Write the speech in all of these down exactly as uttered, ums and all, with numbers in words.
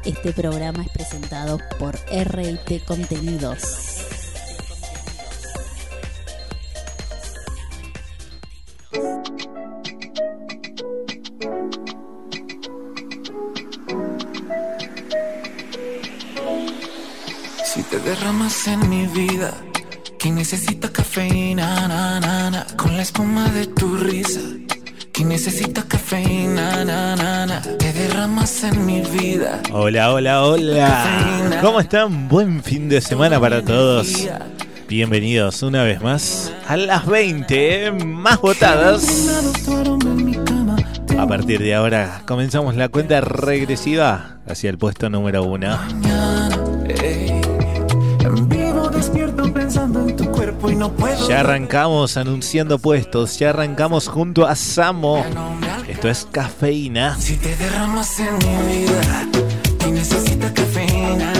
Este programa es presentado por R I T Contenidos. Si te derramas en mi vida, ¿quién necesita cafeína? Na, na, na, con la espuma de tu risa. ¿Quién necesita cafeína? Na, na, na, te derramas en mi vida. Hola, hola, hola. ¿Cómo están? Buen fin de semana para todos. Bienvenidos una vez más a las veinte más votadas. A partir de ahora comenzamos la cuenta regresiva hacia el puesto número uno. Ya arrancamos anunciando puestos, ya arrancamos junto a Samo. Esto es Cafeína. Si te derramas en mi vida, ¿quién necesita cafeína?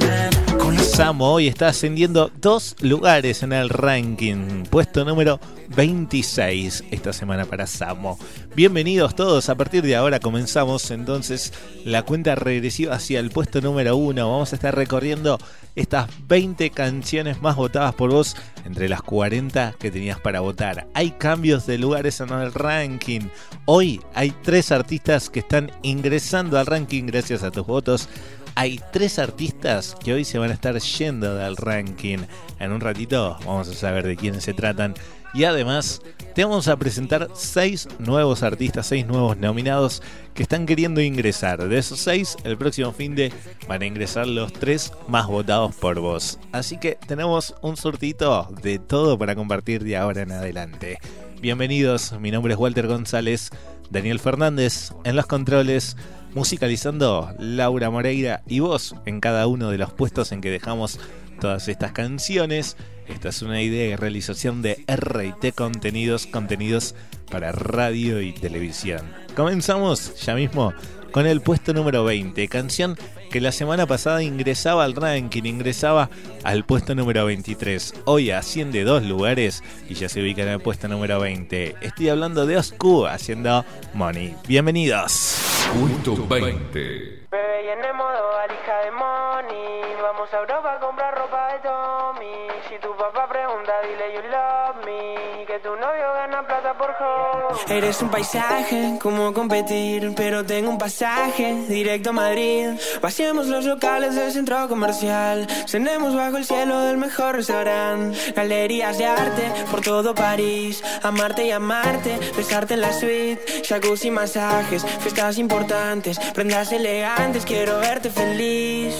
Samo hoy está ascendiendo dos lugares en el ranking. Puesto número veintiséis esta semana para Samo. Bienvenidos todos. A partir de ahora comenzamos entonces la cuenta regresiva hacia el puesto número uno. Vamos a estar recorriendo estas veinte canciones más votadas por vos entre las cuarenta que tenías para votar. Hay cambios de lugares en el ranking. Hoy hay tres artistas que están ingresando al ranking gracias a tus votos. Hay tres artistas que hoy se van a estar yendo del ranking. En un ratito vamos a saber de quiénes se tratan. Y además te vamos a presentar seis nuevos artistas, seis nuevos nominados que están queriendo ingresar. De esos seis, el próximo fin de van a ingresar los tres más votados por vos. Así que tenemos un surtito de todo para compartir de ahora en adelante. Bienvenidos, mi nombre es Walter González, Daniel Fernández en los controles, musicalizando Laura Moreira y vos en cada uno de los puestos en que dejamos todas estas canciones. Esta es una idea y realización de R I T Contenidos, contenidos para radio y televisión. Comenzamos ya mismo con el puesto número veinte, canción que la semana pasada ingresaba al ranking, ingresaba al puesto número veintitrés. Hoy asciende dos lugares y ya se ubica en el puesto número veinte. Estoy hablando de Oscu haciendo Money. Bienvenidos. Punto veinte. Bebé, y en el modo valija de money. Vamos a Europa a comprar ropa de Tommy. Si tu papá pregunta, dile you love me. Que tu novio gana plata por hobby. Eres un paisaje, ¿cómo competir? Pero tengo un pasaje directo a Madrid. Vaciemos los locales del centro comercial. Cenemos bajo el cielo del mejor restaurante. Galerías de arte por todo París. Amarte y amarte, besarte en la suite. Jacuzzi, masajes, fiestas importantes, prendas elegantes, quiero verte feliz.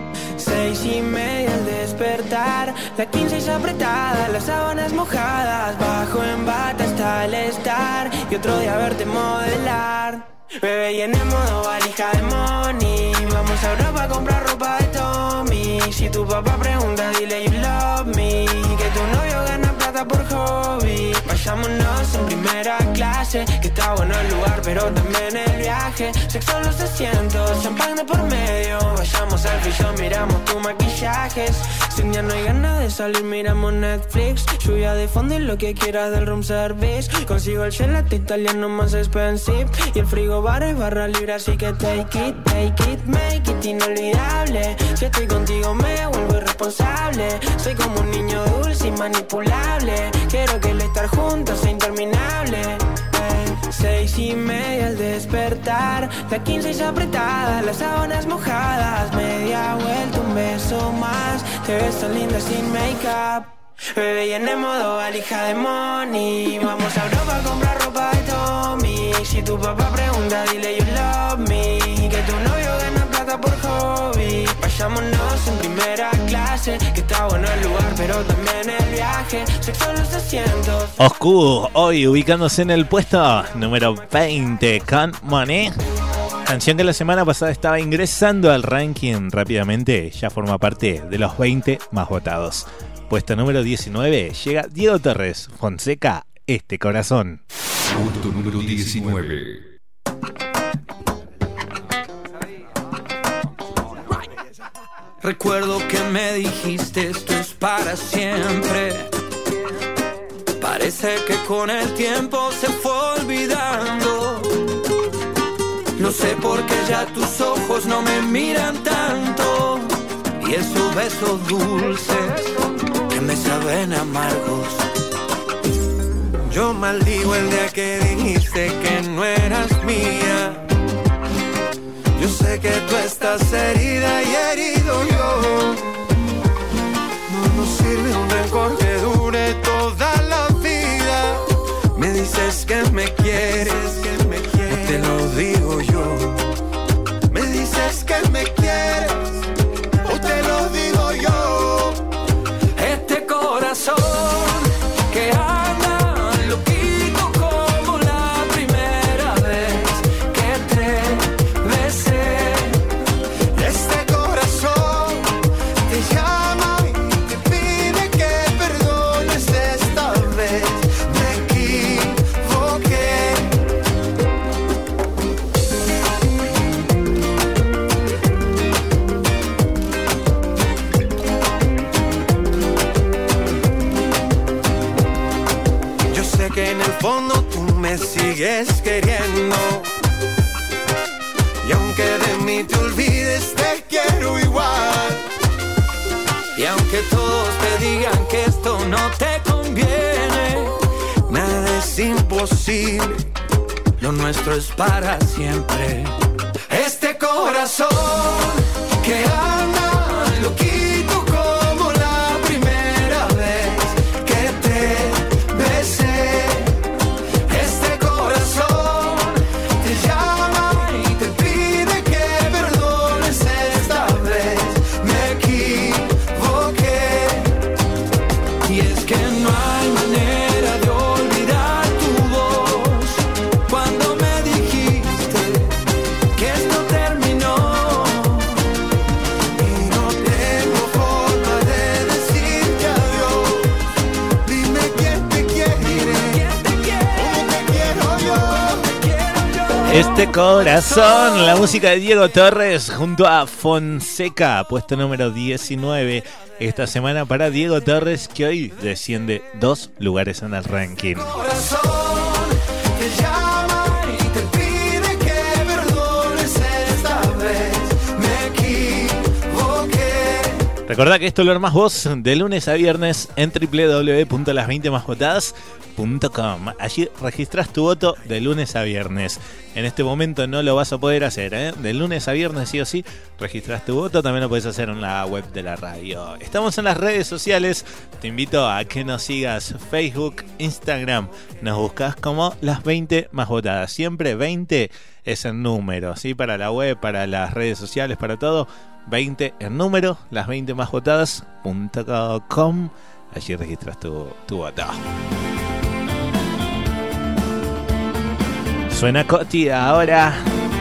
Seis y media al despertar, la quince es apretada, las sábanas mojadas, bajo en bata hasta el estar y otro día verte modelar. Bebé, y en el modo valija de money, vamos a Europa a comprar ropa de Tommy. Si tu papá pregunta, dile you love me. Que tu novio gana plata por hobby. Vayámonos en primera clase, que está bueno el lugar, pero también el viaje. Sexo en los asientos, champán de por medio. Vayamos al frillón, miramos tus maquillajes. Si un día no hay ganas de salir, miramos Netflix. Lluvia de fondo y lo que quieras del room service. Consigo el gelato italiano más expensive. Y el frigobar es barra libre, así que take it, take it, make it inolvidable. Si estoy contigo me vuelvo irresponsable. Soy como un niño dulce y manipulable. Quiero que el estar juntos sea interminable. Hey. Seis y media al despertar, la quince es apretada, las sábanas mojadas. Media vuelta, un beso más. Te ves tan linda sin make-up. Bebé, y en el modo valija de money. Vamos a Europa a comprar ropa de Tommy. Si tu papá pregunta, dile you love me. Que tu novio gana plata por hobby. Vayámonos en primera clase, que está bueno el lugar, pero también el viaje. Sexo en los asientos. Oscu, hoy ubicándose en el puesto número veinte con Money. Canción que la semana pasada estaba ingresando al ranking rápidamente, ya forma parte de los veinte más votados. Puesto número diecinueve, llega Diego Torres, Fonseca, Este Corazón. Punto número diecinueve. Recuerdo que me dijiste esto es para siempre. Parece que con el tiempo se fue olvidando. No sé por qué ya tus ojos no me miran tanto. Y esos besos dulces que me saben amargos. Yo maldigo el día que dijiste que no eras mía. Yo sé que tú estás herida y herido yo. No nos sirve un rencor que dure toda la vida. Me dices que me quieres, que me quieres, te lo digo yo. Me dices que me quieres, o te lo digo yo. Este corazón que anda loquito como la primera vez que te besé. Este corazón te llama y te pide que perdones esta vez. Me equivoqué. Yo sé que en el fondo tú me sigues queriendo. Y aunque de mí te olvides, te quiero igual. Y aunque todos te digan que esto no te conviene, nada es imposible, lo nuestro es para siempre. Este corazón que anda loquito como la primera vez que te besé. Este corazón te llama y te pide que perdones esta vez. Me equivoqué. Y es que no hay manera de olvidar tu voz cuando me dijiste que esto terminó. Y no tengo forma de decirte adiós. Dime quién te quiere, cómo te quiero yo. Este corazón, la música de Diego Torres junto a Fonseca, puesto número diecinueve esta semana para Diego Torres, que hoy desciende dos lugares en el ranking. Corazón te llama y te pide que perdones esta vez. Me equivoqué. Recordá que esto lo armás vos de lunes a viernes en doble u doble u doble u punto las veinte más votadas punto com. Allí registrás tu voto de lunes a viernes. En este momento no lo vas a poder hacer, ¿eh? De lunes a viernes sí o sí registrás tu voto. También lo puedes hacer en la web de la radio. Estamos en las redes sociales. Te invito a que nos sigas Facebook, Instagram. Nos buscás como las veinte más votadas. Siempre veinte es el número, ¿sí? Para la web, para las redes sociales, para todo. veinte en número, las veinte más votadas punto com. Allí registras tu, tu voto. Suena Coti ahora.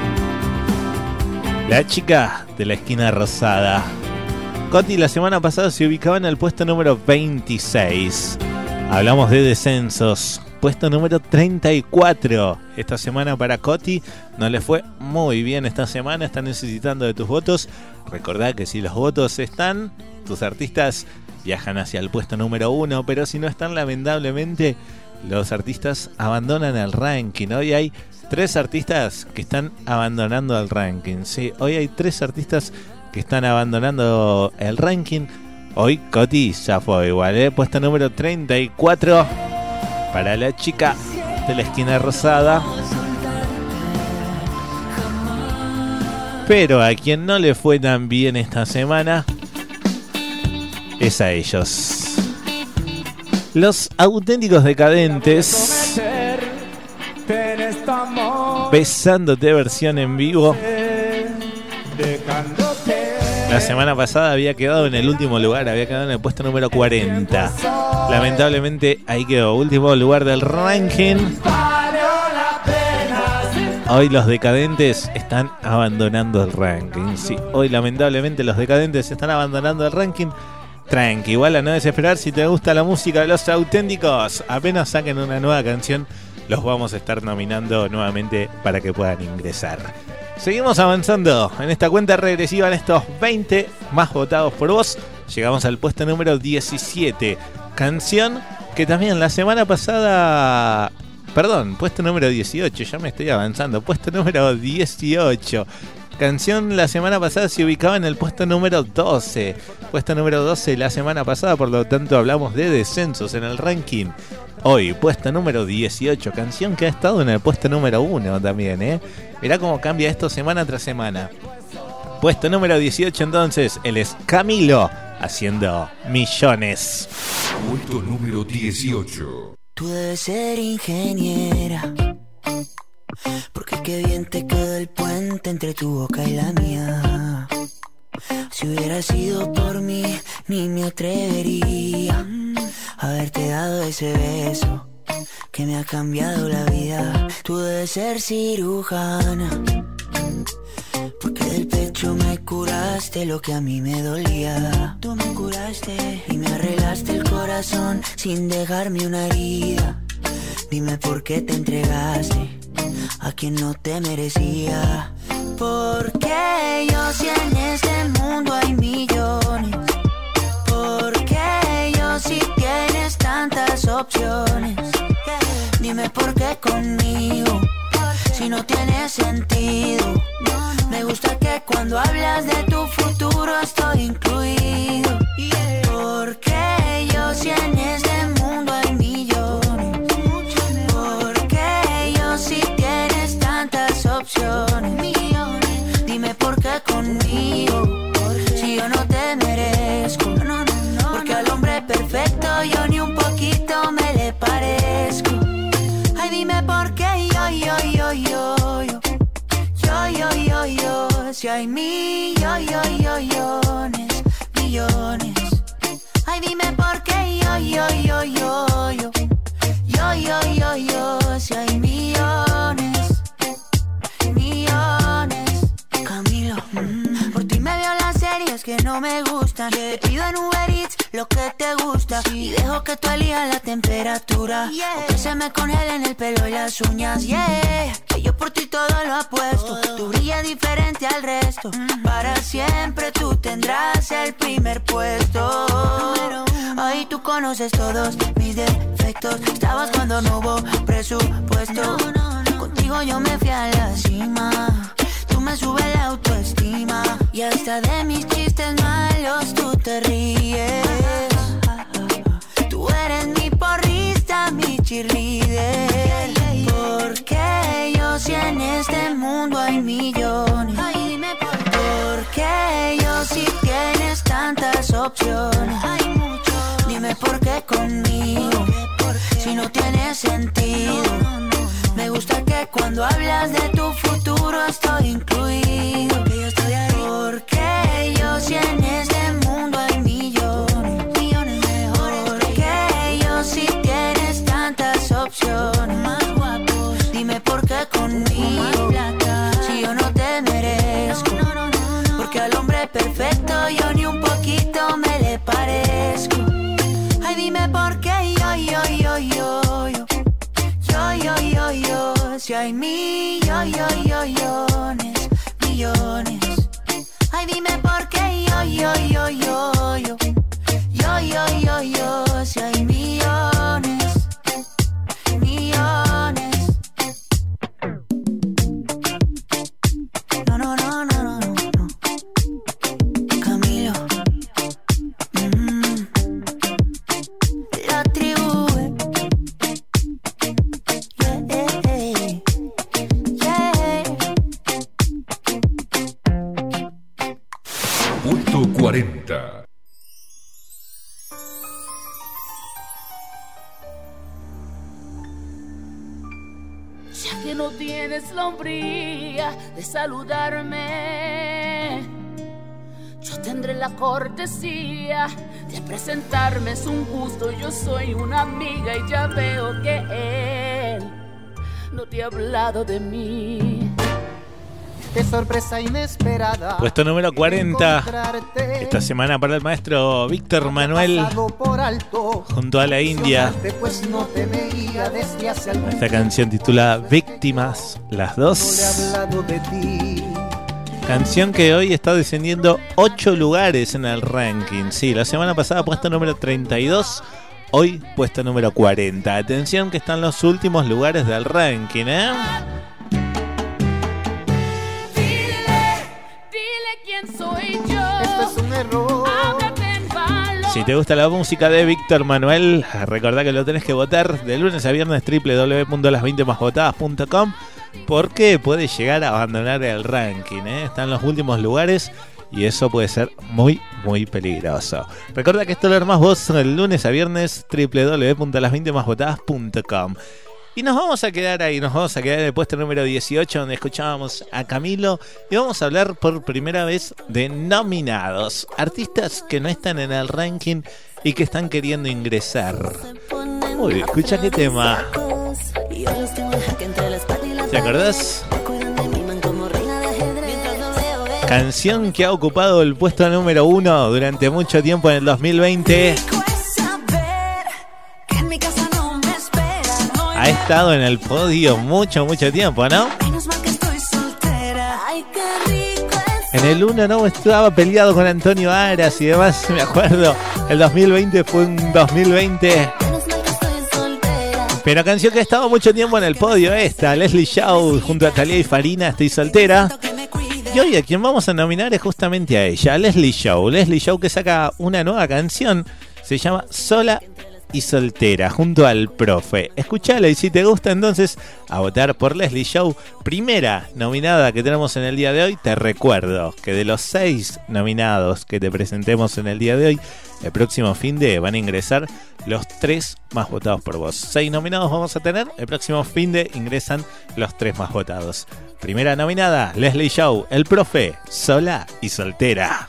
La chica de la esquina rosada. Coti la semana pasada se ubicaba en el puesto número veintiséis. Hablamos de descensos. Puesto número treinta y cuatro. Esta semana para Coti no le fue muy bien esta semana. Está necesitando de tus votos. Recordá que si los votos están, tus artistas viajan hacia el puesto número uno. Pero si no están, lamentablemente, los artistas abandonan el ranking. Hoy hay tres artistas que están abandonando el ranking. Sí, hoy hay tres artistas que están abandonando el ranking. Hoy Coti ya fue igual, ¿eh? Puesto número treinta y cuatro para la chica de la esquina rosada. Pero a quien no le fue tan bien esta semana es a ellos. Los Auténticos Decadentes. Besándote versión en vivo. La semana pasada había quedado en el último lugar, había quedado en el puesto número cuarenta. Lamentablemente ahí quedó, último lugar del ranking. Hoy los Decadentes están abandonando el ranking. Sí, hoy lamentablemente los Decadentes están abandonando el ranking. Tranqui, igual a no desesperar. Si te gusta la música de los Auténticos, apenas saquen una nueva canción, los vamos a estar nominando nuevamente para que puedan ingresar. Seguimos avanzando en esta cuenta regresiva, en estos veinte más votados por vos. Llegamos al puesto número diecisiete. Canción que también la semana pasada Perdón, puesto número dieciocho, ya me estoy avanzando. Puesto número dieciocho. Canción la semana pasada se ubicaba en el puesto número doce. Puesto número doce la semana pasada, por lo tanto hablamos de descensos en el ranking. Hoy, puesto número dieciocho, canción que ha estado en el puesto número uno también, ¿eh? Mirá cómo cambia esto semana tras semana. Puesto número dieciocho entonces, él es Camilo, haciendo Millones. Puesto número dieciocho. Tú debes ser ingeniera, porque qué bien te quedó el puente entre tu boca y la mía. Si hubiera sido por mí, ni me atrevería a haberte dado ese beso que me ha cambiado la vida. Tú debes ser cirujana, porque del pecho me curaste lo que a mí me dolía. Tú me curaste y me arreglaste el corazón sin dejarme una herida. Dime por qué te entregaste a quien no te merecía. Porque yo si en este mundo hay millones. Porque yo si tienes tantas opciones. Dime por qué conmigo, si no tiene sentido. Me gusta que cuando hablas de tu futuro estoy incluido. Porque yo si en este mundo hay millones. Porque yo si tienes tantas opciones. Dime por qué conmigo, si yo no te merezco. Porque al hombre perfecto yo ni un poquito me le parezco. Ay, dime por qué yo, yo, yo, yo, yo. Yo, yo, yo, yo. Si hay millones, millones. Ay, dime por qué yo, yo, yo, yo, yo. Yo, yo, yo, yo. Si hay millones, millones. Camilo, mm, por ti me veo las series que no me gustan. Te pido en Uber Eats lo que te gusta y dejo que tú elijas la temperatura, yeah. O que se me congelen el pelo y las uñas, yeah. Que yo por ti todo lo apuesto, todo. Tú brillas diferente al resto, mm. Para siempre tú tendrás el primer puesto. Ahí tú conoces todos mis defectos. Estabas cuando no hubo presupuesto, no, no, no. Contigo yo me fui a la cima. Me sube la autoestima y hasta de mis chistes malos tú te ríes. Tú eres mi porrista, mi cheerleader. Porque yo si en este mundo hay millones. Porque yo si tienes tantas opciones. Dime por qué conmigo, si no tiene sentido. Me gusta que cuando hablas de tu futuro estoy incluido. Que yo estoy ahí. Porque yo si en este mundo hay millones, millones mejores. Porque yo si tienes tantas opciones, más guapos. Dime por qué conmigo, más plata. Si yo no te merezco. No, no, no, no. Porque al hombre perfecto yo ni un poquito me le parezco. Ay, dime por qué yo, yo, yo, yo, yo. Yo, yo, yo, yo, si hay millones, millones. Ay, dime por qué yo, yo, yo, yo, yo. Yo, yo, yo, yo, si hay millones, millones. No, no, no, no, no, no. Camilo. Mm. La tribu. Puesto cuarenta. Ya que no tienes la hombría de saludarme, yo tendré la cortesía de presentarme. Es un gusto, yo soy una amiga y ya veo que él no te ha hablado de mí. De sorpresa inesperada. Puesto número cuarenta. Esta semana para el maestro Víctor Manuel junto a la India. Pues no te veía desde hace algún Esta canción titula Víctimas, las dos. Canción que hoy está descendiendo ocho lugares en el ranking. Sí, la semana pasada puesto número treinta y dos. Hoy puesto número cuarenta. Atención que están los últimos lugares del ranking, ¿eh? Si te gusta la música de Víctor Manuel, recordá que lo tenés que votar de lunes a viernes doble u doble u doble u punto las veinte más votadas punto com, porque puede llegar a abandonar el ranking, ¿eh? Está en los últimos lugares y eso puede ser muy, muy peligroso. Recuerda que esto lo armás vos de lunes a viernes doble u doble u doble u punto las veinte más votadas punto com. Y nos vamos a quedar ahí, nos vamos a quedar en el puesto número dieciocho, donde escuchábamos a Camilo, y vamos a hablar por primera vez de nominados, artistas que no están en el ranking y que están queriendo ingresar. Uy, escucha qué tema. ¿Te acordás? Canción que ha ocupado el puesto número uno durante mucho tiempo en el dos mil veinte. Ha estado en el podio mucho, mucho tiempo, ¿no? En el uno no estaba peleado con Antonio Aras y demás, me acuerdo. El dos mil veinte fue un dos mil veinte. Pero canción que ha estado mucho tiempo en el podio, esta, Leslie Shaw junto a Thalía y Farina, Estoy soltera. Y hoy a quien vamos a nominar es justamente a ella, a Leslie Shaw. Leslie Shaw que saca una nueva canción, se llama Sola y Soltera, junto al Profe. Escuchala y si te gusta entonces a votar por Leslie Shaw, primera nominada que tenemos en el día de hoy. Te recuerdo que de los seis nominados que te presentemos en el día de hoy, el próximo fin de van a ingresar los tres más votados por vos. Seis nominados vamos a tener, el próximo fin de ingresan los tres más votados. Primera nominada, Leslie Shaw, el Profe, Sola y Soltera.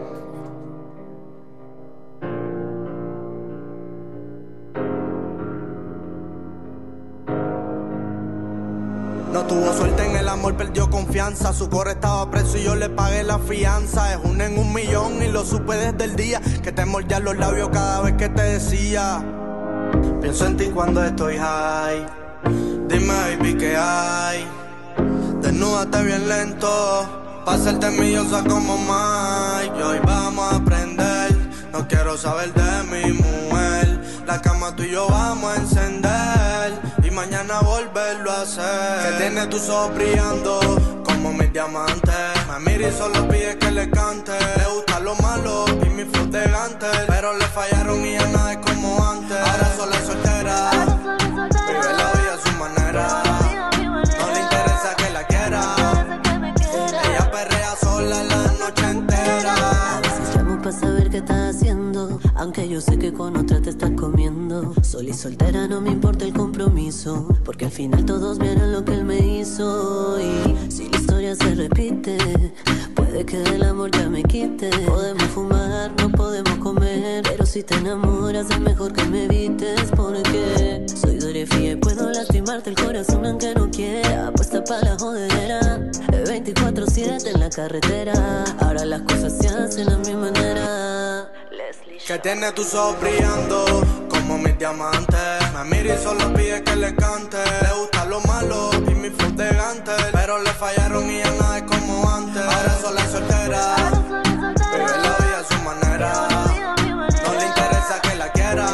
No tuvo suerte en el amor, perdió confianza. Su corre estaba preso y yo le pagué la fianza. Es un en un millón y lo supe desde el día que te mordía los labios cada vez que te decía. Pienso en ti cuando estoy high. Dime baby qué hay. Desnúdate bien lento, pa' hacerte millosa como Mike. Y hoy vamos a aprender, no quiero saber de mi mujer. La cama tú y yo vamos a encender y mañana volverlo a hacer. Que tienes tus ojos brillando como mis diamantes. Me mira y solo pide que le cante. Le gusta lo malo y mi flow de gante, pero le fallaron y ya nada es como antes. Ahora sola y soltera, vive la vida a su manera. No le interesa que la quiera. Ella perrea sola la noche entera. A veces llamo pa' saber qué estás haciendo, aunque yo sé que con otra te estás comiendo. Sola y soltera no me importa el compromiso, porque al final todos vieron lo que él me hizo. Y si la historia se repite, puede que del amor ya me quite. Podemos fumar, no podemos comer, pero si te enamoras es mejor que me evites, porque soy Doria Fía y puedo lastimarte el corazón aunque no quiera. Puesta pa' la jodera, veinticuatro siete en la carretera. Ahora las cosas se hacen a mi manera. Que tiene tus ojos brillando como mis diamantes. Me mira y solo pide que le cante. Le gusta lo malo y mi flow de gante, pero le fallaron y ya nada es como antes. Ahora sola y soltera, vive la vida a su manera. No le interesa que la quiera.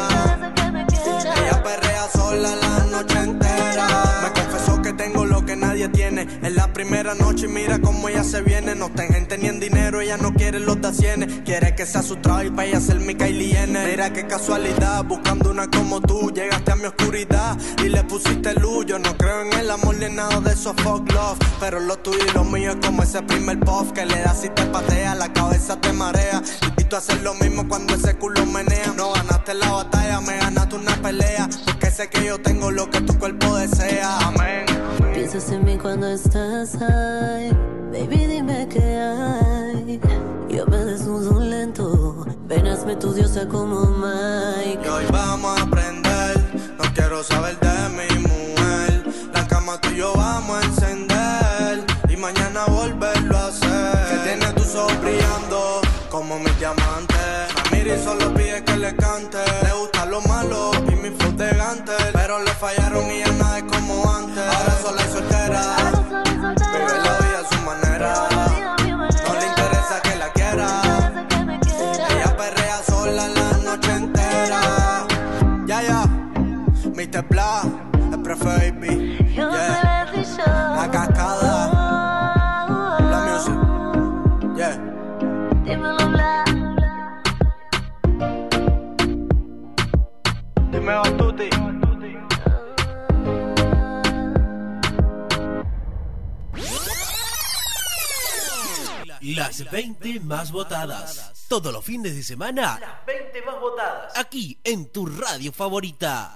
Ella perrea sola la noche entera. Me confesó que tengo lo que nadie tiene. En la primera noche y mira cómo ella se viene. No está en gente ni en dinero, ella no quiere los da cienes. Quiere que sea su trabajo y vaya a ser mi Kylie Jenner. Mira qué casualidad, buscando una como tú. Llegaste a mi oscuridad y le pusiste luz. Yo no creo en el amor ni en nada de esos fuck love, pero lo tuyo y lo mío es como ese primer puff que le das si te patea, la cabeza te marea. Y tú haces lo mismo cuando ese culo menea. No ganaste la batalla, me ganaste una pelea, porque sé que yo tengo lo que tu cuerpo desea. Amén. Piensas en mí cuando estás ahí, baby dime qué hay. Yo me desnudo lento, ven hazme tu diosa como Mike. Y hoy vamos a aprender, no quiero saber de mi mujer. La cama tú y yo vamos a encender y mañana volverlo a hacer. Que tiene tus ojos brillando como mis diamantes. Me mira y solo pide que le cante. Le gusta lo malo y mi flow de gante, pero le fallaron y ya nada es como antes. Ahora sola y soltera, vive la vida a su manera. No le interesa que la quiera. Ella perrea sola la noche entera. baby. Yeah. La cascada. La music. Yeah. Dime Batuti. Las veinte más votadas. Todos los fines de semana. Las veinte más votadas. Aquí en tu radio favorita.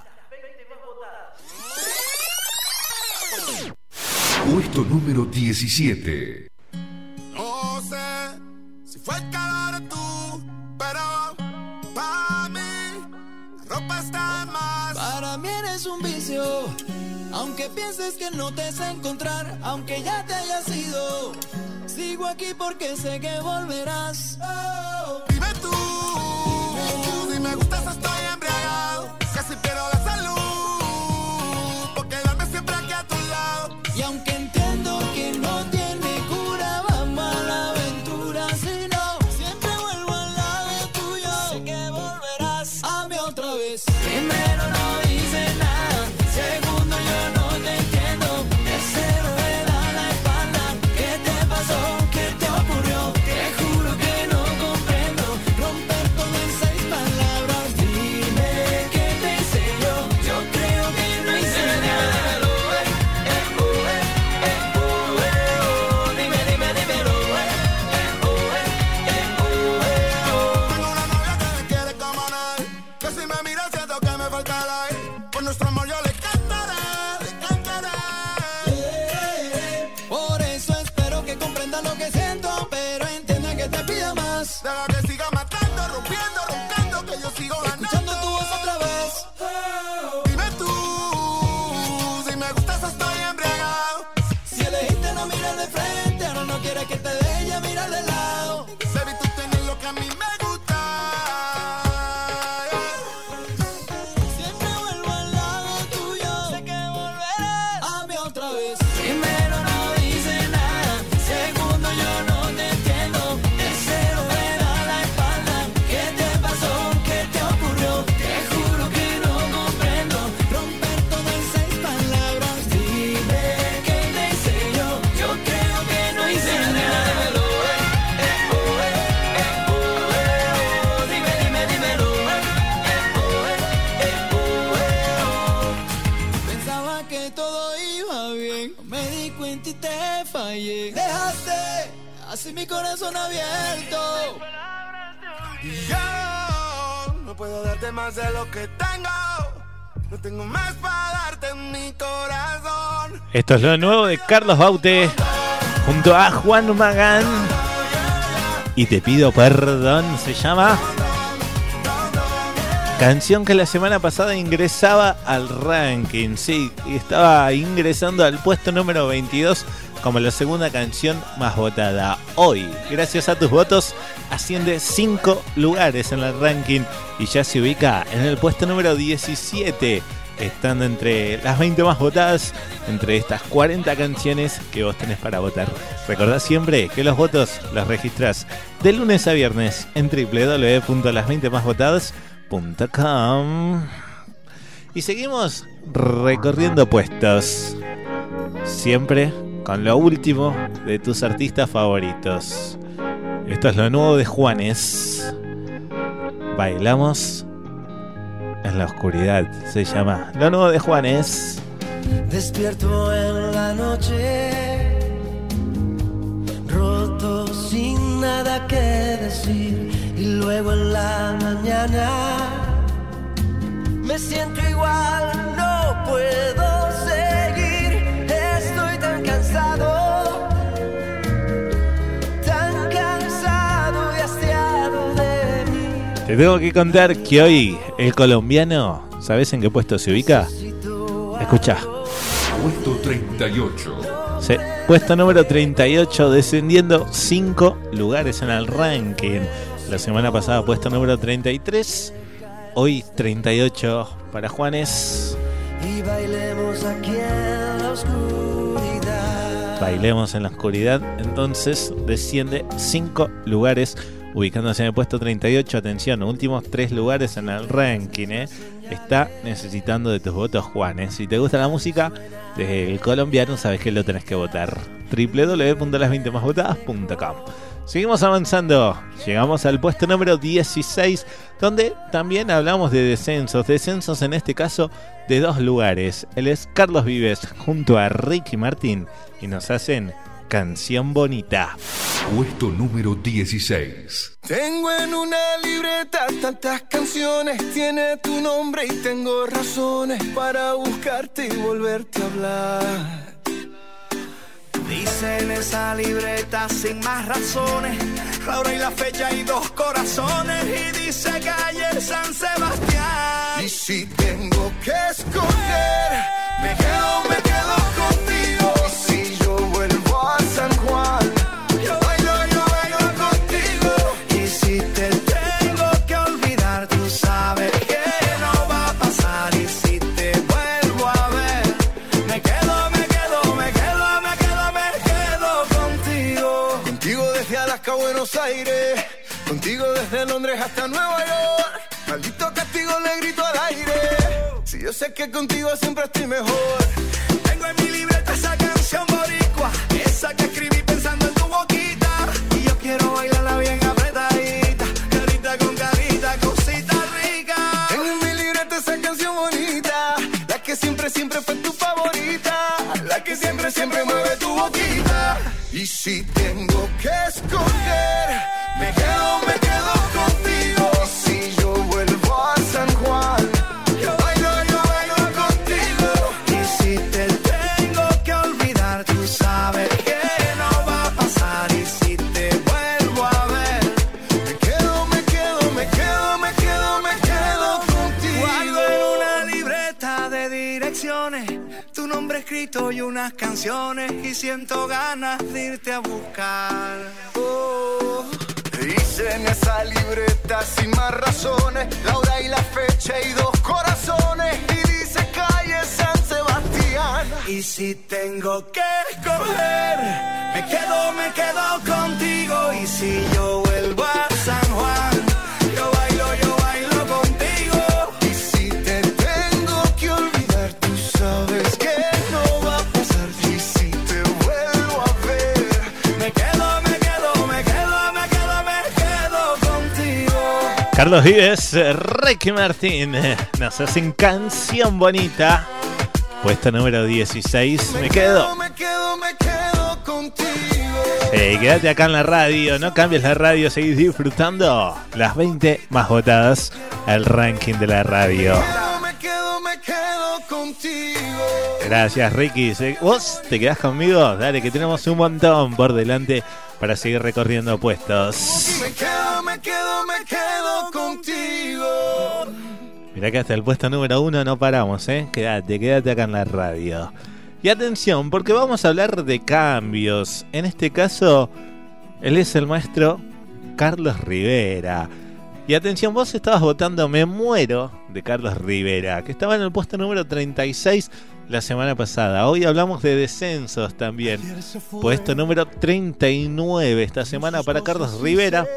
Puesto número diecisiete. No sé si fue el calor de tú, pero para mí la ropa está más. Para mí eres un vicio, aunque pienses que no te sé encontrar, aunque ya te hayas ido. Sigo aquí porque sé que volverás. Oh, dime tú, si me gustas estoy embriagado, casi pierdo la salud, por quedarme siempre aquí a tu lado. Y aunque entiendo que no tiene cura, vamos a la aventura. Si no, siempre vuelvo al lado tuyo. Sé que volverás a mí otra vez. Primero no dice nada, segundo yo no te entiendo. Tercero me da la espalda. ¿Qué te pasó? ¿Qué te ocurrió? Te juro que no comprendo. Romper todo en seis palabras. Dime qué te hice yo. Yo creo que no hice nada. Dime, dime, dímelo. Tengo una novia que me quiere como nadie, que si me mira siento que me falta el aire. Por nuestro amor yo le cantaré, le cantaré. Por eso espero que comprendan lo que siento, pero entiendan que te pida más. Deja que siga matando, rompiendo, roncando, que yo sigo ganando. Escuchando tu voz otra vez. Dime tú, si me gustas estoy embriagado. Si elegiste no mirar de frente, ahora no quieres que te deje ya mirar de lado. Baby, tú tienes lo que a mí me gusta. Siempre vuelvo al lado tuyo. Sé que volverás a mí otra vez. Primero no dice nada, segundo yo no te entiendo. Tercero me da la espalda. ¿Qué te pasó? ¿Qué te ocurrió? Te juro que no comprendo. Romper todo en seis palabras. Dime qué te hice yo. Yo creo que no hice nada. Dime, dime, dímelo. Pensaba que todo iba bien, me di cuenta y te fallé. Dejaste así mi corazón abierto. Yo no puedo darte más de lo que tengo. No tengo más para darte en mi corazón. Esto es lo nuevo de Carlos Baute junto a Juan Magán. Y te pido perdón, se llama. Canción que la semana pasada ingresaba al ranking, sí, y estaba ingresando al puesto número veintidós como la segunda canción más votada. Hoy, gracias a tus votos, asciende cinco lugares en el ranking y ya se ubica en el puesto número diecisiete, estando entre las veinte más votadas, entre estas cuarenta canciones que vos tenés para votar. Recordá siempre que los votos los registrás de lunes a viernes en doble u doble u doble u punto las veinte más votadas punto com. Y seguimos recorriendo puestos, siempre con lo último de tus artistas favoritos. Esto es lo nuevo de Juanes. Bailamos en la oscuridad, se llama lo nuevo de Juanes. Despierto en la noche, roto sin nada que decir, y luego en la mañana me siento igual, no puedo seguir, estoy tan cansado, tan cansado y hastiado de mí. Te tengo que contar que hoy el colombiano, ¿sabes en qué puesto se ubica? Escucha. Puesto treinta y ocho. Sí, puesto número treinta y ocho, descendiendo cinco lugares en el ranking. La semana pasada puesto número treinta y tres, hoy treinta y ocho para Juanes. Y bailemos aquí en la oscuridad. Bailemos en la oscuridad, entonces desciende cinco lugares. ubicándose en el puesto treinta y ocho. Atención, últimos tres lugares en el ranking, ¿eh? Está necesitando de tus votos, Juan, ¿eh? Si te gusta la música del colombiano, sabes que lo tenés que votar. doble u doble u doble u punto las veinte más votadas punto com. Seguimos avanzando, llegamos al puesto número dieciséis, donde también hablamos de descensos, descensos en este caso de dos lugares. Él es Carlos Vives junto a Ricky Martin y nos hacen Canción Bonita. Puesto número dieciséis. Tengo en una libreta tantas canciones, tiene tu nombre y tengo razones para buscarte y volverte a hablar. Dice en esa libreta sin más razones, la hora y la fecha y dos corazones, y dice calle San Sebastián. Y si tengo que escoger, me quedo, me quedo contigo. Y si yo vuelvo a San Juan, yo bailo, yo bailo contigo. y si te Tengo que olvidar, tú sabes que no va a pasar. Y si te vuelvo a ver, me quedo, me quedo, me quedo, me quedo, me quedo contigo. Contigo desde Alaska a Buenos Aires, contigo desde Londres hasta Nueva York. Maldito castigo le grito al aire, si yo sé que contigo siempre estoy mejor. Tengo en mi libreta esa canción boricua, esa que escribí pensando en tu boquita. Y yo quiero bailarla bien apretadita, carita con carita, cosita rica. Tengo en mi libreta esa canción bonita, la que siempre, siempre fue tu favorita, la que siempre, siempre mueve tu boquita. Y si tengo que escoger, me quedo, me quedo contigo. Y si yo vuelvo a San Juan, yo bailo, yo bailo contigo. y si te Tengo que olvidar, tú sabes que no va a pasar. Y si te vuelvo a ver, me quedo, me quedo, me quedo, me quedo, me quedo contigo. guardo en una libreta de direcciones tu nombre escrito y unas canciones, y siento ganas de irte a buscar. Oh, dice en esa libreta sin más razones, la hora y la fecha y dos corazones, y dice calle San Sebastián. Y si tengo que escoger, me quedo, me quedo contigo. Y si yo vuelvo a San Juan, yo bailo, yo bailo contigo. Y si te tengo que olvidar, tú sabes que no va a pasar. Y si te vuelvo a ver, me quedo, me quedo, me quedo, me quedo, me quedo contigo. Carlos Vives, Ricky Martin, nos hacen Canción Bonita. Puesto número dieciséis, me quedo. me quedo, me quedo contigo. Hey, quédate acá en la radio, no cambies la radio, seguís disfrutando las veinte más votadas, el ranking de la radio. Me quedo, me quedo contigo. Gracias, Ricky. ¿Vos te quedás conmigo? Dale, que tenemos un montón por delante para seguir recorriendo puestos. Me quedo, me quedo, me quedo contigo. Mirá que hasta el puesto número uno no paramos, ¿eh? Quédate, quédate acá en la radio. Y atención, porque vamos a hablar de cambios. En este caso, él es el maestro Carlos Rivera. Y atención, vos estabas votando Me Muero de Carlos Rivera, que estaba en el puesto número treinta y seis la semana pasada. Hoy hablamos de descensos también. Puesto número treinta y nueve esta semana para Carlos Rivera.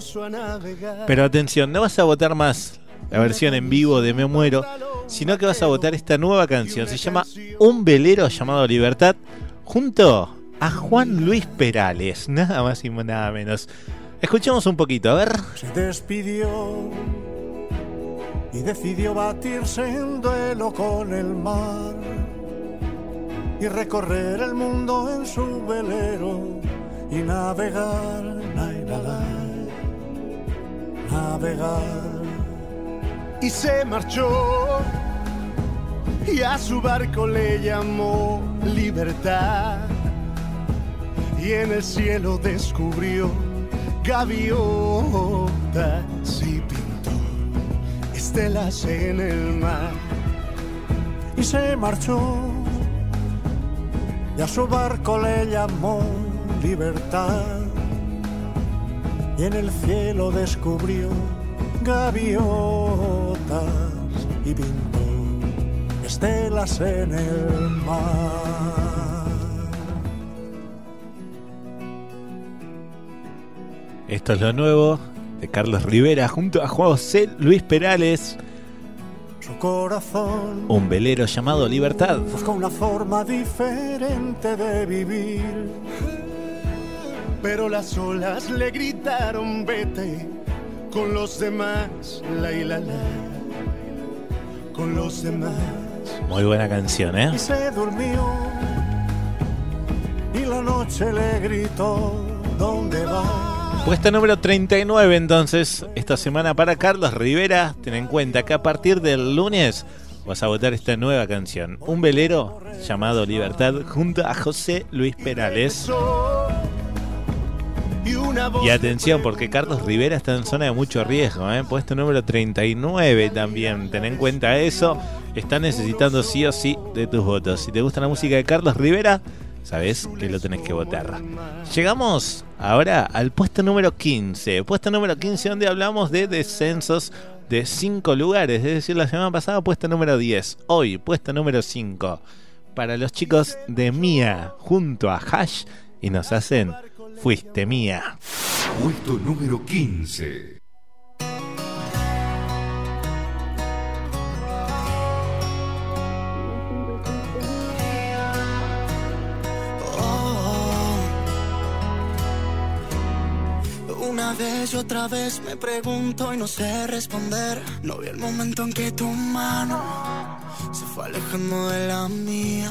Pero atención, no vas a votar más la versión en vivo de Me Muero, sino que vas a votar esta nueva canción. Se llama Un velero llamado Libertad, junto a Juan Luis Perales, nada más y nada menos. Escuchemos un poquito, a ver. Se despidió y decidió batirse en duelo con el mar y recorrer el mundo en su velero y navegar, na, na, na, navegar. Y se marchó y a su barco le llamó Libertad, y en el cielo descubrió gaviotas y pintó estelas en el mar. Y se marchó y a su barco le llamó Libertad, y en el cielo descubrió gaviotas y pintó estelas en el mar. Esto es lo nuevo de Carlos Rivera junto a José Luis Perales. Su corazón, un velero llamado Libertad. busca una forma diferente de vivir, pero las olas le gritaron vete con los demás, la y la la, con los demás. Muy buena canción, ¿eh? Y se durmió y la noche le gritó ¿dónde va? Puesto número treinta y nueve entonces esta semana para Carlos Rivera. Ten en cuenta que a partir del lunes vas a votar esta nueva canción, un velero llamado Libertad junto a José Luis Perales. Y atención, porque Carlos Rivera está en zona de mucho riesgo, ¿eh? Puesto número treinta y nueve también. Ten en cuenta eso. Está necesitando sí o sí de tus votos. Si te gusta la música de Carlos Rivera, sabes que lo tenés que votar. Llegamos ahora al puesto número quince. Puesto número quince, donde hablamos de descensos de cinco lugares. Es decir, la semana pasada puesto número diez. Hoy, puesto número cinco. Para los chicos de Mía, junto a Hash, y nos hacen Fuiste Mía. Puesto número quince. Una vez y otra vez me pregunto y no sé responder. No vi el momento en que tu mano se fue alejando de la mía.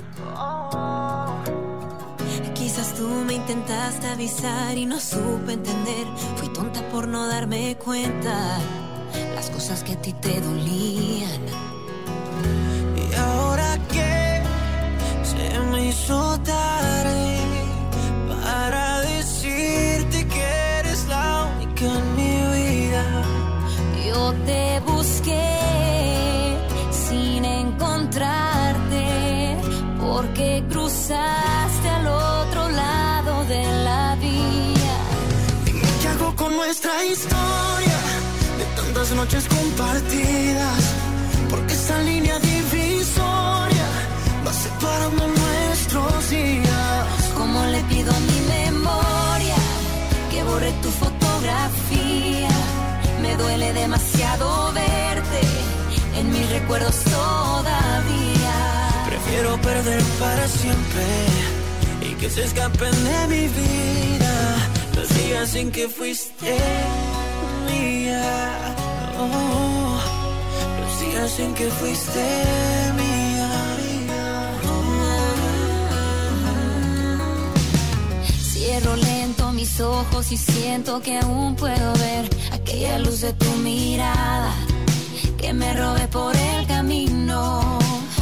Quizás tú me intentaste avisar y no supe entender. Fui tonta por no darme cuenta las cosas que a ti te dolían. Y ahora que se me hizo tarde para decirte que eres la única en mi vida. Yo te busqué sin encontrarte, porque cruzaste al otro lado de la vía. Dime qué hago con nuestra historia de tantas noches compartidas, porque esa línea divisoria va separando nuestros días. Como le pido a mi memoria que borre tu fotografía. Me duele demasiado verte en mis recuerdos todavía. Prefiero perder para siempre y que se escapen de mi vida los días en que fuiste mía. Oh, los días en que fuiste mía. Cierro lento mis ojos y siento que aún puedo ver aquella luz de tu mirada que me robé por el camino.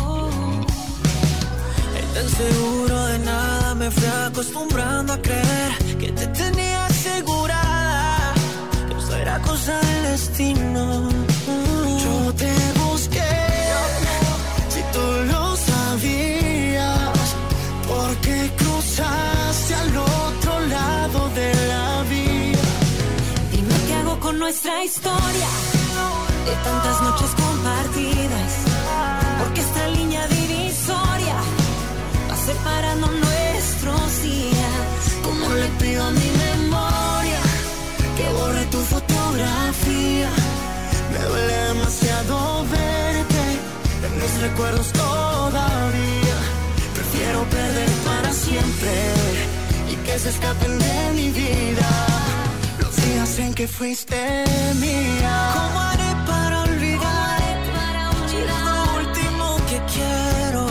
Tan seguro de nada me fui acostumbrando a creer que te tenía asegurada, que eso era cosa del destino. Yo te busqué, si tú lo sabías, porque cruzaste al otro lado de la vía. Dime qué hago con nuestra historia de tantas noches compartidas, porque esta línea divisoria separando nuestros días. Como le pido a mi memoria que borre tu fotografía. Me duele demasiado verte en mis recuerdos todavía. Prefiero perder para siempre y que se escapen de mi vida los días en que fuiste mía. ¿Cómo haré para olvidar? Si es lo último que quiero.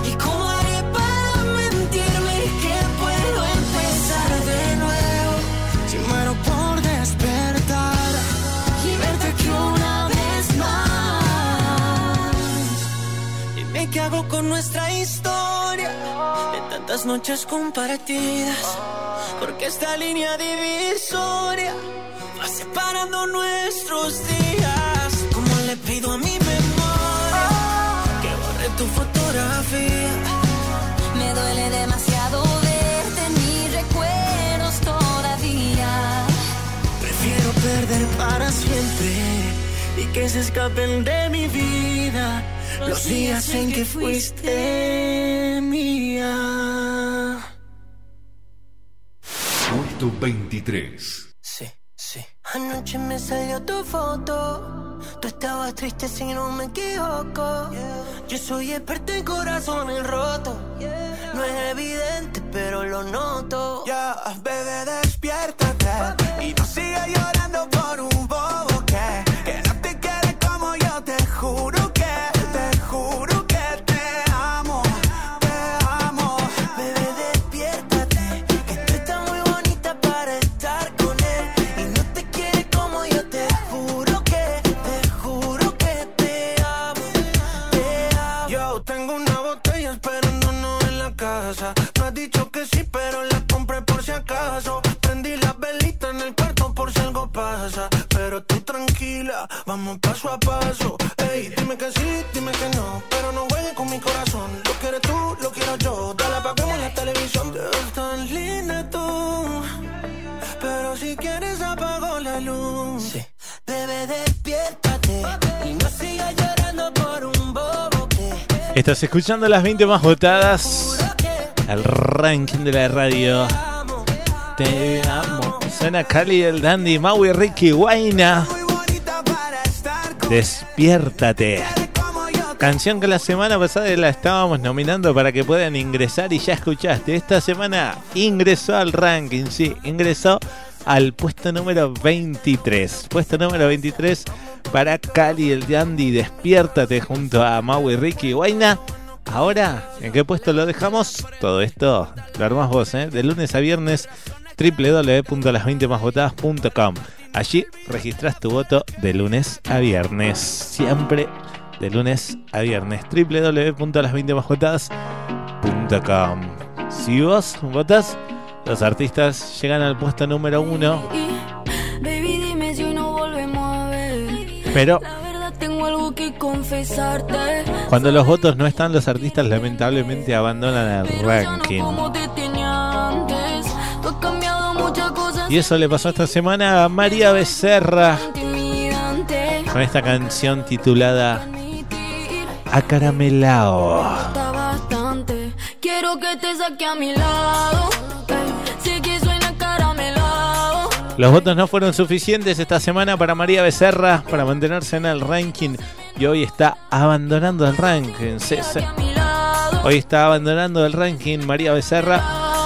Por despertar y verte aquí una vez más. Dime qué hago con nuestra historia de tantas noches compartidas, porque esta línea divisoria va separando nuestros días. Como le pido a mi memoria que borre tu fotografía. Me duele demasiado verte en mis recuerdos todavía. Prefiero perder para siempre y que se escapen de mi vida los días en que fuiste mía. Puesto veintitrés. Sí, sí. Anoche me salió tu foto. Tú estabas triste si no me equivoco. Yo soy experto en corazones rotos. No es evidente, pero lo noto. Ya, yeah, bebé, despiértate y no sigas llorando por un bobo que, que no te quiere como yo. Te juro que, te juro que te amo, te amo. Bebé, despiértate, que tú estás muy bonita para estar con él y no te quiere como yo. Te juro que, te juro que te amo, te amo. Yo tengo una botella esperándonos en la casa. Me has dicho que sí, pero la compré por si acaso. Prendí las velitas en el cuarto por si algo pasa. Pero tú tranquila, vamos paso a paso. Ey, dime que sí, dime que no, pero no juegues con mi corazón. Lo quieres tú, lo quiero yo. Dale, apagamos la televisión. Te ves tan linda tú, pero si quieres apago la luz. Sí. Bebé, despiértate y no sigas llorando por un bobo que... Estás escuchando las veinte más votadas. El ranking de la radio. Te amo. Suena Cali el Dandy, Maui, Ricky, Guayna. Despiértate. Canción que la semana pasada la estábamos nominando para que puedan ingresar y ya escuchaste. Esta semana ingresó al ranking, sí, ingresó al puesto número veintitrés. Puesto número veintitrés para Cali el Dandy, Despiértate, junto a Maui, Ricky, Guayna. Ahora, ¿en qué puesto lo dejamos? Todo esto lo armás vos, ¿eh? De lunes a viernes, doble u doble u doble u punto las veinte más votadas punto com. Allí registrás tu voto de lunes a viernes. Siempre de lunes a viernes. doble u doble u doble u punto las veinte más votadas punto com. Si vos votás, los artistas llegan al puesto número uno. Baby, dime si no volvemos a ver. Pero tengo algo que confesarte. Cuando los votos no están, los artistas lamentablemente abandonan el ranking. Y eso le pasó esta semana a María Becerra con esta canción titulada Acaramelao. Quiero que te saque a mi lado. Sé que suena acaramelao. Los votos no fueron suficientes esta semana para María Becerra para mantenerse en el ranking y hoy está abandonando el ranking. Hoy está abandonando el ranking María Becerra.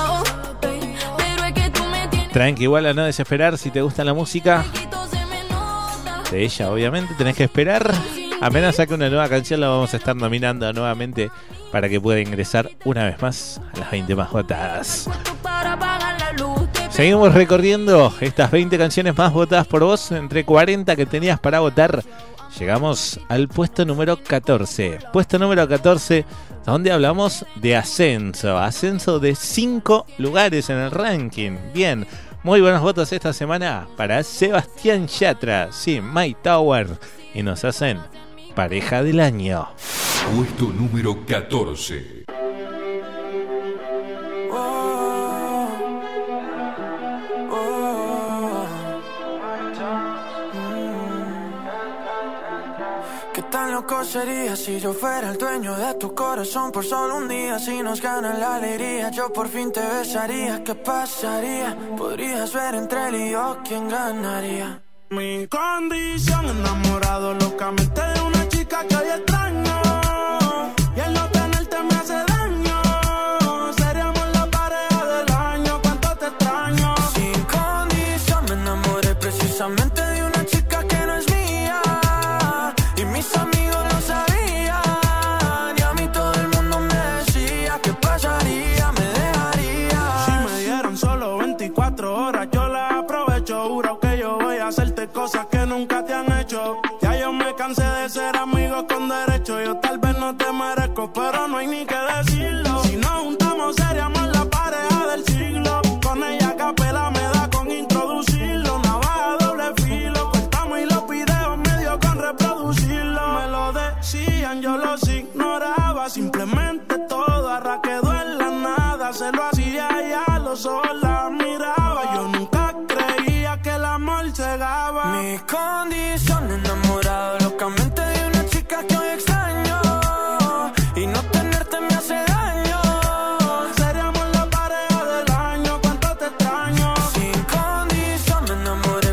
Tranqui, igual a no desesperar si te gusta la música de ella, obviamente tenés que esperar. Apenas saque una nueva canción la vamos a estar nominando nuevamente para que pueda ingresar una vez más a las veinte más votadas. Seguimos recorriendo estas veinte canciones más votadas por vos, entre cuarenta que tenías para votar. Llegamos al puesto número catorce. Puesto número catorce, donde hablamos de ascenso. Ascenso de cinco lugares en el ranking. Bien, muy buenos votos esta semana para Sebastián Yatra. Sí, My Tower. Y nos hacen pareja del año. Puesto número catorce. ¿Qué tan loco sería si yo fuera el dueño de tu corazón por solo un día? Si nos gana la alegría, yo por fin te besaría. ¿Qué pasaría? Podrías ver entre él y yo quién ganaría. Mi condición, enamorado locamente de una chica que hoy extraño. Y el no tenerte me hace daño. Seríamos la pareja del año, cuánto te extraño. Sin condición me enamoré precisamente de una chica que no es mía. Y mis amigos lo sabían. Y a mí todo el mundo me decía ¿qué pasaría? Me dejaría. Si me dieron solo veinticuatro horas yo la aprovecho. Juro que yo voy a hacerte cosas que nunca te han hecho. Ya yo me cansé de ser amigos con derecho. Yo tal vez no te merezco, pero no hay ni que decirlo. Si nos juntamos seríamos la pareja del siglo. Con ella a capela me da con introducirlo. Navaja doble filo, cortamos y los videos medio con reproducirlo. Me lo decían, yo los ignoraba. Simplemente todo arra quedó en la nada. Se lo hacía y a los ojos la miraba. Yo nunca creía que el amor cegaba. Mi condición, enamorado locamente de una chica que hoy extraño. Y no tenerte me hace daño. Seríamos la pareja del año, cuánto te extraño. Sin condición me enamoré precisamente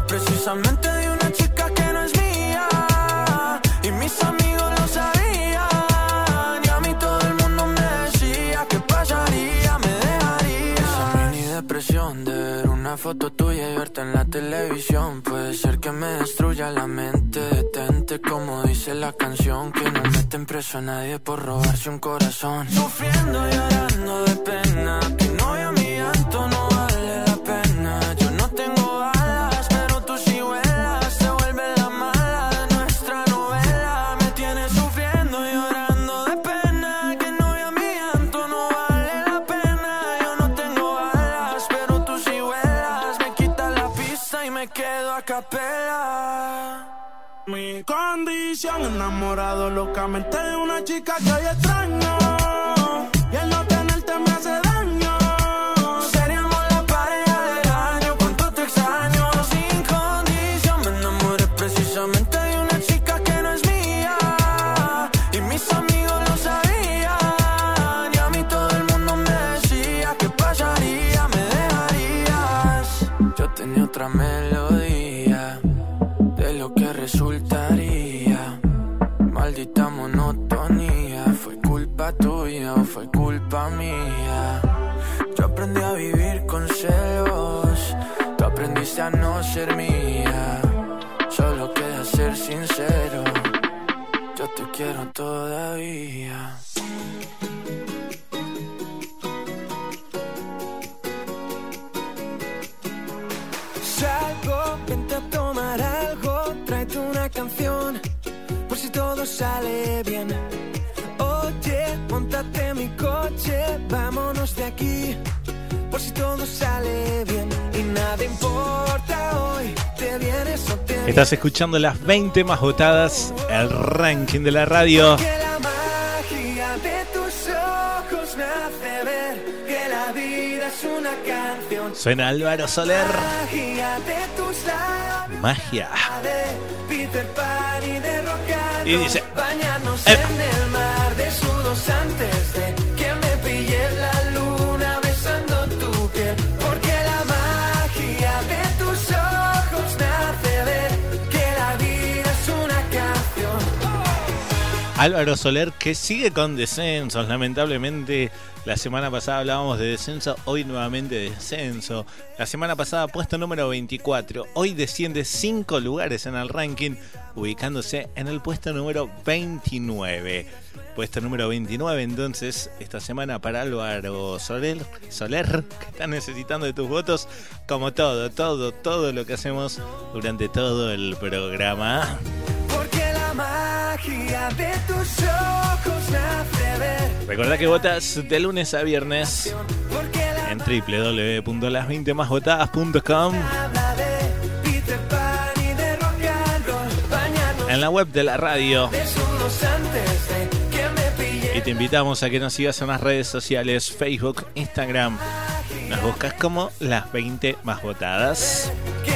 precisamente de una chica que no es mía. Y mis amigos lo sabían. Y a mí todo el mundo me decía que pasaría, me dejaría. Esa mini depresión de ver una foto tuya y verte en la televisión puede ser que me destruya la mente. Detente, como dice la canción, que no meten preso a nadie por robarse un corazón. Sufriendo y llorando de pena, que no vea mi llanto, no vale la pena. Yo no tengo alas, pero tú sí vuelas. Se vuelve la mala de nuestra novela. Me tienes sufriendo y llorando de pena, que no vea mi llanto, no vale la pena. Yo no tengo alas, pero tú sí vuelas. Me quitas la pista y me quedo a capela. Mi condición, enamorado locamente de una chica que hoy extraño. Y el no tenerte me hace daño. Seríamos la pareja del año, cuánto te extraño. Sin condición, me enamoré precisamente de una chica que no es mía. Y mis amigos lo sabían. Y a mí todo el mundo me decía que pasaría, me dejarías. Yo tenía otra melodía de lo que resultaría. Maldita monotonía. ¿Fue culpa tuya o fue culpa mía? Yo aprendí a vivir con celos. Tú aprendiste a no ser mía. Solo queda ser sincero. Yo te quiero todavía. Salgo, vente a tomar algo, tráete una canción, por si todo sale bien. Oye, móntate en mi coche, vámonos de aquí, por si todo sale bien. Y nada importa hoy, te vienes o te vienes. Estás escuchando las veinte más votadas, el ranking de la radio. Que la magia de tus ojos me hace ver que la vida es una canción. Suena Álvaro Soler. Magia de tus labios. Magia. De Peter Pan y de rock and Y dice, roll. Bañarnos eh. en el mar desnudos antes de que me pille la luna besando tu piel. Porque la magia de tus ojos me hace ver que la vida es una canción. Álvaro Soler, que sigue con descensos, lamentablemente. La semana pasada hablábamos de descenso, hoy nuevamente de descenso. La semana pasada puesto número veinticuatro, hoy desciende cinco lugares en el ranking, ubicándose en el puesto número veintinueve. Puesto número veintinueve entonces esta semana para Álvaro Soler, Soler, que está necesitando de tus votos, como todo, todo, todo lo que hacemos durante todo el programa. Porque la magia de tus ojos me hace ver. Recordá que votas de lunes a viernes en doble u doble u doble u punto las veinte más votadas punto com, en la web de la radio. Y te invitamos a que nos sigas en las redes sociales, Facebook, Instagram. Nos buscas como las veinte más votadas.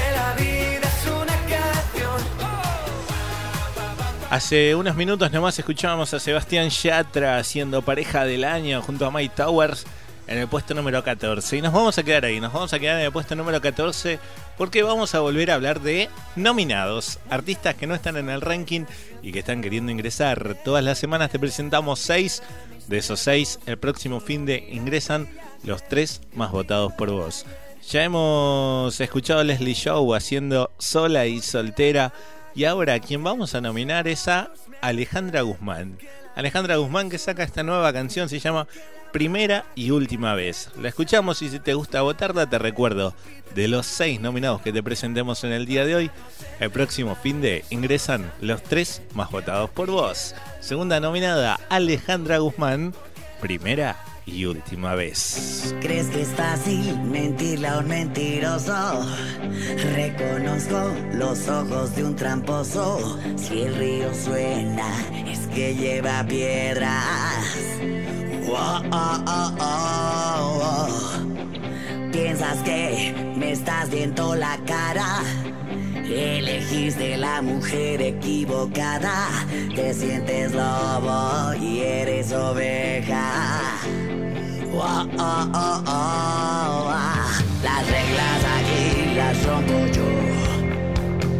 Hace unos minutos nomás escuchábamos a Sebastián Yatra haciendo pareja del año junto a Mike Towers en el puesto número catorce. Y nos vamos a quedar ahí, nos vamos a quedar en el puesto número catorce porque vamos a volver a hablar de nominados, artistas que no están en el ranking y que están queriendo ingresar. Todas las semanas te presentamos seis, de esos seis el próximo fin de ingresan los tres más votados por vos. Ya hemos escuchado a Leslie Show haciendo Sola y Soltera. Y ahora quien vamos a nominar es a Alejandra Guzmán. Alejandra Guzmán, que saca esta nueva canción, se llama Primera y Última Vez. La escuchamos y si te gusta votarla, te recuerdo, de los seis nominados que te presentemos en el día de hoy, el próximo fin de ingresan los tres más votados por vos. Segunda nominada, Alejandra Guzmán, Primera y Última Vez. ¿Crees que es fácil mentirle a un mentiroso? Reconozco los ojos de un tramposo. Si el río suena, es que lleva piedras. Oh, oh, oh, oh, oh. Piensas que me estás viendo la cara. Elegiste la mujer equivocada. Te sientes lobo y eres oveja. Oh, oh, oh, oh, oh. Las reglas aquí las rompo yo.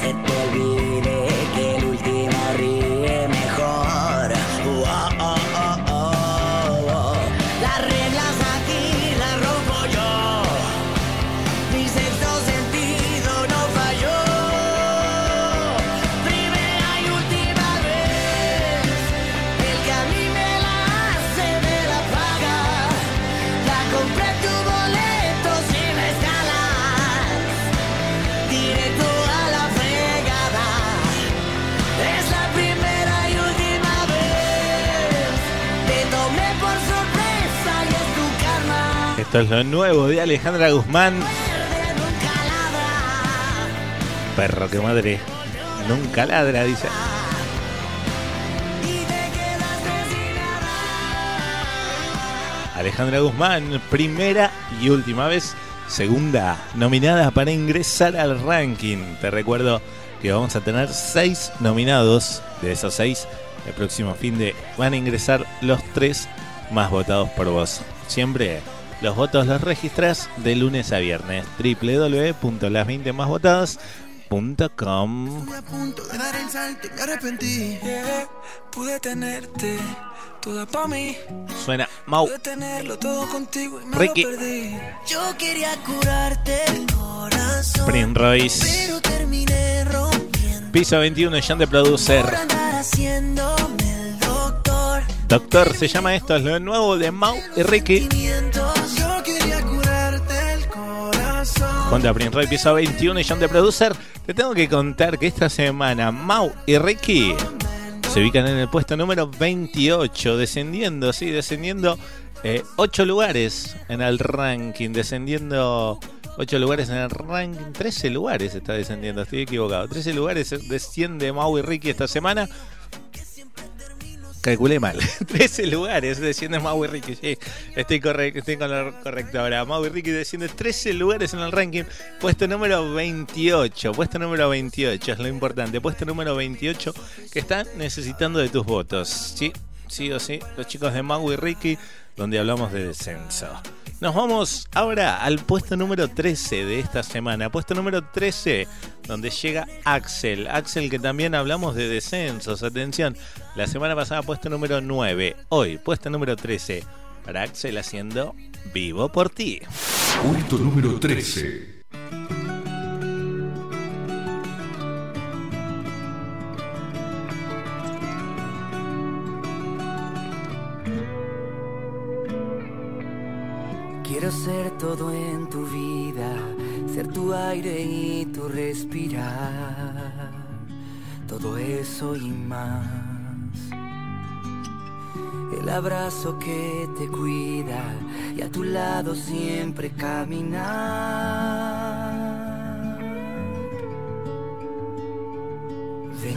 se te olvide que el último ríe mejor. Oh, oh, oh, oh, oh. Las reglas aquí las rompo yo. Mi sexto sentido no falló. Primera y última vez. El que a mí me la hace me la paga. La compré tu boleto sin escalas. Directo a la fregada. Es la primera y última vez. Te tomé por sorpresa y es tu karma. Esto es lo nuevo de Alejandra Guzmán. Perro que madre nunca ladra, dice. Alejandra Guzmán, primera y última vez, segunda nominada para ingresar al ranking. Te recuerdo que vamos a tener seis nominados. De esos seis, el próximo fin de van a ingresar los tres más votados por vos. Siempre los votos los registras de lunes a viernes. doble u doble u doble u punto las veinte más votadas punto com. Estuve a punto de dar el salto y me arrepentí. Yeah, pude tenerte toda pa' mí. Suena Mau. Pude tenerlo todo contigo y me Ricky. lo perdí. Yo quería curarte el corazón, Prince Royce. pero terminé rompiendo Piso veintiuno, John de Producer. por andar haciéndome el doctor. Doctor, se llama esto, es lo nuevo de Mau y Ricky. Yo quería curarte el corazón. Junto a Prince Royce, piso veintiuno y John de Producer. Te tengo que contar que esta semana Mau y Ricky se ubican en el puesto número veintiocho, descendiendo, sí, descendiendo eh, ocho lugares en el ranking, descendiendo ocho lugares en el ranking, trece lugares está descendiendo, estoy equivocado, trece lugares desciende Mau y Ricky esta semana. Calculé mal. trece lugares desciende Mau y Ricky. Sí, estoy, correcto, estoy con lo correcto ahora. Mau y Ricky desciende trece lugares en el ranking. Puesto número veintiocho. Puesto número veintiocho es lo importante. Puesto número veintiocho que están necesitando de tus votos. Sí, sí o sí. Los chicos de Mau y Ricky, donde hablamos de descenso. Nos vamos ahora al puesto número trece de esta semana. Puesto número trece, donde llega Axel. Axel, que también hablamos de descensos. Atención, la semana pasada puesto número nueve. Hoy, puesto número trece, para Axel haciendo Vivo por ti. Puesto número trece. Quiero ser todo en tu vida, ser tu aire y tu respirar, todo eso y más. El abrazo que te cuida y a tu lado siempre caminar. Ven,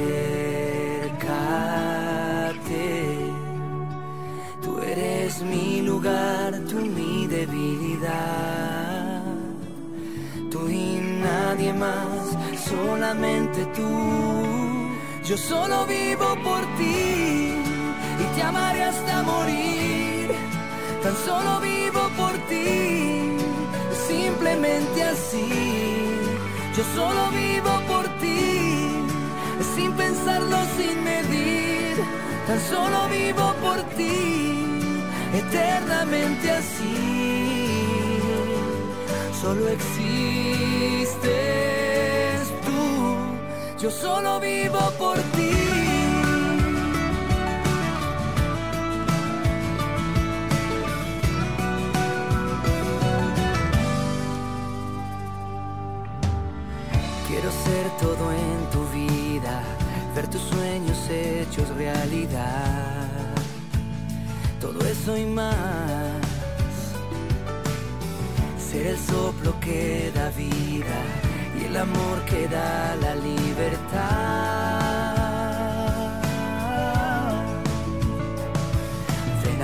acércate. Tú eres mi lugar, tú mi debilidad. Tú y nadie más, solamente tú. Yo solo vivo por ti y te amaré hasta morir. Tan solo vivo por ti, simplemente así. Yo solo vivo por ti, sin pensarlo, sin medir. Tan solo vivo por ti, eternamente así. Solo existes tú, yo solo vivo por ti. Quiero ser todo en tu vida, ver tus sueños hechos realidad, todo eso y más. Ser el soplo que da vida y el amor que da la libertad. Ven,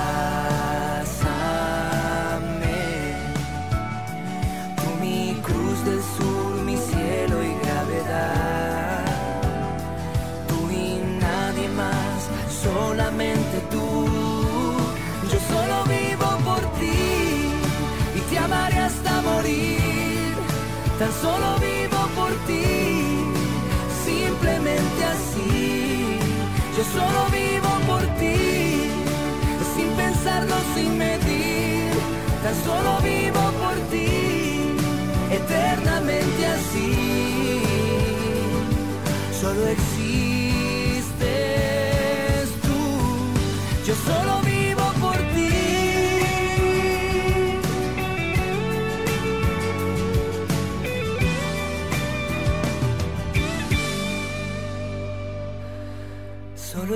abrázame, tú mi cruz del sur, mi cielo y gravedad. Tú y nadie más, solamente tú. Yo solo vivo por ti y te amaré hasta morir. Tan solo vivo por ti, Yo solo vivo por ti, sin pensarlo, sin medir. Tan solo vivo por ti, eternamente así. Solo existes tú, yo solo vivo por ti. Solo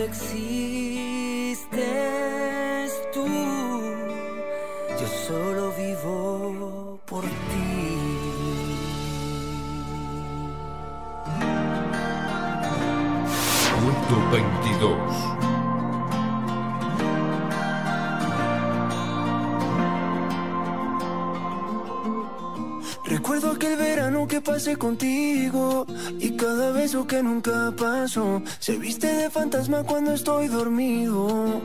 existes tú, yo solo vivo por ti. Puesto veintidós. Recuerdo aquel verano que pasé contigo y cada beso que nunca pasó se viste de fantasma cuando estoy dormido.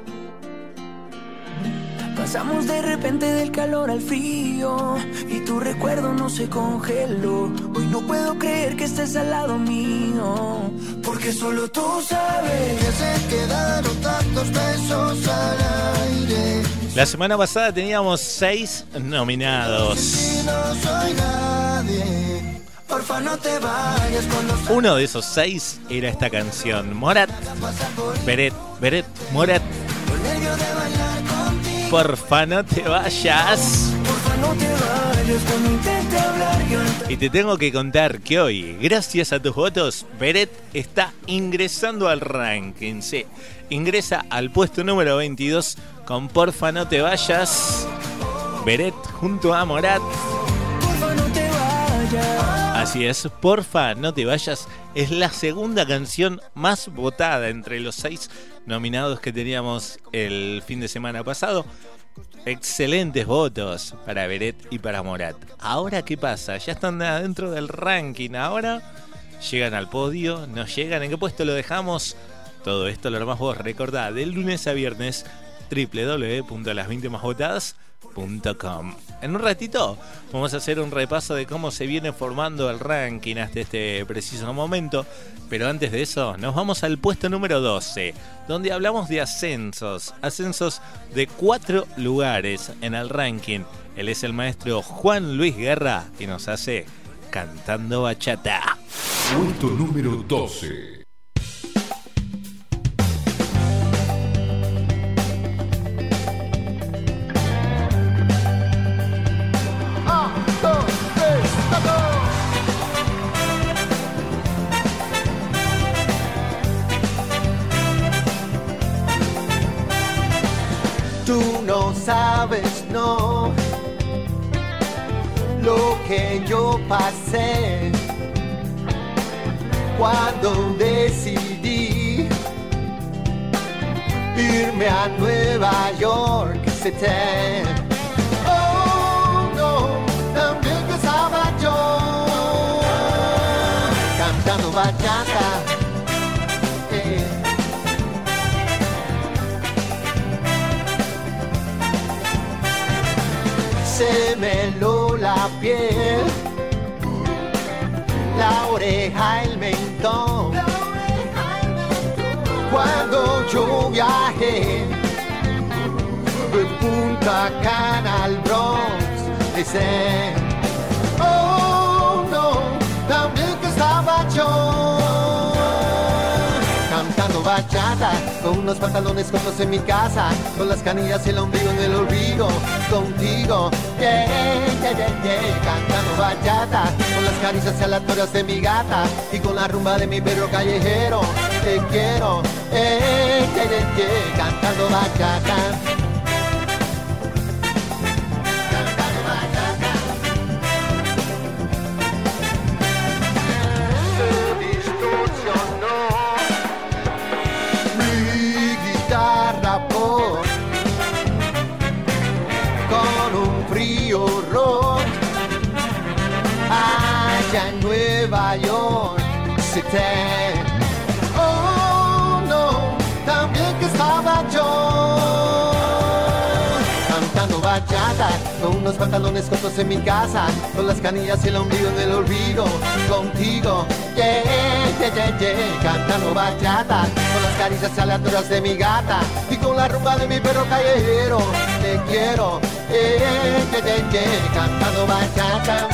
Pasamos de repente del calor al frío y tu recuerdo no se congeló. Hoy no puedo creer que estés al lado mío, porque solo tú sabes que se quedaron tantos besos al aire. La semana pasada teníamos seis nominados. Si no soy nadie, porfa no te vayas con los... Uno de esos seis era esta canción, Morat, Beret, Beret, Morat. Porfa no te vayas. Porfa no te vayas cuando intente hablar yo. Y te tengo que contar que hoy, gracias a tus votos, Beret está ingresando al ranking. Sí, ingresa al puesto número veintidós con Porfa no te vayas. Beret junto a Morat. Porfa no te vayas. Así es, Porfa no te vayas es la segunda canción más votada entre los seis nominados que teníamos el fin de semana pasado. Excelentes votos para Beret y para Morat. Ahora, ¿qué pasa? Ya están adentro del ranking. Ahora llegan al podio, no llegan. ¿En qué puesto lo dejamos? Todo esto lo armás vos. Recordá, de lunes a viernes, doble u doble u doble u punto las veinte más votadas punto com. En un ratito vamos a hacer un repaso de cómo se viene formando el ranking hasta este preciso momento. Pero antes de eso, nos vamos al puesto número doce, donde hablamos de ascensos. Ascensos de cuatro lugares en el ranking. Él es el maestro Juan Luis Guerra y nos hace Cantando Bachata. Puesto número doce. Tú no sabes, no, lo que yo pasé cuando decidí irme a Nueva York. Se te... Oh, no, también pensaba yo cantando bachata. Eh. Se me heló la piel, la oreja, el mentón, cuando yo viajé de Punta Cana al Bronx. Dicen, oh no, también que estaba yo cantando bachata, con unos pantalones cortos en mi casa, con las canillas y el ombligo en el olvido, contigo, yeah, yeah, yeah, yeah, cantando bachata, con las caricias aleatorias de mi gata, y con la rumba de mi perro callejero, te quiero, yeah, yeah, yeah, yeah, cantando bachata. Allá en Nueva York City. Oh no, también que estaba yo cantando bachata, con unos pantalones cortos en mi casa, con las canillas y el ombligo en el olvido. Contigo, yeah, yeah, yeah, yeah, cantando bachata, con las caricias aleatorias de mi gata y con la rumba de mi perro callejero. Te quiero, yeah, yeah, yeah, yeah, cantando bachata.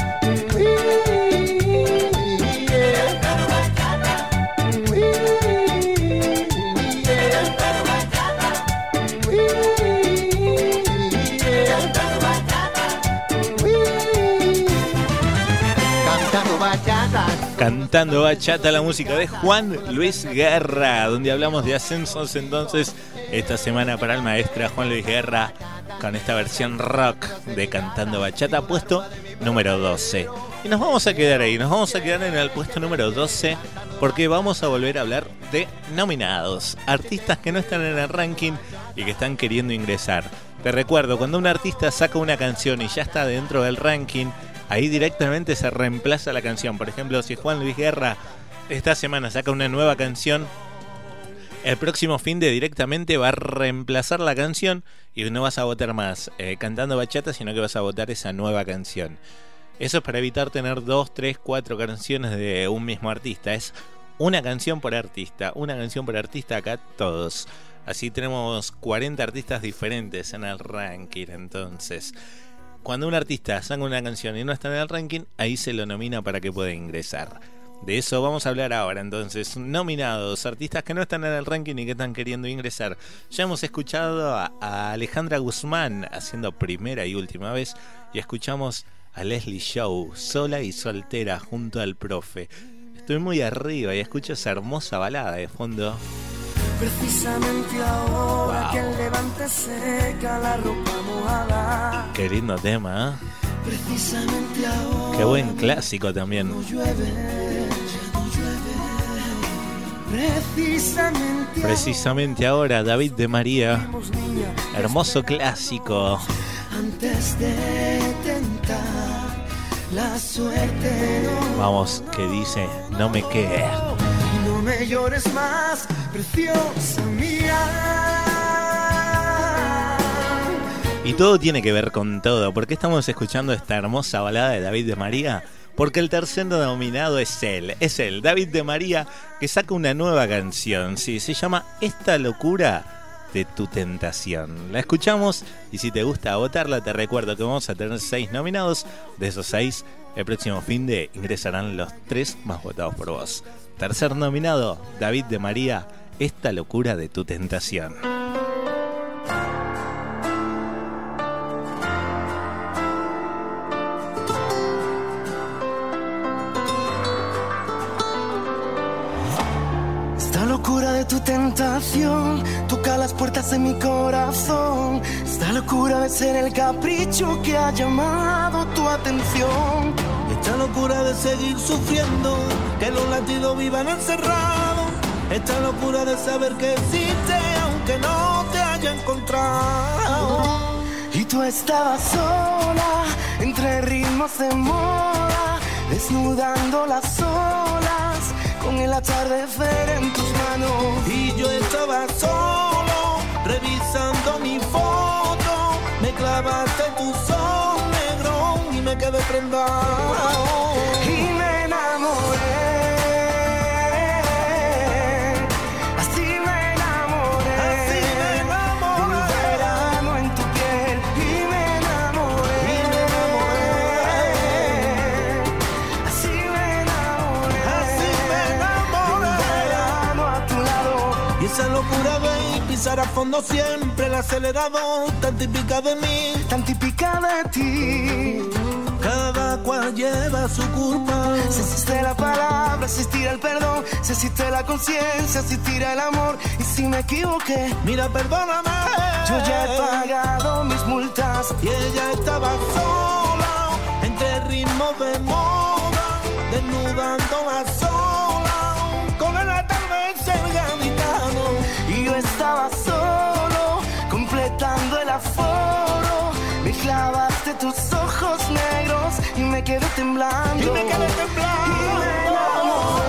Cantando bachata, la música de Juan Luis Guerra, donde hablamos de ascensos. Entonces, esta semana para el maestro Juan Luis Guerra, con esta versión rock de Cantando Bachata, puesto número doce. Y nos vamos a quedar ahí, nos vamos a quedar en el puesto número doce, porque vamos a volver a hablar de nominados, artistas que no están en el ranking y que están queriendo ingresar. Te recuerdo, cuando un artista saca una canción y ya está dentro del ranking, ahí directamente se reemplaza la canción. Por ejemplo, si Juan Luis Guerra esta semana saca una nueva canción, el próximo fin de directamente va a reemplazar la canción y no vas a votar más eh, Cantando Bachata, sino que vas a votar esa nueva canción. Eso es para evitar tener dos, tres, cuatro canciones de un mismo artista. Es una canción por artista, una canción por artista acá todos. Así tenemos cuarenta artistas diferentes en el ranking. Entonces, cuando un artista saca una canción y no está en el ranking, ahí se lo nomina para que pueda ingresar. De eso vamos a hablar ahora. Entonces, nominados, artistas que no están en el ranking y que están queriendo ingresar. Ya hemos escuchado a, a Alejandra Guzmán haciendo Primera y Última Vez, y escuchamos a Leslie Show, Sola y Soltera, junto al Profe. Estoy muy arriba y escucho esa hermosa balada de fondo. Precisamente ahora, wow, que el levante seca la ropa mojada. Qué lindo tema, ¿eh? Precisamente ahora. Qué buen clásico también. No llueve, ya no llueve. Precisamente, Precisamente ahora, David de María. Hermoso clásico. Antes de tentar la suerte, no. Vamos, que dice, no me quede. No me llores más, preciosa mía. Y todo tiene que ver con todo. ¿Por qué estamos escuchando esta hermosa balada de David de María? Porque el tercer nominado es él. Es él, David de María, que saca una nueva canción. Sí, se llama Esta locura de tu tentación. La escuchamos y si te gusta votarla, te recuerdo que vamos a tener seis nominados. De esos seis, el próximo fin de ingresarán los tres más votados por vos. Tercer nominado, David de María, Esta locura de tu tentación. Esta locura de tu tentación toca las puertas de mi corazón. Esta locura de ser el capricho que ha llamado tu atención. Esta locura de seguir sufriendo, que los latidos vivan encerrados. Esta locura de saber que existe aunque no te haya encontrado. Y tú estabas sola, entre ritmos de moda, desnudando las olas, con el atardecer en tus manos. Y yo estaba solo, revisando mi foto. Me clavaste tus ojos negros y me quedé prendado. Y me enamoré. Así me enamoré. Así me enamoré. Un verano en tu piel. Y me enamoré. Y me enamoré. Así me enamoré. Así me enamoré. Un verano a tu lado. Y esa locura de pisar a fondo siempre el acelerador, tan típica de mí, tan típica de ti. Cada cual lleva su culpa. Si existe la palabra, si estira el perdón. Si existe la conciencia, si estira el amor. Y si me equivoqué, mira, perdóname. Yo ya he pagado mis multas. Y ella estaba sola, entre ritmos de moda, desnudando la sola, con el atardecer gaditano. Y yo estaba solo, completando el aforo. Me clavaste tus ojos negros y me quedé temblando. Y me quedé temblando. Y me enamoré.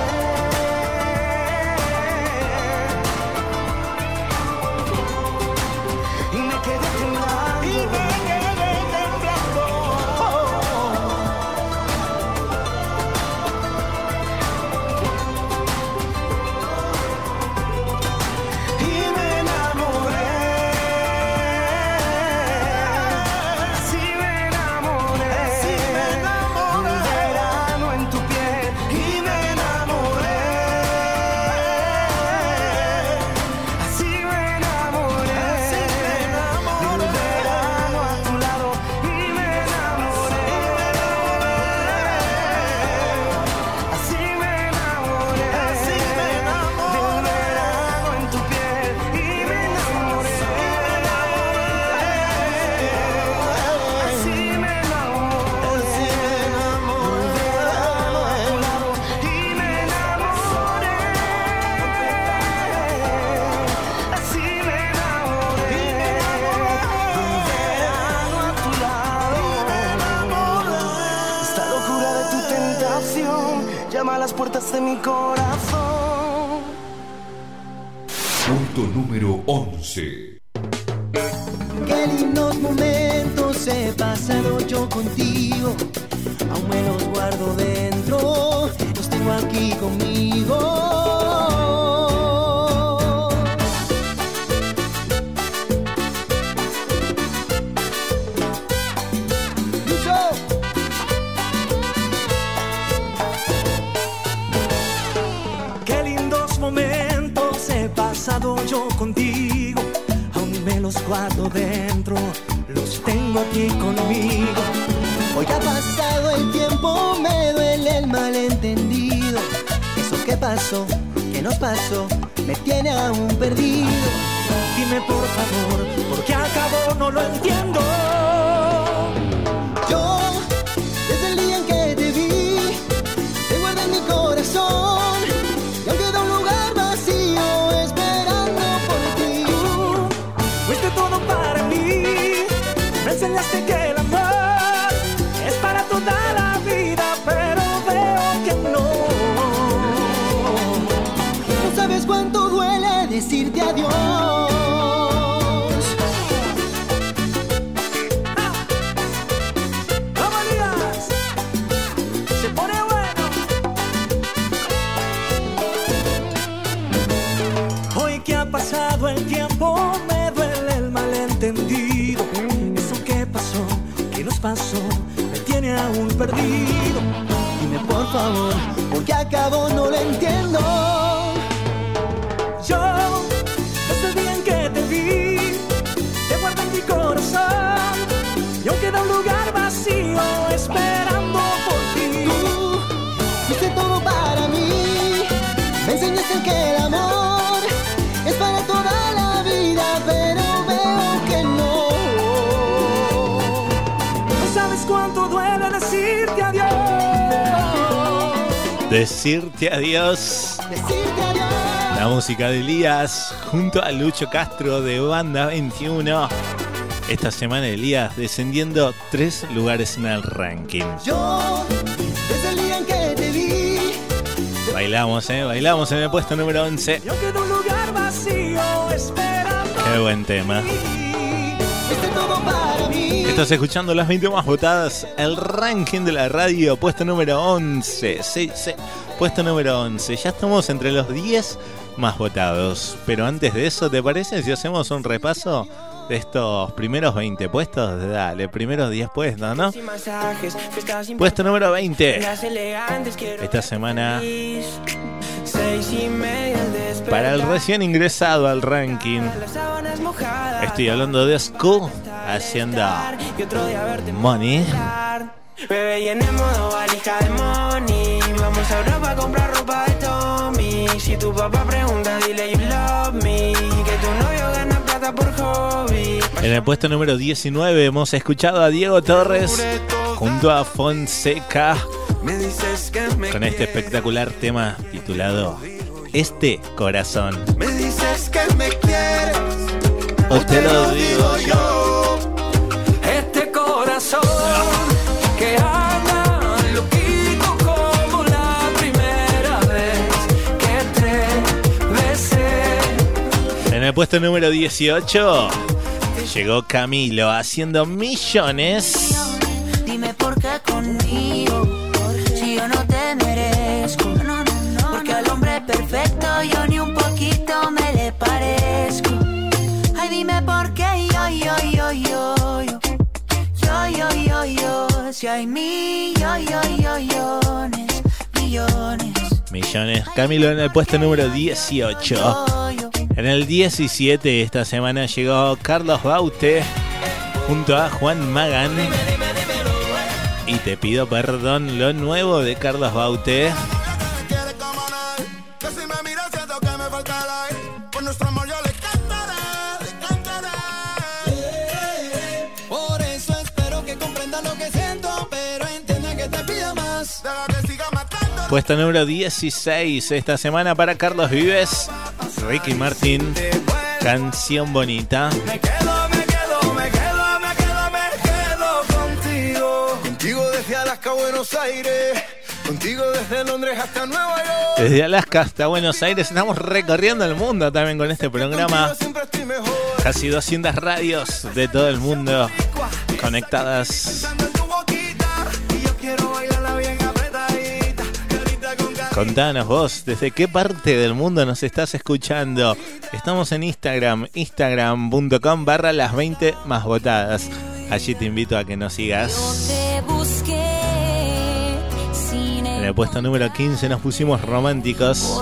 Y me quedé temblando. Y me quedé temblando. llama a las puertas de mi corazón. Punto número once. Qué lindos momentos he pasado yo contigo, aún me los guardo dentro, los tengo aquí conmigo. Qué lindos momentos he pasado yo contigo, aún me los guardo dentro, los tengo aquí conmigo. Hoy ha pasado el tiempo, me duele el malentendido. Eso que pasó, que nos pasó, me tiene aún perdido. Dime por favor, ¿por qué acabó? No lo entiendo. Yo, desde el día en que te vi, te guardé en mi corazón, y aún queda un lugar vacío esperando por ti. Tú fuiste todo para mí, me enseñaste que el amor es para toda la vida, pero veo que no. No sabes cuánto duele decirte adiós. Pasado el tiempo, me duele el malentendido. Eso que pasó, que nos pasó, me tiene aún perdido. Dime por favor, ¿por qué acabó? No lo entiendo. Yo, desde el día en que te vi, te guardé en mi corazón, y aún queda un lugar vacío esperando por ti. Tú fuiste todo para mí, me enseñaste que el amor es para toda la vida, pero veo que no. No sabes cuánto duele decirte adiós. Decirte adiós. Decirte adiós. La música de Elías junto a Lucho Castro de Banda veintiuno. Esta semana Elías descendiendo tres lugares en el ranking. Yo, desde el día en que te vi, Bailamos, eh, bailamos en el puesto número once. yo quedo un lugar vacío esperando. Qué buen tema. Este todo para mí. Estás escuchando las veinte más votadas, el ranking de la radio, puesto número once. Sí, sí, puesto número once. Ya estamos entre los diez más votados. Pero antes de eso, ¿te parece si hacemos un repaso de estos primeros veinte puestos? Dale, primeros diez puestos, ¿no? Puesto número veinte. Esta semana, para el recién ingresado al ranking, estoy hablando de School haciendo Money. Bebé, llenemos valija de money. Vamos a Europa a comprar ropa de Tommy. Si tu papá pregunta, dile you love me. Que tu novio gana plata por hobby. En el puesto número diecinueve hemos escuchado a Diego Torres junto a Fonseca con este espectacular tema titulado Este Corazón. Me dices que me quieres, o te lo digo yo. Este corazón que anda loquito como la primera vez que te besé. En el puesto número dieciocho llegó Camilo haciendo Millones. Dime por qué conmigo, si yo no te merezco. Porque al hombre perfecto yo ni un poquito me le parezco. Ay, dime por qué yo, yo, yo, yo, yo. Yo, yo, yo, yo. Si hay millones, millones, millones. Millones. Camilo en el puesto número dieciocho. En el diecisiete esta semana llegó Carlos Baute junto a Juan Magán. Y te pido perdón, lo nuevo de Carlos Baute. Por eso espero que comprenda lo que siento, pero entienda que te pido más. Puesto número dieciséis esta semana para Carlos Vives, Ricky Martin, Canción Bonita. Me quedo, me quedo, me quedo, me quedo, me quedo contigo. Contigo desde Alaska a Buenos Aires, Contigo desde Londres hasta Nueva York. Desde Alaska hasta Buenos Aires estamos recorriendo el mundo también con este programa. Casi doscientas radios de todo el mundo conectadas. Contanos vos, ¿desde qué parte del mundo nos estás escuchando? Estamos en Instagram, instagram punto com barra las veinte más votadas. Allí te invito a que nos sigas. En el puesto número quince nos pusimos románticos.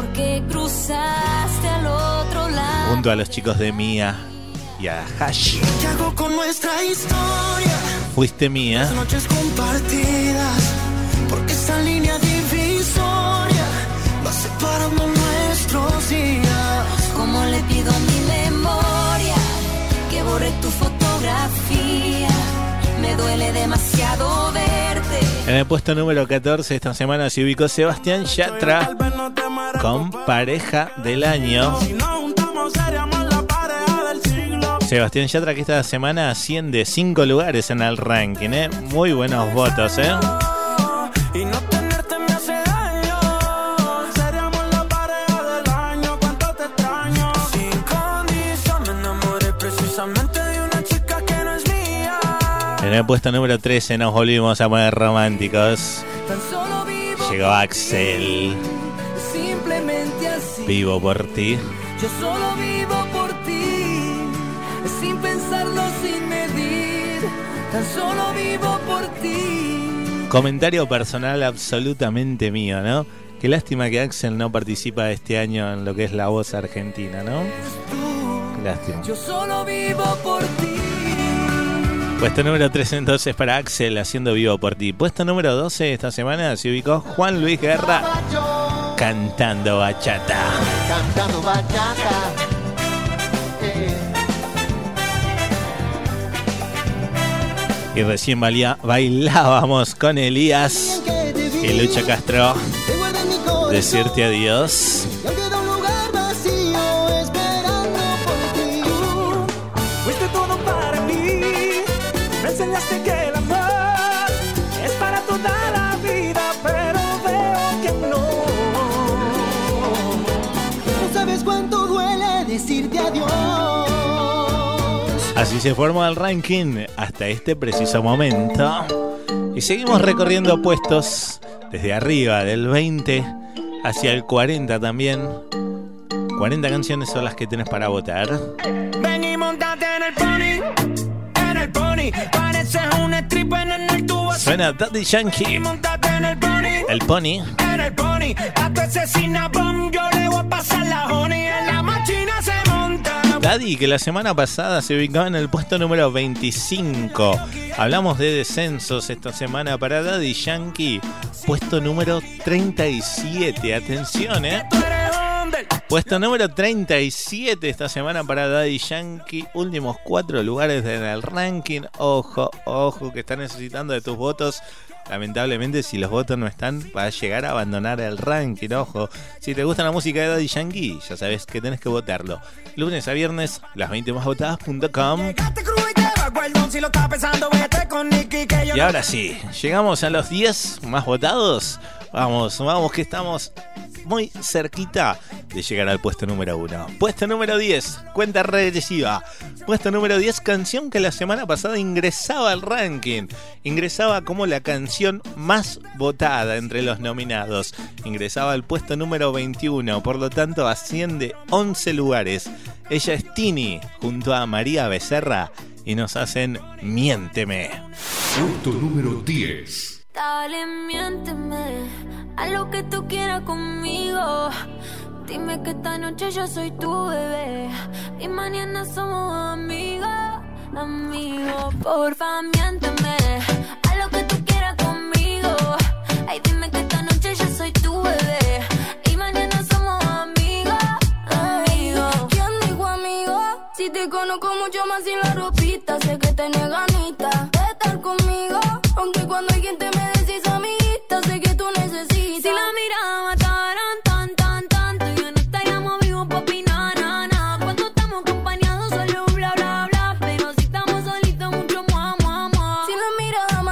Junto a los chicos de Mía y a Hash. ¿Qué hago con nuestra historia? Fuiste mía. Las noches compartidas, porque esa línea divisoria va separando nuestros días. Como le pido a mi memoria que borre tu fotografía, me duele demasiado verte. En el puesto número catorce esta semana se ubicó Sebastián Yatra con Pareja del Año. Sebastián Yatra que esta semana asciende cinco lugares en el ranking, ¿eh? Muy buenos votos, ¿eh? Y no tenerte me hace daño. Seríamos la pareja del año. Cuánto te extraño. Sin condición me enamoré precisamente de una chica que no es mía. En el puesto número trece nos volvimos a poner románticos. Llegó Axel. Simplemente así. Vivo por ti. Yo solo vivo por ti. Sin pensarlo, sin medir. Tan solo vivo por ti. Comentario personal absolutamente mío, ¿no? Qué lástima que Axel no participa este año en lo que es La Voz Argentina, ¿no? Qué lástima. Yo solo vivo por ti. Puesto número trece entonces para Axel haciendo Vivo por ti. Puesto número doce esta semana se ubicó Juan Luis Guerra cantando bachata. Cantando bachata. Eh. Y recién valía, bailábamos con Elías y Lucha Castro. Decirte adiós. Queda un lugar vacío esperando por ti. Tú fuiste todo para mí. Me enseñaste que el amor es para toda la vida, pero veo que no. No sabes cuánto duele decirte adiós. Así se formó el ranking hasta este preciso momento. Y seguimos recorriendo puestos desde arriba, del veinte hacia el cuarenta también. cuarenta canciones son las que tienes para votar. Ven y montate en el pony, en el pony. Pareces un stripper en el tubo. Suena Daddy Yankee. Montate en el pony, El Pony. en el pony. A tu asesina bomb yo le voy a pasar la honey. En la máquina se monta. Daddy, que la semana pasada se ubicaba en el puesto número veinticinco. Hablamos de descensos esta semana para Daddy Yankee. Puesto número treinta y siete. Atención, ¿eh? Puesto número treinta y siete esta semana para Daddy Yankee. Últimos cuatro lugares en el ranking. Ojo, ojo, que está necesitando de tus votos. Lamentablemente, si los votos no están, va a llegar a abandonar el ranking. Ojo, si te gusta la música de Daddy Yankee, ya sabes que tenés que votarlo. Lunes a viernes, las veinte más votadas punto com. Y ahora sí, llegamos a los diez más votados. Vamos, vamos, que estamos muy cerquita de llegar al puesto número uno. Puesto número diez, cuenta regresiva. Puesto número diez, canción que la semana pasada ingresaba al ranking. Ingresaba como la canción más votada entre los nominados. Ingresaba al puesto número veintiuno, por lo tanto asciende once lugares. Ella es Tini, junto a María Becerra, y nos hacen Miénteme. Puesto número diez. Dale, miénteme, haz lo que tú quieras conmigo. Dime que esta noche yo soy tu bebé y mañana somos amigos, amigos. Porfa, miénteme, haz lo que tú quieras conmigo. Ay, dime que esta noche yo soy tu bebé y mañana somos amigos, amigos. ¿Quién dijo amigo? Si te conozco mucho más sin la ropita, sé que tenés ganita de estar conmigo. Aunque cuando alguien te me decís amiguita, sé que tú necesitas. Si la mirada mataran tan, tan, tanto, ya no estaríamos vivos pa' opinar, na, na. Cuando estamos acompañados solo bla, bla, bla. Pero si estamos solitos mucho mua, mua, mua. Si la mirada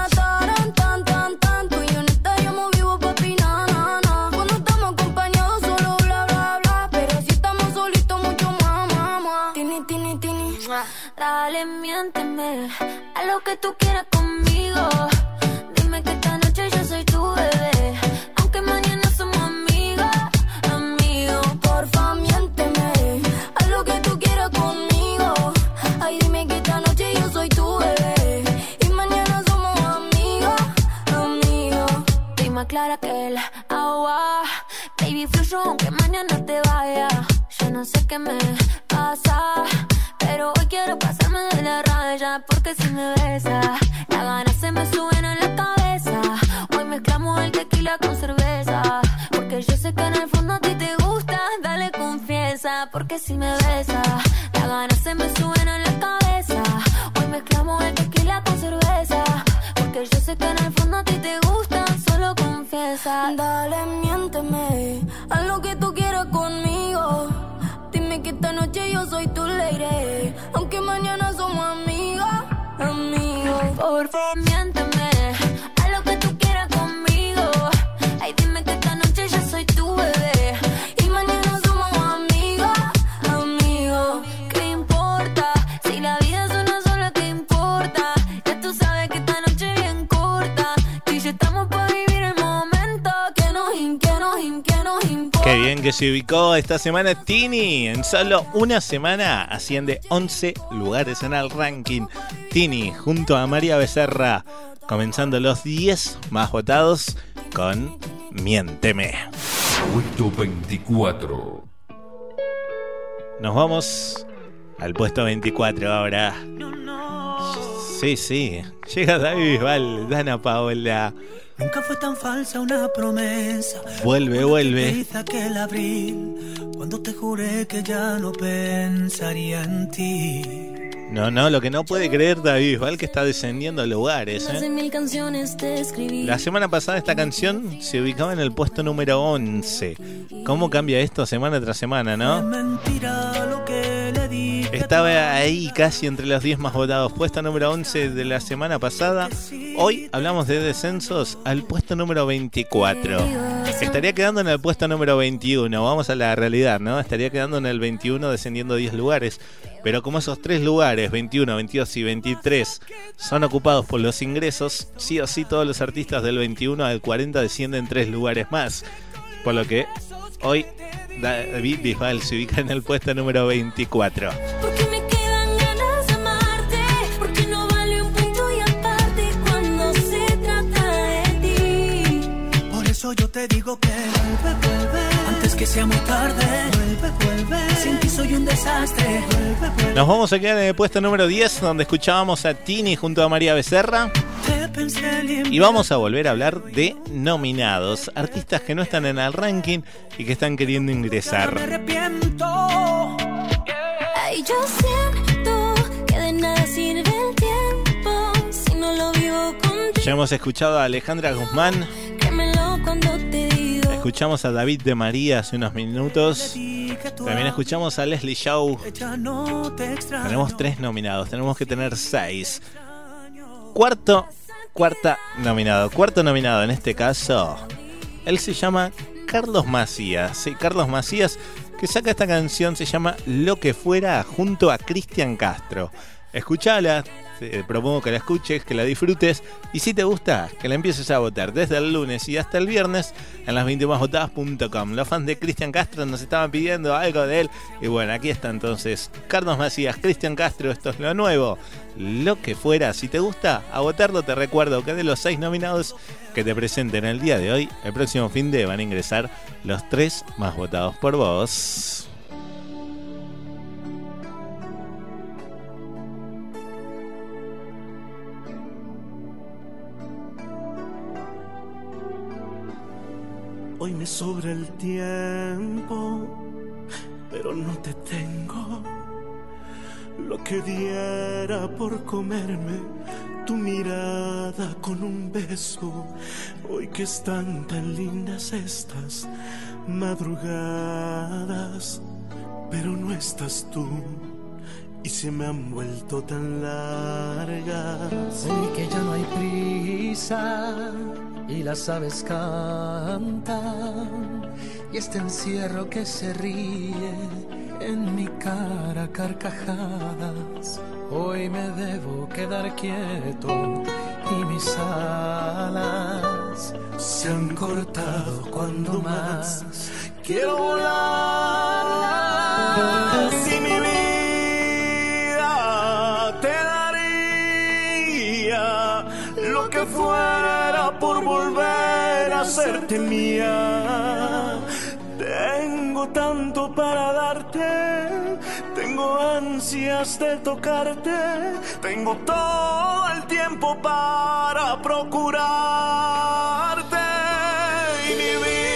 miénteme, haz lo que tú quieras conmigo. Dime que esta noche yo soy tu bebé, aunque mañana somos amigos, amigos. Porfa, miénteme, haz lo que tú quieras conmigo. Ay, dime que esta noche yo soy tu bebé y mañana somos amigos, amigos. Estoy más clara que el agua, baby, fluyo aunque mañana te vaya. Yo no sé qué me pasa, pero hoy quiero pasarme de la raya, porque si me besas, las ganas se me suben a la cabeza. Hoy mezclamos el tequila con cerveza, porque yo sé que en el fondo a ti te gusta. Dale, confiesa, porque si me besas, las ganas se me suben a la cabeza. Hoy mezclamos el tequila con cerveza, porque yo sé que en el fondo a ti te gusta. Solo confiesa. Dale, miénteme, haz lo que tú quieras conmigo. Dime que esta noche yo soy tu lady, aunque mañana somos amigos, amigos. Por favor, miénteme, haz lo que tú quieras conmigo. Ay, dime que esta noche yo soy tu bebé y mañana somos amigos, amigos. ¿Qué importa? Si la vida es una sola, ¿qué importa? Ya tú sabes que esta noche es bien corta, y ya estamos para vivir el momento que nos, que nos, que nos importa. Qué bien que se ubicó esta semana Tini. En solo una semana asciende once lugares en el ranking. Tini junto a María Becerra, comenzando los diez más votados con Miénteme. Puesto veinticuatro. Nos vamos al puesto veinticuatro ahora. Sí, sí. Llega David Bisbal, Dana Paola. Nunca fue tan falsa una promesa. Vuelve, vuelve. Te hice aquel abril, cuando te juré que ya no pensaría en ti. No, no, lo que no puede creer David Bisbal, que está descendiendo lugares, Más de ¿eh? mil canciones te escribí. La semana pasada esta canción se ubicaba en el puesto número once. ¿Cómo cambia esto semana tras semana, no? Mentira lo que le di. Estaba ahí casi entre los diez más votados. Puesto número once de la semana pasada. Hoy hablamos de descensos al puesto número veinticuatro. Estaría quedando en el puesto número veintiuno. Vamos a la realidad, ¿no? Estaría quedando en el veintiuno, descendiendo diez lugares. Pero como esos tres lugares, veintiuno, veintidós y veintitrés, son ocupados por los ingresos, sí o sí todos los artistas del veintiuno al cuarenta descienden tres lugares más. Por lo que hoy David Bisbal se ubica en el puesto número veinticuatro. Porque me quedan ganas de amarte, porque no vale un punto y aparte cuando se trata de ti. Por eso yo te digo que vuelve, vuelve, antes que sea muy tarde. Vuelve, vuelve, sin ti soy un desastre. Vuelve, vuelve. Nos vamos a quedar en el puesto número diez, donde escuchábamos a Tini junto a María Becerra. Y vamos a volver a hablar de nominados, artistas que no están en el ranking y que están queriendo ingresar. Me arrepiento. Ay, yo siento que de nada sirve el tiempo si no lo vivo contigo. Ya hemos escuchado a Alejandra Guzmán. Créemelo cuando te digo. Escuchamos a David de María hace unos minutos. También escuchamos a Leslie Shaw. Tenemos tres nominados, tenemos que tener seis. Cuarto, cuarta nominado. Cuarto nominado en este caso. Él se llama Carlos Macías. Sí, Carlos Macías, que saca esta canción, se llama Lo que fuera, junto a Cristian Castro. Escuchala, te propongo que la escuches, que la disfrutes, y si te gusta, que la empieces a votar desde el lunes y hasta el viernes en las veinte más votadas punto com. Los fans de Cristian Castro nos estaban pidiendo algo de él, y bueno, aquí está entonces Carlos Macías, Cristian Castro, esto es lo nuevo, Lo que fuera. Si te gusta, a votarlo. Te recuerdo que de los seis nominados que te presenten el día de hoy, el próximo fin de van a ingresar los tres más votados por vos. Hoy me sobra el tiempo, pero no te tengo. Lo que diera por comerme tu mirada con un beso. Hoy que están tan lindas estas madrugadas, pero no estás tú y se me han vuelto tan largas. Hoy que ya no hay prisa y las aves cantan, y este encierro que se ríe en mi cara carcajadas. Hoy me debo quedar quieto y mis alas se han cortado cuando más quiero volar. Si mi vida te daría lo que fuera por volver a serte mía. Tengo tanto para darte, tengo ansias de tocarte, tengo todo el tiempo para procurarte. Y mi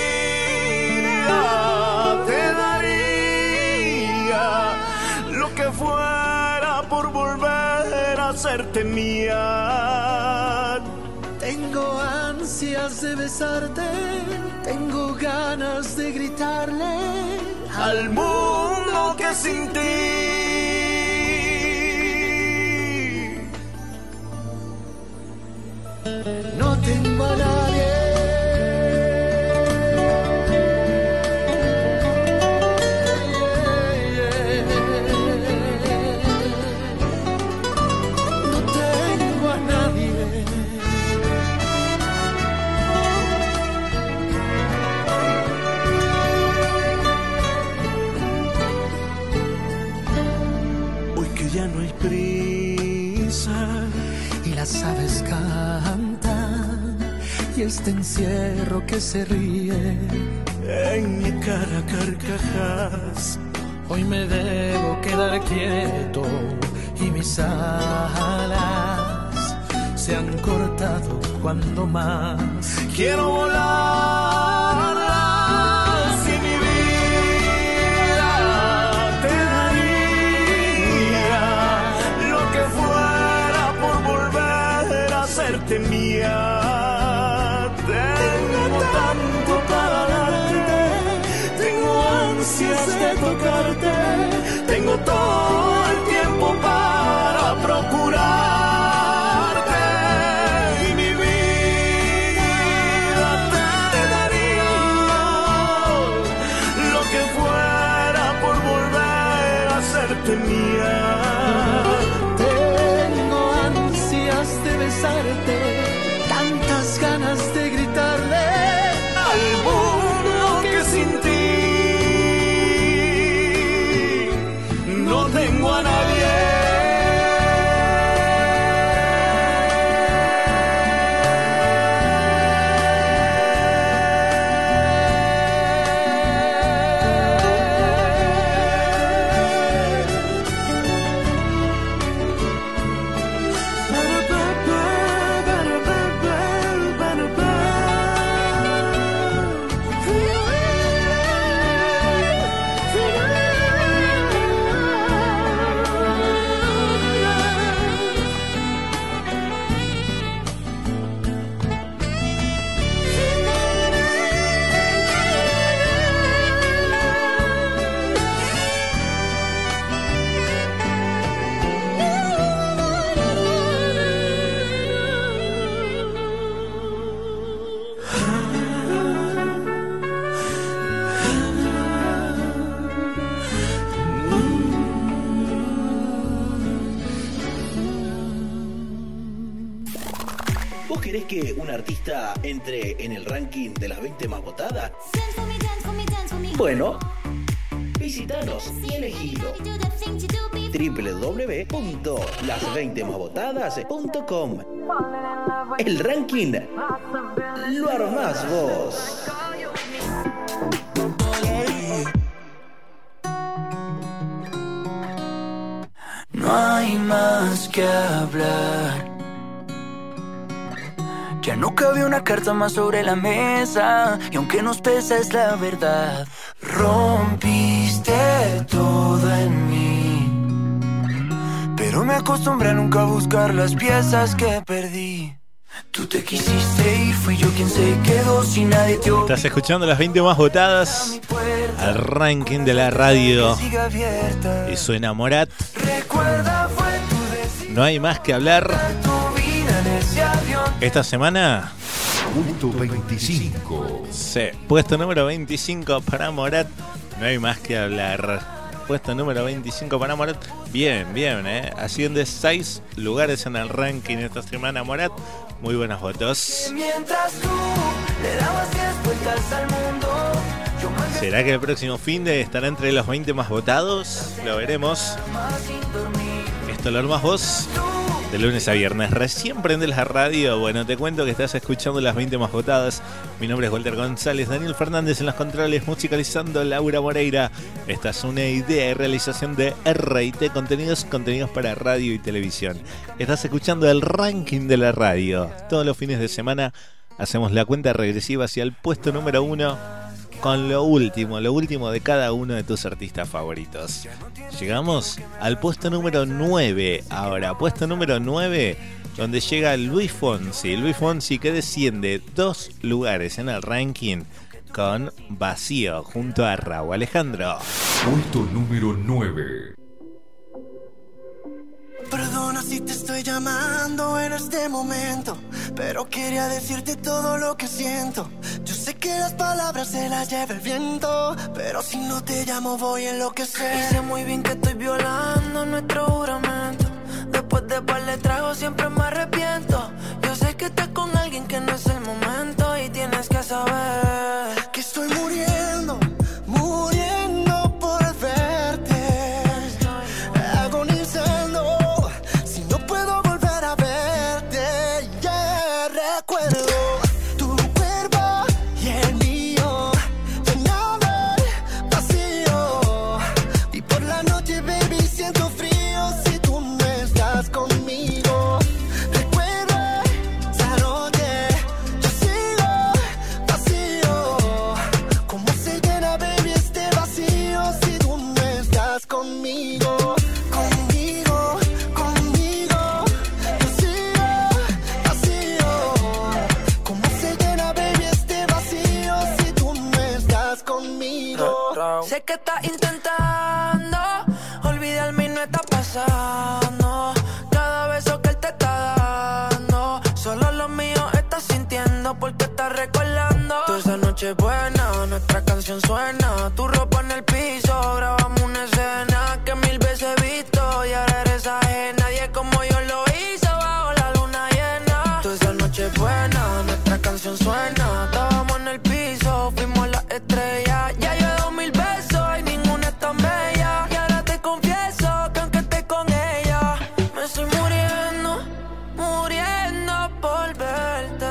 vida te daría lo que fuera por volver a serte mía. Tengo ansias de besarte, tengo ganas de gritarle al mundo que sin ti no tengo a nadie. No tengo a nadie. Ya no hay prisa y las aves cantan y este encierro que se ríe en mi cara carcajadas. Hoy me debo quedar quieto y mis alas se han cortado cuando más quiero volar. Si mi vida te hacerte mía, tengo tanto para darte, tengo ansias de tocarte, tengo todo el tiempo para procurarte. Y mi vida te daría lo que fuera por volver a hacerte mía. De besarte, tantas ganas de gritarle al mundo que sin ti no tengo a nadie. ¿Querés que un artista entre en el ranking de las veinte más votadas? Bueno, visitanos y elegilo. doble u doble u doble u punto las veinte más votadas punto com. El ranking lo armás vos. No hay más que hablar. Ya no cabe una carta más sobre la mesa, y aunque nos pesa es la verdad. Rompiste todo en mí, pero me acostumbré a nunca buscar las piezas que perdí. Tú te quisiste ir, fui yo quien se quedó sin nadie te... Estás escuchando las veinte más votadas al ranking de la radio. Y suena Morat. No hay más que hablar. Esta semana Puesto veinticinco. Sí, puesto número veinticinco para Morat. No hay más que hablar. puesto número veinticinco para Morat. Bien, bien, ¿eh? Asciende seis lugares en el ranking esta semana, Morat. Muy buenos votos. Mientras tú le dabas diez vueltas al mundo, yo más ¿Será que el próximo fin de estará entre los veinte más votados? Lo veremos. sin dormir. Esto lo armas vos de lunes a viernes. Recién prendes la radio. Bueno, te cuento que estás escuchando las veinte más votadas. Mi nombre es Walter González, Daniel Fernández en los controles, musicalizando Laura Moreira. Esta es una idea y realización de R I T Contenidos, contenidos para radio y televisión. Estás escuchando el ranking de la radio. Todos los fines de semana hacemos la cuenta regresiva hacia el puesto número uno con lo último, lo último de cada uno de tus artistas favoritos. Llegamos al puesto número nueve ahora, puesto número nueve, donde llega Luis Fonsi. Luis Fonsi que desciende dos lugares en el ranking con Vacío junto a Raúl Alejandro. Puesto número nueve. Perdona si te estoy llamando en este momento, pero quería decirte todo lo que siento. Yo sé que las palabras se las lleva el viento, pero si no te llamo voy a enloquecer. Y sé muy bien que estoy violando nuestro juramento. Después de par de tragos siempre me arrepiento. Yo sé que estás con alguien que no es el momento y tienes que saber que estoy muriendo, muriendo por verte, agonizando. Recuerdo tu cuerpo y el mío, llenaba el vacío. Y por la noche, baby, siento frío si tú no estás conmigo. Recuerda esa noche, yo sigo vacío. ¿Cómo se llena, baby, este vacío si tú no estás conmigo? Conmigo, conmigo, yo sigo vacío. Sé que estás intentando olvidarme y no está pasando. Cada beso que él te está dando, solo lo mío estás sintiendo porque estás recordando. Toda esa noche buena, nuestra canción suena. Tu ropa en el piso, grabamos una escena que mil veces he visto y ahora eres ajena. Nadie como yo lo hizo bajo la luna llena. Toda esa noche buena, nuestra canción suena. Estábamos en el piso, fuimos las estrellas. Ya yo he dado mil besos y ninguna es tan bella. Y ahora te confieso que aunque esté con ella, me estoy muriendo, muriendo por verte,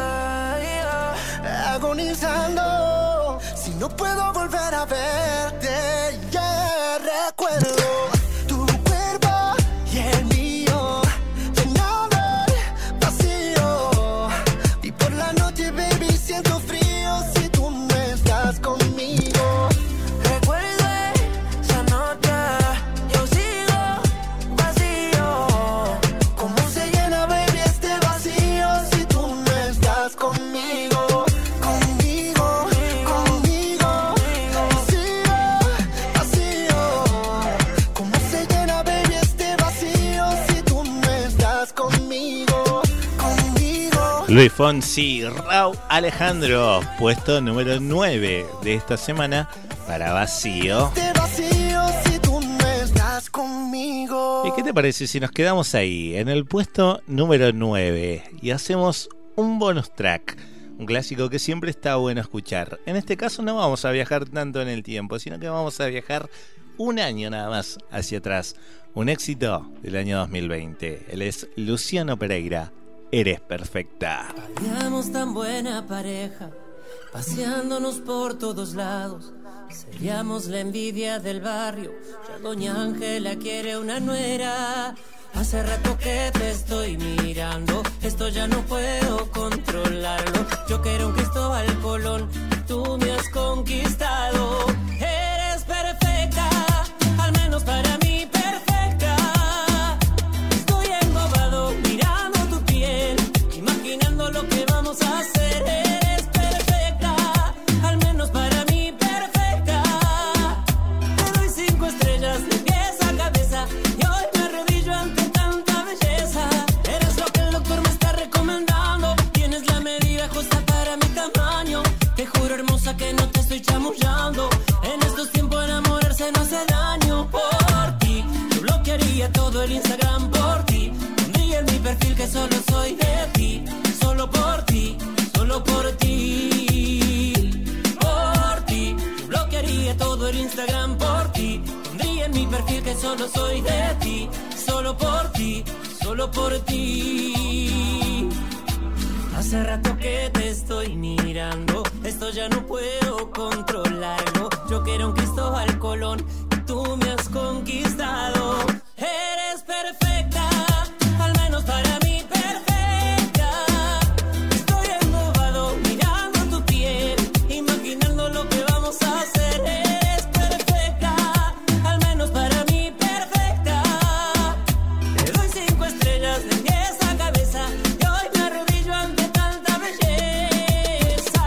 yeah. Agonizando, si no puedo volver a verte, yeah. Recuerdo tu cuerpo y el mío, llenaba el vacío. Y por la noche, baby, siento frío si tú no estás conmigo. Recuerde esa noche, yo sigo vacío. ¿Cómo se llena, baby, este vacío si tú no estás conmigo? Conmigo, conmigo, yo sigo vacío. ¿Cómo se llena, baby, este vacío si tú no estás conmigo? Conmigo. Luis Fonsi, Raúl Alejandro, puesto número nueve de esta semana para Vacío. Este vacío si tú no estás conmigo. ¿Y qué te parece si nos quedamos ahí, en el puesto número nueve, y hacemos un bonus track? Un clásico que siempre está bueno escuchar. En este caso no vamos a viajar tanto en el tiempo, sino que vamos a viajar un año nada más hacia atrás. Un éxito del año dos mil veinte. Él es Luciano Pereira. Eres perfecta. Seríamos tan buena pareja, paseándonos por todos lados. Seríamos la envidia del barrio. Ya doña Ángela quiere una nuera. Hace rato que te estoy mirando, esto ya no puedo controlarlo. Yo quiero un Cristóbal Colón, tú me has conquistado. Eres perfecta, al menos para mí perfecta. Estoy embobado mirando tu piel, imaginando lo que vamos a hacer. Eres perfecta, al menos para mí perfecta. Te doy cinco estrellas de pies a cabeza y hoy me arrodillo ante tanta belleza. Eres lo que el doctor me está recomendando. Tienes la medida justa para mi tamaño. Te juro, hermosa, que no te estoy llamando. solo soy de ti, solo por ti, solo por ti, por ti. Yo bloquearía todo el Instagram por ti, pondría en mi perfil que solo soy de ti, solo por ti, solo por ti. Hace rato que te estoy mirando, esto ya no puedo controlarlo. Yo quiero un Cristóbal Colón y tú me has conquistado. Eres perfecta, al menos para mí perfecta. Estoy embobado mirando tu piel, imaginando lo que vamos a hacer. Eres perfecta, al menos para mí perfecta. Te doy cinco estrellas de pies a cabeza y hoy me arrodillo ante tanta belleza.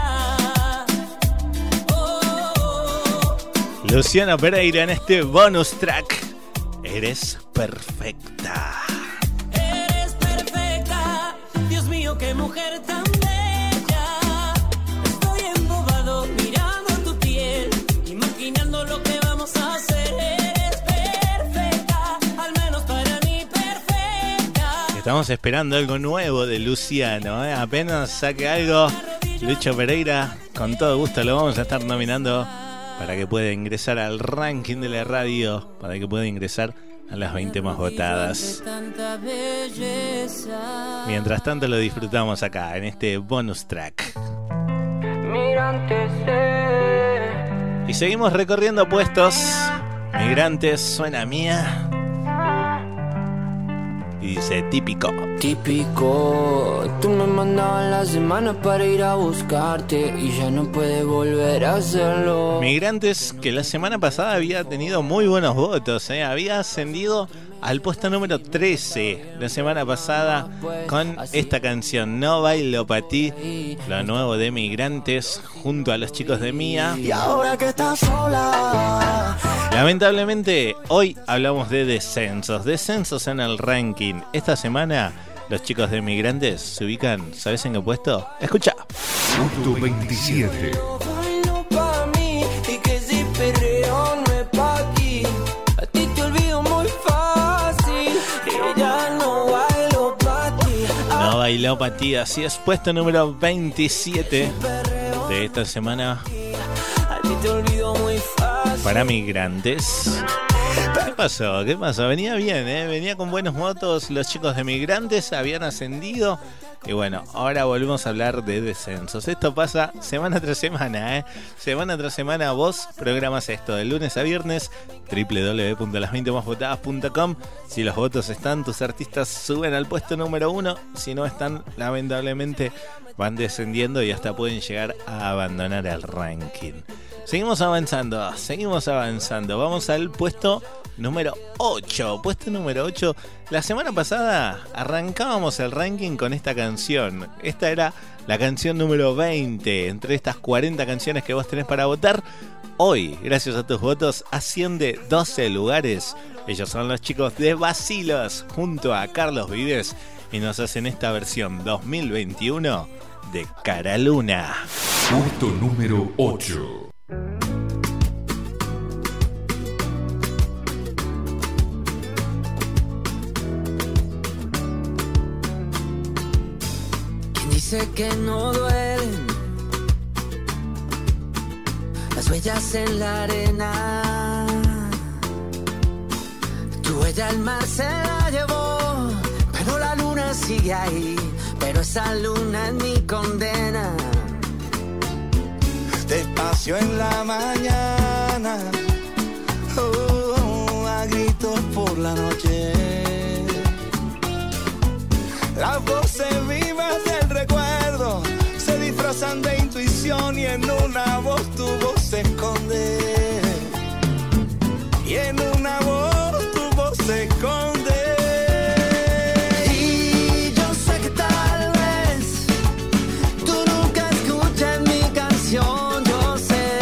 Oh, oh, oh. Luciano Pereira en este bonus track. Eres perfecta. Eres perfecta, Dios mío, qué mujer tan bella. Estoy embobado mirando tu piel, imaginando lo que vamos a hacer. Eres perfecta, al menos para mí perfecta. Estamos esperando algo nuevo de Luciano, ¿eh? Apenas saque algo, Lucho Pereira, con todo gusto lo vamos a estar nominando para que pueda ingresar al ranking de la radio, para que pueda ingresar a las veinte más votadas. Mientras tanto lo disfrutamos acá, en este bonus track. Y seguimos recorriendo puestos. Migrantes, suena mía. Y dice típico. Típico, tú me mandabas la semana para ir a buscarte y ya no puedes volver a hacerlo. Migrantes, que la semana pasada había tenido muy buenos votos, ¿eh? Había ascendido al puesto número trece la semana pasada con esta canción, No Bailo Pa' Ti, lo nuevo de Migrantes junto a los chicos de Mía. Y ahora que estás sola. Lamentablemente, hoy hablamos de descensos, descensos en el ranking. Esta semana, los chicos de Migrantes se ubican, ¿sabes en qué puesto? Escucha. Punto veintisiete. Bailo pa' mí y que si perreo no es pa' ti. A ti te olvido muy fácil y ya no bailo pa' ti. No bailó pa' ti, así es, puesto número veintisiete de esta semana A ti te olvido muy fácil. para Migrantes. ¿Qué pasó? ¿Qué pasó? Venía bien, ¿eh? Venía con buenos votos. Los chicos de Migrantes habían ascendido. Y bueno, ahora volvemos a hablar de descensos. Esto pasa semana tras semana, ¿eh? Semana tras semana vos programas esto de lunes a viernes. doble u doble u doble u punto las veinte más votadas punto com. Si los votos están, tus artistas suben al puesto número uno. Si no están, lamentablemente van descendiendo y hasta pueden llegar a abandonar el ranking. Seguimos avanzando, seguimos avanzando. Vamos al puesto número ocho. Puesto número ocho. La semana pasada arrancábamos el ranking con esta canción. Esta era la canción número veinte. Entre estas cuarenta canciones que vos tenés para votar, hoy, gracias a tus votos, asciende doce lugares. Ellos son los chicos de Bacilos junto a Carlos Vives y nos hacen esta versión dos mil veintiuno de Cara Luna. Puesto número ocho. Dice que no duelen las huellas en la arena. Tu huella al mar se la llevó, pero la luna sigue ahí. Pero esa luna es mi condena. Despacio en la mañana, oh, a gritos por la noche. Las voces vivas del recuerdo se disfrazan de intuición y en una voz tu voz se esconde. Y en una voz tu voz se esconde. Y yo sé que tal vez tú nunca escuches mi canción, yo sé.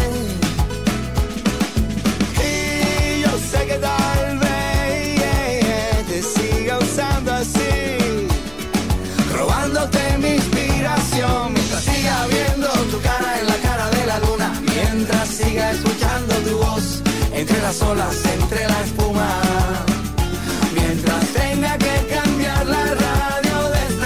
Y yo sé que tal vez te siga usando así, robándote mi inspiración, mientras siga viendo tu cara en la cara de la luna, mientras siga escuchando tu voz entre las olas, entre la espuma, mientras tenga que cambiar la radio desde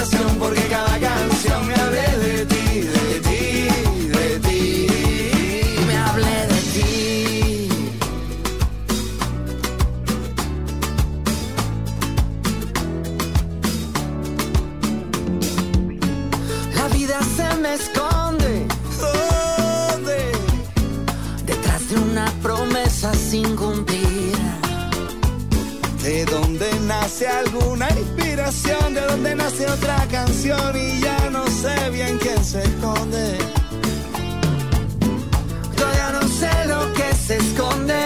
nace alguna inspiración, de donde nace otra canción y ya no sé bien quién se esconde. Todavía no sé lo que se esconde.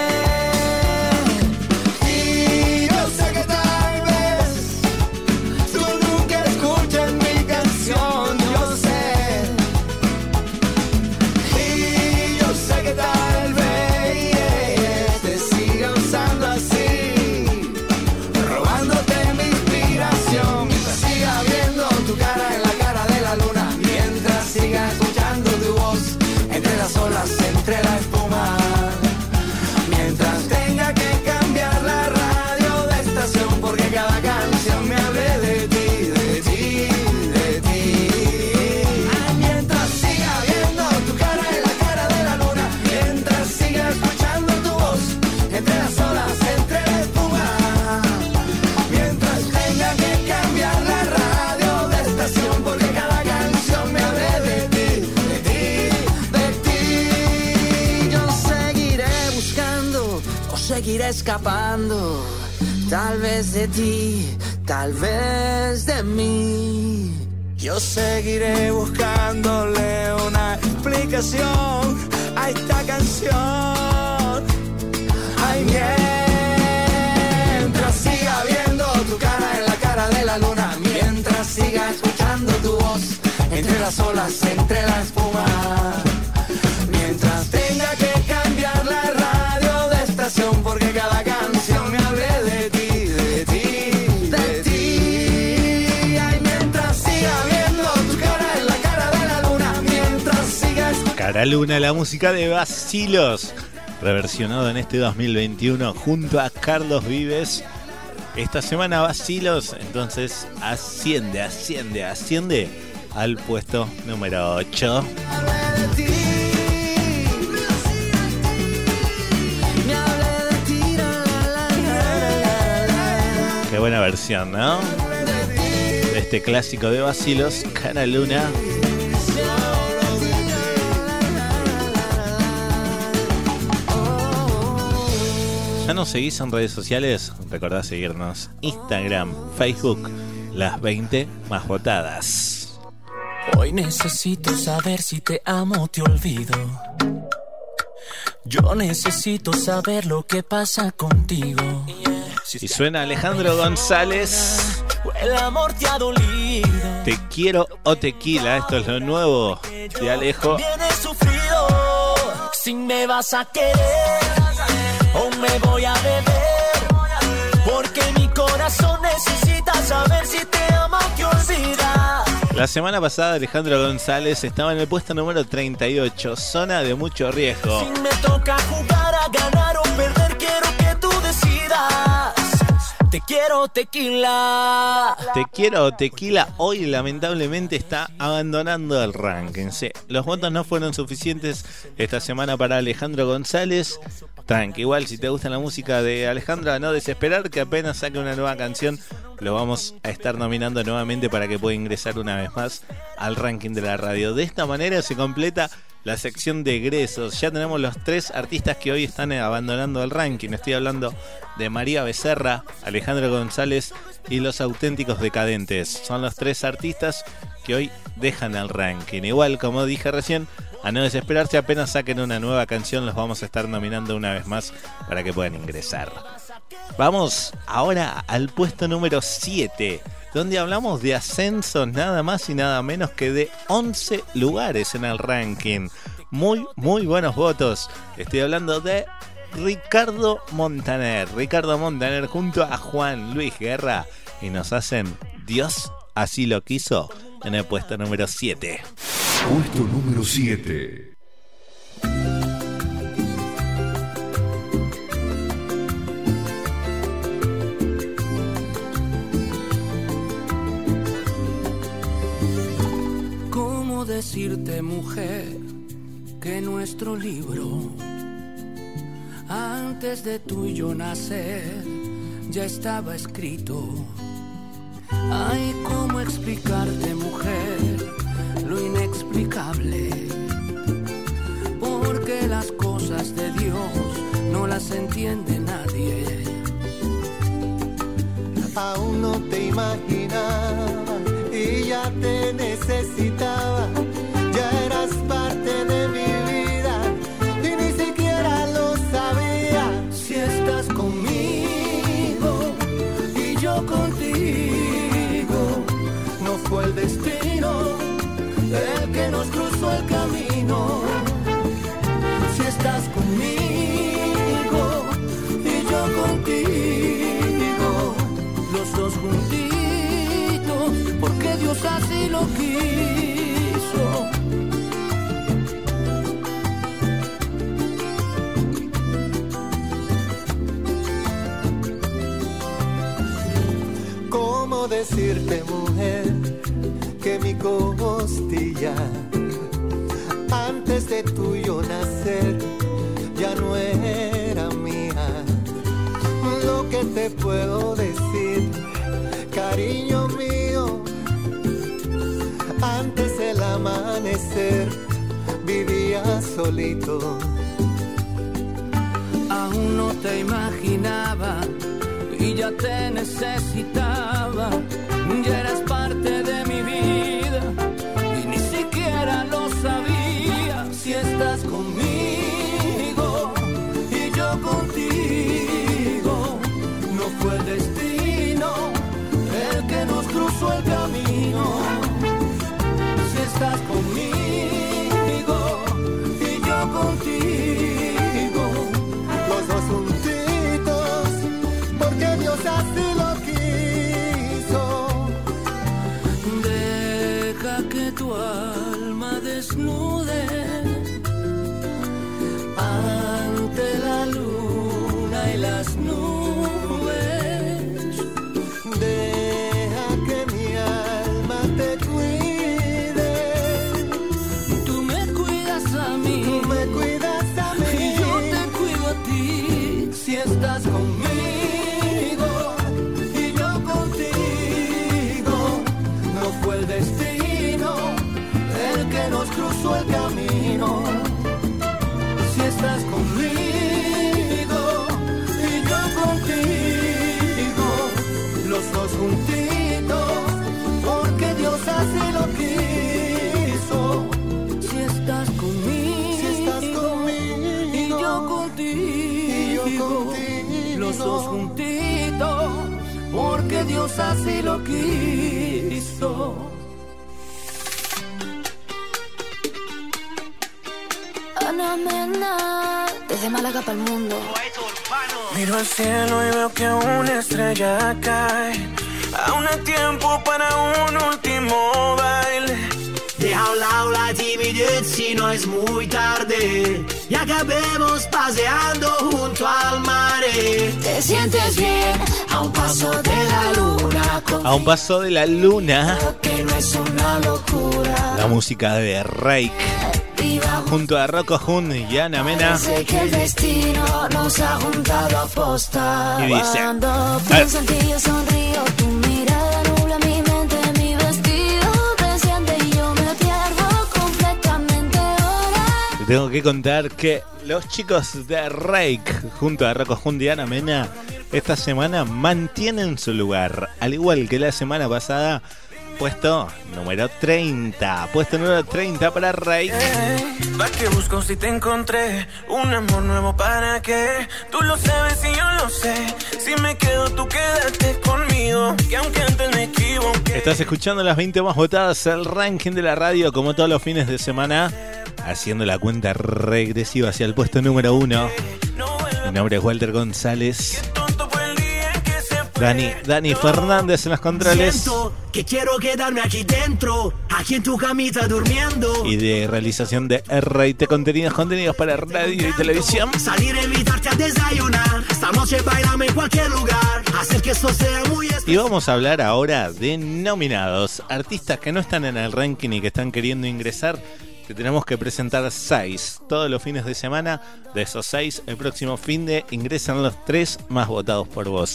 Y yo sé que tal vez tú nunca escuchas mi canción, yo sé. Y yo sé que tal vez te siga usando así, robándote mi inspiración. Mientras siga viendo tu cara en la cara de la luna, mientras siga escuchando tu voz entre las olas, entre la espuma, mientras tenga que cambiar la radio de estación, porque cada canción me hable de ti, de ti, de ti. Ay, mientras siga viendo tu cara en la cara de la luna, mientras siga escuchando tu voz entre las olas, entre la espuma, mientras tenga que cambiar la radio de estación, porque cada canción me hable de ti, de ti, de ti. Yo seguiré buscando o seguiré escapando, tal vez de ti, tal vez de mí. Yo seguiré buscándole una explicación a esta canción. Ay, mientras siga viendo tu cara en la cara de la luna, mientras siga escuchando tu voz entre las olas, entre la espuma, mientras tenga que cambiar la radio de estación, porque cada canción me hable de ti, de ti, de ti. Ay, mientras siga viendo tu cara en la cara de la luna, mientras siga escuchando. Cara Luna, la música de Bacilos, reversionado en este dos mil veintiuno junto a Carlos Vives. Esta semana Bacilos entonces asciende, asciende, asciende al puesto número ocho. Qué buena versión, ¿no? De este clásico de Bacilos, Cara Luna. ¿Ya nos seguís en redes sociales? Recordá seguirnos. Instagram, Facebook, las veinte más votadas. Hoy necesito saber si te amo o te olvido. Yo necesito saber lo que pasa contigo. Y suena Alejandro González. El amor te ha dolido. Te quiero o tequila. Esto es lo nuevo de Alejo. Viene sufrido. Si me vas a querer o me voy a beber, porque mi corazón necesita saber si te amo o te olvida. La semana pasada Alejandro González estaba en el puesto número treinta y ocho, zona de mucho riesgo. Si me toca jugar a ganar o perder, quiero que tú decidas. Te quiero tequila. Te quiero tequila. Hoy lamentablemente está abandonando el ranking. Sí, los votos no fueron suficientes esta semana para Alejandro González. Tranqui, igual si te gusta la música de Alejandro, a no desesperar, que apenas saque una nueva canción lo vamos a estar nominando nuevamente para que pueda ingresar una vez más al ranking de la radio. De esta manera se completa la sección de egresos. Ya tenemos los tres artistas que hoy están abandonando el ranking. Estoy hablando de María Becerra, Alejandro González y Los Auténticos Decadentes. Son los tres artistas que hoy dejan el ranking. Igual, como dije recién, a no desesperarse, apenas saquen una nueva canción los vamos a estar nominando una vez más para que puedan ingresar. Vamos ahora al puesto número siete, donde hablamos de ascensos nada más y nada menos que de once lugares en el ranking. Muy, muy buenos votos. Estoy hablando de Ricardo Montaner. Ricardo Montaner junto a Juan Luis Guerra y nos hacen Dios así lo quiso en el puesto número siete. Puesto número siete. ¿Cómo decirte, mujer, que nuestro libro, antes de tú y yo nacer, ya estaba escrito? Ay, ¿cómo explicarte, mujer, lo inexplicable? Porque las cosas de Dios no las entiende nadie. Aún no te imaginaba y ya te necesitaba. Ya eras parte de mi vida y ni siquiera lo sabía. Si estás conmigo y yo contigo, no fue el destino el que nos cruzó el camino. Si estás conmigo y yo contigo, los dos juntitos, porque Dios así lo quiso. ¿Cómo decirte, mujer, que mi costilla, antes de tuyo nacer, ya no era mía? Lo que te puedo decir, cariño mío, antes del amanecer vivía solito. Aún no te imaginaba y ya te necesitaba. Ya eras parte de mi vida y ni siquiera lo sabía. Si estás conmigo y yo contigo, no fue el destino el que nos cruzó el camino. Si estás conmigo y yo contigo, los dos juntitos, porque Dios así lo que tu alma desnude ante la luna y las nubes. Deja que mi alma te cuide. Tú me cuidas a mí, tú me cuidas a mí, y yo te cuido a ti. Si estás conmigo y yo contigo, no fue el destino que nos cruzó el camino. Si estás conmigo y yo contigo, los dos juntitos, porque Dios así lo quiso. Si estás conmigo, si estás conmigo y yo contigo, y yo contigo, los dos juntitos, porque Dios así lo quiso. Desde Málaga para el mundo. Miro al cielo y veo que una estrella cae. Aún hay tiempo para un último baile. Deja a un lado la timidez si no es muy tarde y acabemos paseando junto al mar. Te sientes bien a un paso de la luna. A un paso de la luna. Que no es una locura. La música de Reik. Junto a Rocco Hun y Ana Mena. Sé que el destino nos ha juntado a posta. Y dice: cuando pienso en ti yo sonrío, tu mirada nubla mi mente, mi vestido desciende y yo me pierdo completamente ahora. Te tengo que contar que los chicos de Reik junto a Rocco Hun y Ana Mena esta semana mantienen su lugar, al igual que la semana pasada. Puesto número treinta. Puesto número treinta para Reik. ¿Para qué busco si te encontré? Un amor nuevo, ¿para qué? Tú lo sabes y yo lo sé. Si me quedo, tú quédate conmigo. Que aunque antes me equivoqué. Estás escuchando las veinte más votadas, el ranking de la radio, como todos los fines de semana, haciendo la cuenta regresiva hacia el puesto número uno. Mi nombre es Walter González. Dani, Dani Fernández en los controles. Siento que quiero quedarme aquí dentro, aquí en tu camita durmiendo. Y de realización de R I T Contenidos, contenidos para radio y televisión. Salir a invitarte a desayunar, esta noche bailame en cualquier lugar, hacer que esto sea muy especial. Y vamos a hablar ahora de nominados, artistas que no están en el ranking y que están queriendo ingresar. Te tenemos que presentar seis todos los fines de semana. De esos seis, el próximo fin de ingresan los tres más votados por vos.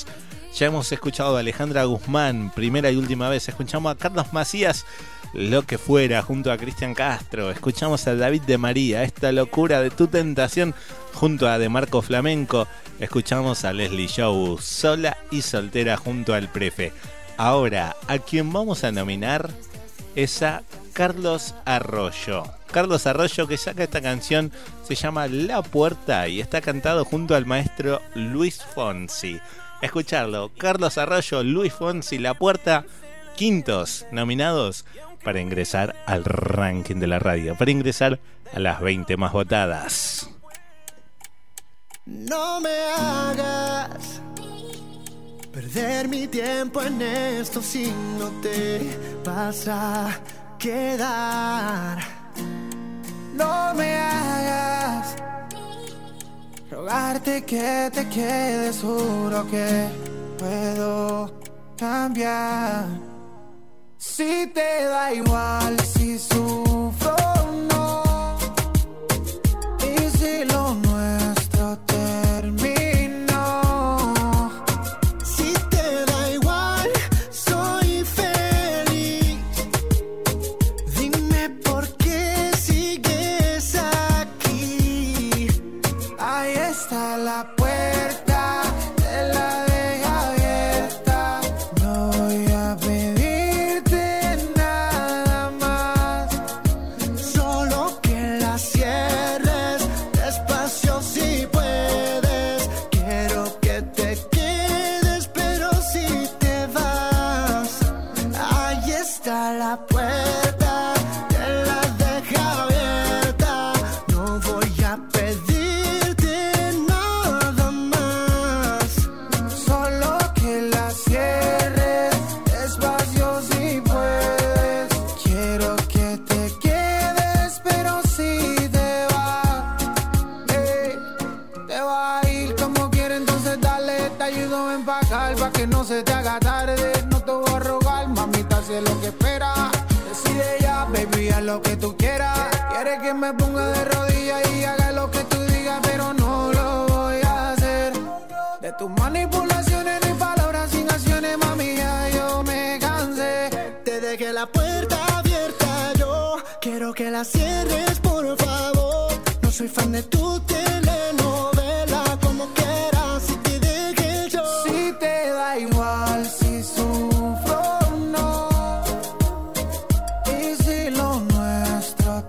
Ya hemos escuchado a Alejandra Guzmán, primera y última vez. Escuchamos a Carlos Macías, Lo que fuera, junto a Cristian Castro. Escuchamos a David de María, Esta locura de tu tentación, junto a De Marco Flamenco. Escuchamos a Leslie Show, Sola y soltera, junto al Prefe. Ahora, a quien vamos a nominar es a Carlos Arroyo. Carlos Arroyo, que saca esta canción, se llama La Puerta y está cantado junto al maestro Luis Fonsi. Escucharlo, Carlos Arroyo, Luis Fonsi, La Puerta, quintos nominados para ingresar al ranking de la radio, para ingresar a las veinte más votadas. No me hagas perder mi tiempo en esto si no te vas a quedar. No me hagas rogarte que te quedes, juro que puedo cambiar. Si te da igual, si sufro o no, y si lo nuestro terminó. Si te da igual, soy feliz. Dime por qué sigues aquí. Ahí está la puerta, te la dejé abierta. No voy a pedirte nada más, solo que la cierres despacio si puedes. Quiero que te quedes, pero si te vas, ahí está la puerta, te la dejé abierta. No voy a pedirte nada más, solo que la cierres despacio si puedes. Quiero que te quedes, pero si te vas, eh, te vas a ir como quieres, entonces dale, te ayudo a empacar pa' que no se te haga tarde. No te voy a rogar, mamita, si es lo que esperas. Decide ya, baby, haz lo que tú quieras. Quieres que me ponga de rodillas y haga lo que tú digas, pero no lo voy a hacer. De tus manipulaciones ni palabras sin acciones, mami, ya yo me cansé. Te dejé la puerta abierta, yo quiero que la cierres, por favor. No soy fan de tu telenovela, como quieras, si te dejé yo. Si te da igual, si sufro o no, y si lo nuestro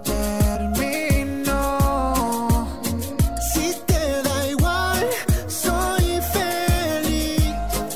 terminó. Si te da igual, soy feliz.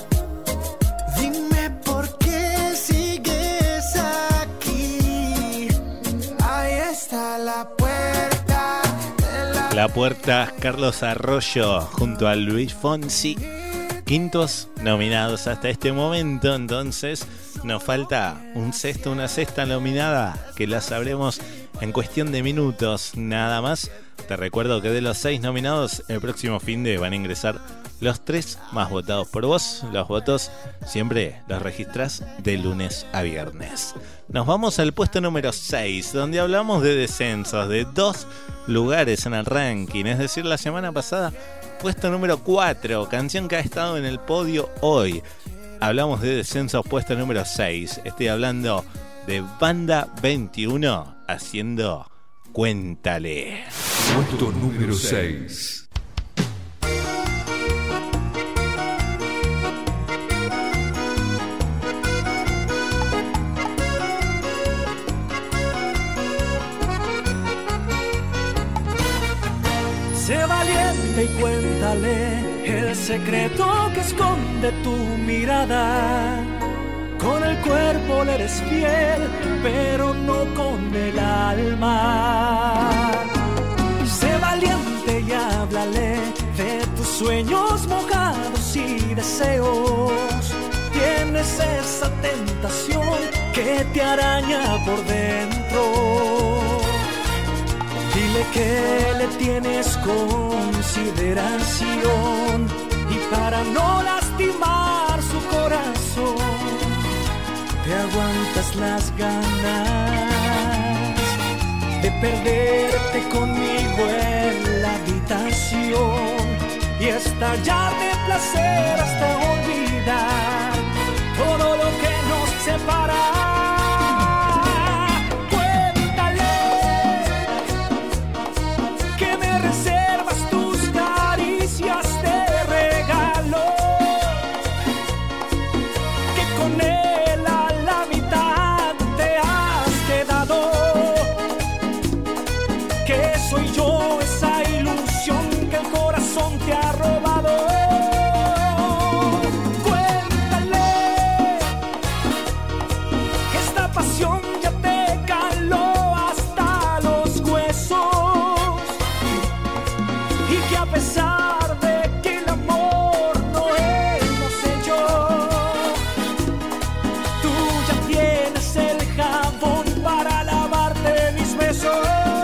Dime por qué sigues aquí. Ahí está la puerta, te la La Puerta, Carlos Arroyo, junto a Luis Fonsi. Quintos nominados hasta este momento, entonces nos falta un sexto, una sexta nominada, que la sabremos en cuestión de minutos nada más. Te recuerdo que de los seis nominados, el próximo fin de van a ingresar los tres más votados por vos. Los votos siempre los registras de lunes a viernes. Nos vamos al puesto número seis, donde hablamos de descensos, de dos lugares en el ranking. Es decir, la semana pasada, puesto número cuatro, canción que ha estado en el podio hoy. Hablamos de descensos, puesto número seis. Estoy hablando de Banda veintiuno haciendo Cuéntale. Puesto número seis. Sé valiente y cuéntale el secreto que esconde tu mirada. Con el cuerpo le eres fiel, pero no con el alma. Sé valiente y háblale de tus sueños mojados y deseos. Tienes esa tentación que te araña por dentro. Dile que le tienes consideración y para no lastimar su corazón te aguantas las ganas de perderte conmigo en la habitación y estallar de placer hasta olvidar olvidar todo lo que nos separa. Cuéntale que me reservas tus caricias de regalo, que con él a la mitad te has quedado, que soy yo esa ilusión que el corazón te ha robado. Cuéntale que esta pasión ya te caló hasta los huesos y que a pesar de que el amor no hemos hecho, tú ya tienes el jabón para lavarte mis besos.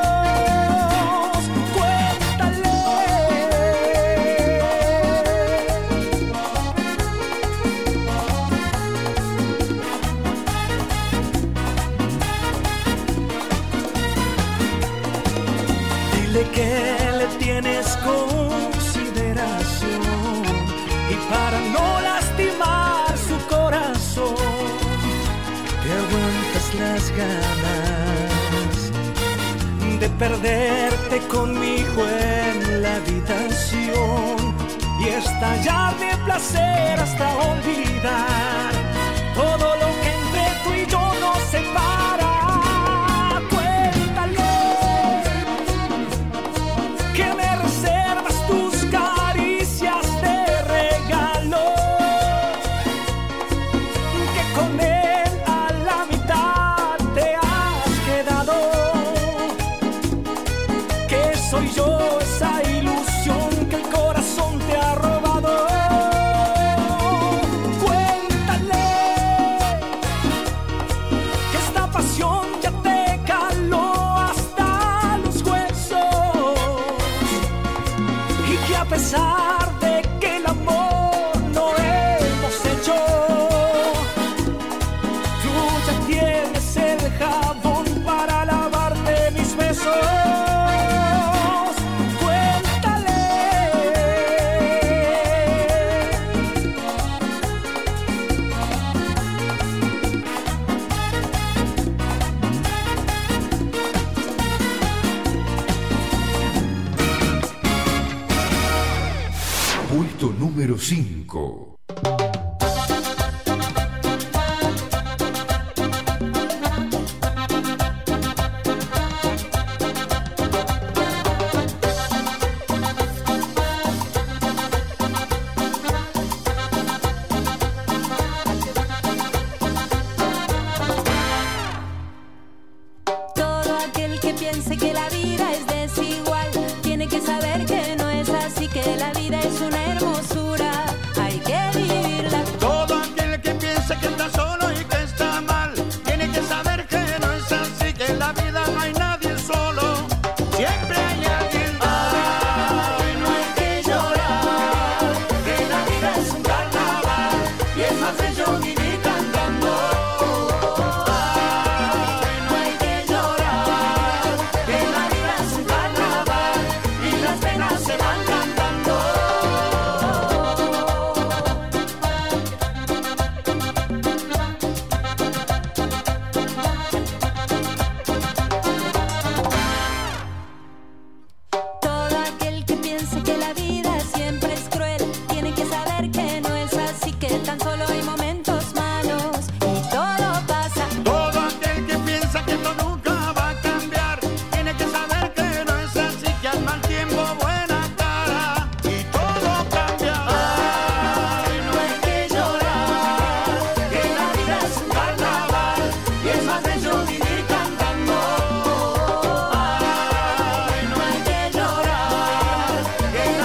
Dile que le tienes consideración y para no lastimar su corazón te aguantas las ganas de perderte conmigo en la habitación y estallar de placer hasta olvidar todo lo que entre tú y yo nos separa. Que me reservas tus caricias de regalo, que con él a la mitad te has quedado, que soy yo esa ilusión que el corazón te ha robado. Cuéntale que esta pasión ya te caló hasta los huesos y que a pesar de que el amor no hemos hecho, tú ya tienes el jabón para lavarte mis besos. Cuéntale Puesto número cinco. Todo aquel que piense que la vida es desigual tiene que saber que no es así, que la vida es una hermosura, hay que vivirla. Todo aquel que piensa que está solo y que está mal tiene que saber que no es así, que en la vida no hay nadie solo, siempre hay alguien. Ay, no hay que llorar, que la vida es un carnaval y es más bello vivir cantando. Ay, no hay que llorar, que la vida es un carnaval y las penas se van cantando. Todo aquel que piense que la vida siempre es cruel tiene que saber que no es así, que tan solo hay momentos malos y todo pasa. Todo aquel que piensa que esto nunca va a cambiar tiene que saber que no es así, que al mal tiempo buena cara y todo cambia. Ay, no hay que llorar, que la vida es un carnaval y es más bello vivir cantando. Ay, no hay que llorar, que la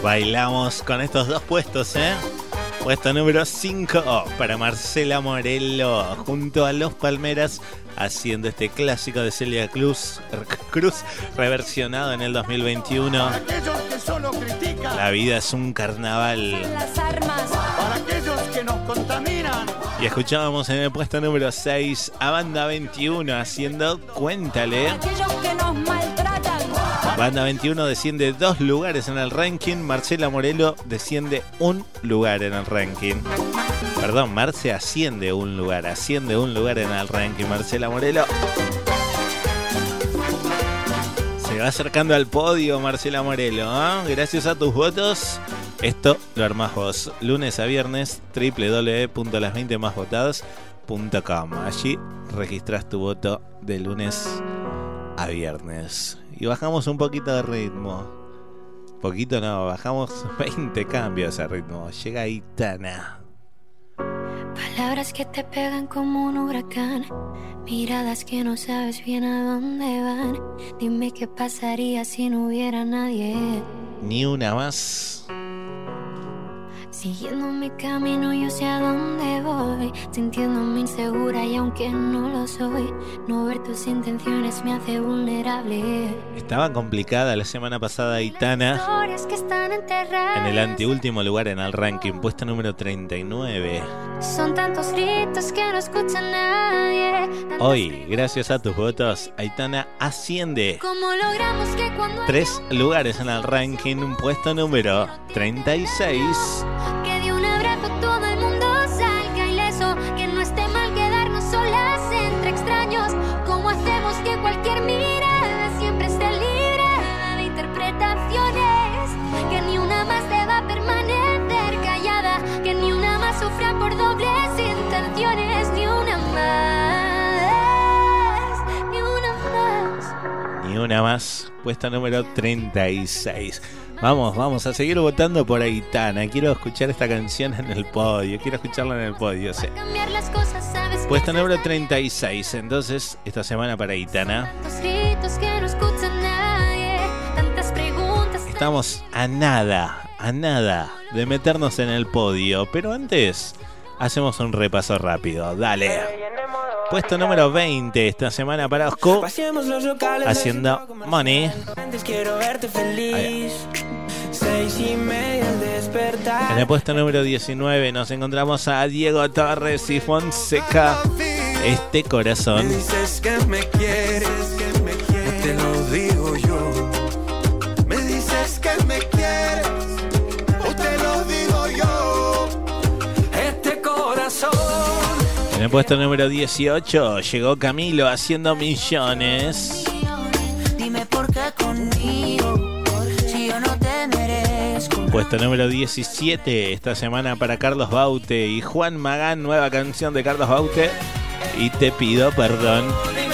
Bailamos con estos dos puestos, ¿eh? Puesto número cinco para Marcela Morelo, junto a Los Palmeras, haciendo este clásico de Celia Cruz, Cruz reversionado en el dos mil veintiuno. Para aquellos que solo critican. La vida es un carnaval. Las armas. Para aquellos que nos contaminan. Y escuchábamos en el puesto número seis a Banda veintiuno haciendo Cuéntale. Aquellos que nos maltratan. Banda veintiuno desciende dos lugares en el ranking. Marcela Morelo desciende un lugar en el ranking. Perdón, Marce asciende un lugar. Asciende un lugar en el ranking. Marcela Morelo se va acercando al podio. Marcela Morelo, ¿eh? Gracias a tus votos. Esto lo armás vos. Lunes a viernes, doble u doble u doble u punto las veinte más votadas punto com. Allí registrás tu voto de lunes a viernes. Y bajamos un poquito de ritmo. Poquito no, bajamos veinte cambios de ritmo. Llega Aitana. Palabras que te pegan como un huracán, miradas que no sabes bien a dónde van. Dime qué pasaría si no hubiera nadie. Ni una más. Siguiendo mi camino yo sé a dónde voy, sintiéndome insegura y aunque no lo soy, no ver tus intenciones me hace vulnerable. Estaba complicada la semana pasada Aitana Que están enterradas. en el anteúltimo lugar en el ranking, puesto número treinta y nueve. Son tantos gritos que no escucha nadie. Hoy, gracias a tus votos, Aitana asciende ¿Cómo logramos que cuando tres lugares en el ranking, un puesto número treinta y seis. que de un abrazo todo el mundo salga ileso, que no esté mal quedarnos solas entre extraños? ¿Cómo hacemos que cualquier mirada siempre esté libre de interpretaciones? Que ni una más deba permanecer callada, que ni una más sufra por dobles intenciones, ni una más, ni una más. Ni una más, puesto número treinta y seis. Vamos, vamos a seguir votando por Aitana. Quiero escuchar esta canción en el podio. Quiero escucharla en el podio. Sí. Cambiar las cosas, sabes que Puesto número treinta y seis. Entonces, esta semana para Aitana. tantos gritos que no escucha nadie, tantas preguntas. Estamos a nada, a nada de meternos en el podio. Pero antes, hacemos un repaso rápido. Dale. Puesto número veinte esta semana para Osco, Vaciemos los locales, haciendo Money. antes quiero verte feliz. Seis y media al despertar. En el puesto número diecinueve nos encontramos a Diego Torres y Fonseca. Este corazón. Me dices que me quieres, que me quieres. No te lo digo yo. Me dices que me quieres. O te lo digo yo. Este corazón. En el puesto número dieciocho llegó Camilo haciendo Millones. Dime por qué conmigo, si yo no te merezco. Puesto número diecisiete esta semana para Carlos Baute y Juan Magán, nueva canción de Carlos Baute. Y te pido perdón.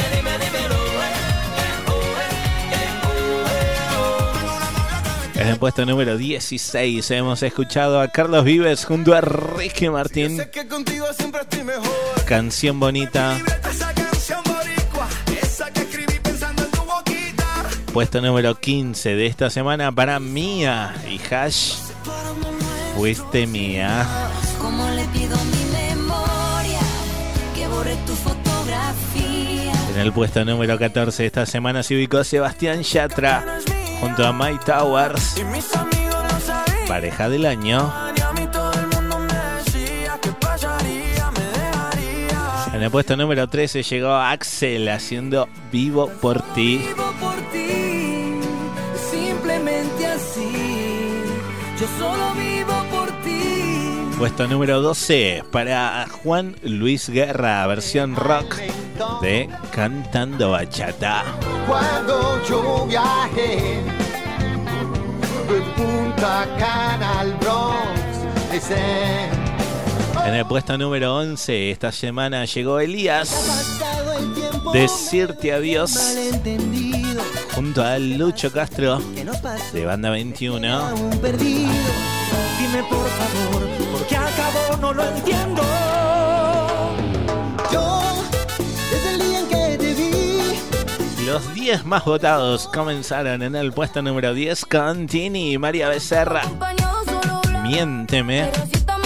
En el puesto número dieciséis hemos escuchado a Carlos Vives junto a Ricky Martín. Sé que contigo siempre estoy mejor. Canción bonita. Esa canción boricua, esa que escribí pensando en tu boquita. Puesto número quince de esta semana para Mía y Hash. Fuiste mía. Como le pido a mi memoria que borre tu fotografía. En el puesto número catorce de esta semana se ubicó Sebastián Yatra junto a My Towers. Y mis amigos no sabían. Pareja del año. Y a mí todo el mundo me decía que pasaría, me dejaría. En el puesto número trece llegó Axel haciendo Vivo por ti. Vivo por ti, simplemente así. Yo solo vivo por ti. Puesto número doce para Juan Luis Guerra, versión rock de Cantando Bachata. Cuando yo viajé de Punta Cana al Bronx, ese En el puesto número once esta semana llegó Elías, Decirte Adiós, junto a Lucho Castro de Banda veintiuno. Dime por favor, ¿por qué acabó? No lo entiendo. Yo, desde el día en que te vi, los diez más votados comenzaron en el puesto número diez con Tini y María Becerra. Miénteme.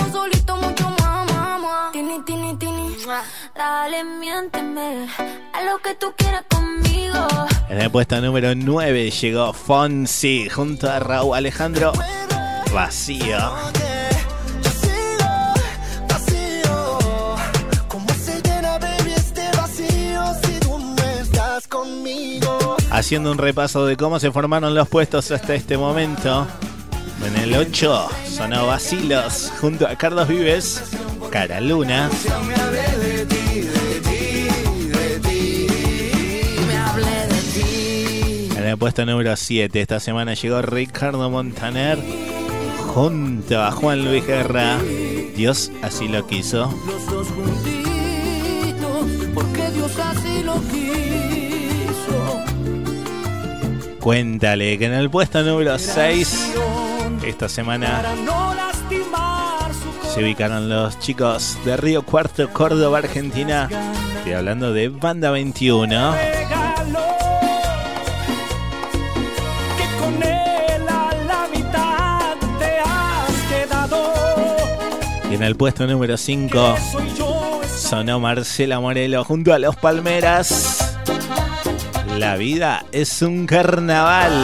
Dale, miénteme, a lo que tú quieras conmigo. En el puesto número nueve llegó Fonsi junto a Raúl Alejandro. Vacío. Yo sigo vacío. ¿Cómo se llena, baby, este vacío si tú no estás conmigo? Haciendo un repaso de cómo se formaron los puestos hasta este momento. En el ocho sonó Vacilos junto a Carlos Vives, Cara Luna. En el puesto número siete esta semana llegó Ricardo Montaner junto a Juan Luis Guerra. Dios así lo quiso. Los dos juntitos, porque Dios así lo quiso. Cuéntale que en el puesto número seis esta semana se ubicaron los chicos de Río Cuarto, Córdoba, Argentina. Estoy hablando de Banda veintiuno. Y en el puesto número cinco sonó Marcela Morelo junto a Los Palmeras. La vida es un carnaval.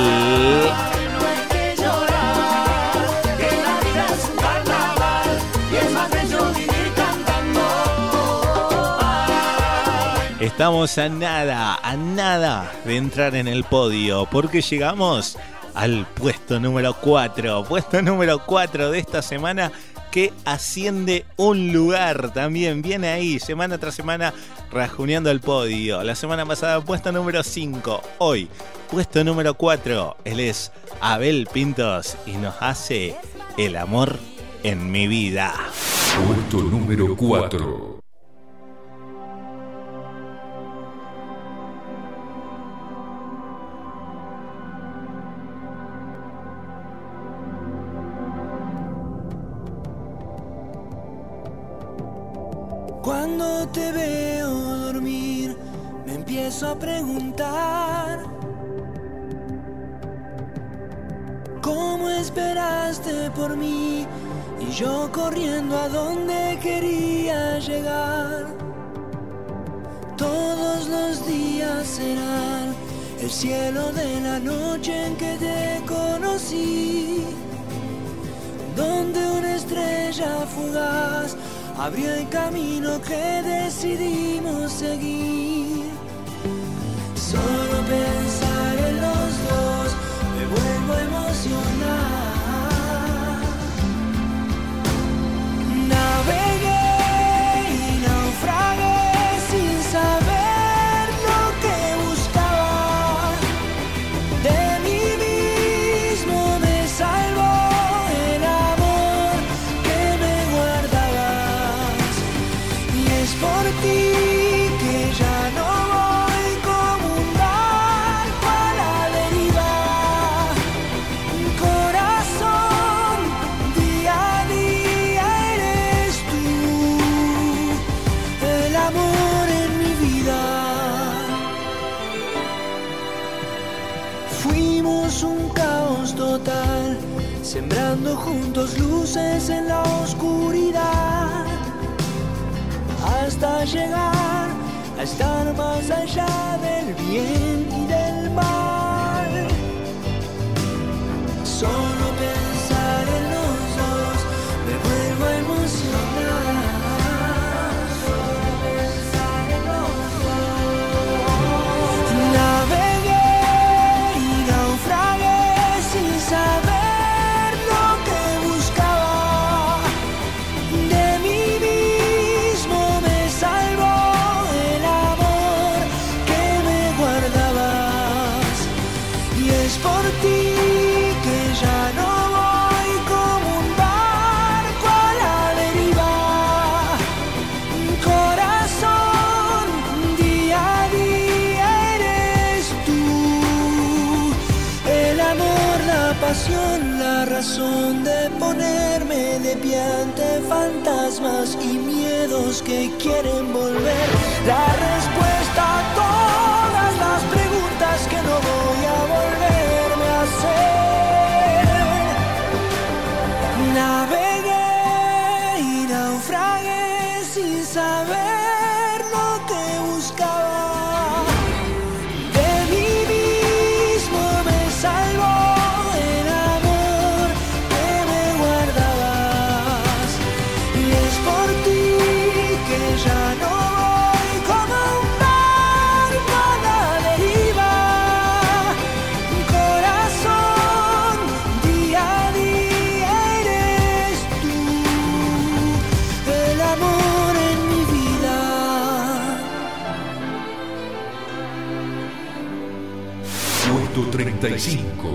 Estamos a nada, a nada de entrar en el podio, porque llegamos al puesto número cuatro. Puesto número cuatro de esta semana, que asciende un lugar también. Viene ahí, semana tras semana, rajuneando el podio. La semana pasada, puesto número cinco. Hoy, puesto número cuatro. Él es Abel Pintos y nos hace El amor en mi vida. Puesto número cuatro. Cuando te veo dormir, me empiezo a preguntar ¿cómo esperaste por mí? Y yo corriendo a donde quería llegar. Todos los días serán el cielo de la noche en que te conocí, donde una estrella fugaz abrió el camino que decidimos seguir. Solo pensar en los dos me vuelvo a emocionar. Navegué y naufragué sin saber lo que buscaba. De mí mismo me salvó el amor que me guardaba. Por ti que ya no voy como un barco a la deriva. Corazón, día a día eres tú, el amor en mi vida. Fuimos un caos total, sembrando juntos luces en la oscuridad, hasta llegar a estar más allá del bien y del mal. Solo pensar en los dos me vuelvo a emocionar. Solo pensar en los dos. Navegué y naufragué sin saber lo que buscaba. De mí mismo me salvó el amor que me guardabas. Y es por ti que ya no voy como un barco a la deriva. Corazón, día a día eres tú, el amor, la pasión, la razón de ponerme de pie ante fantasmas y miedos que quieren volver. La respuesta a todas las preguntas sin saber no te buscaba. De mí mismo me salvó el amor que me guardabas. Y es por ti que ya no voy como un barco a la deriva. Corazón, día a día eres tú, el amor en mi vida. Puesto treinta y cinco.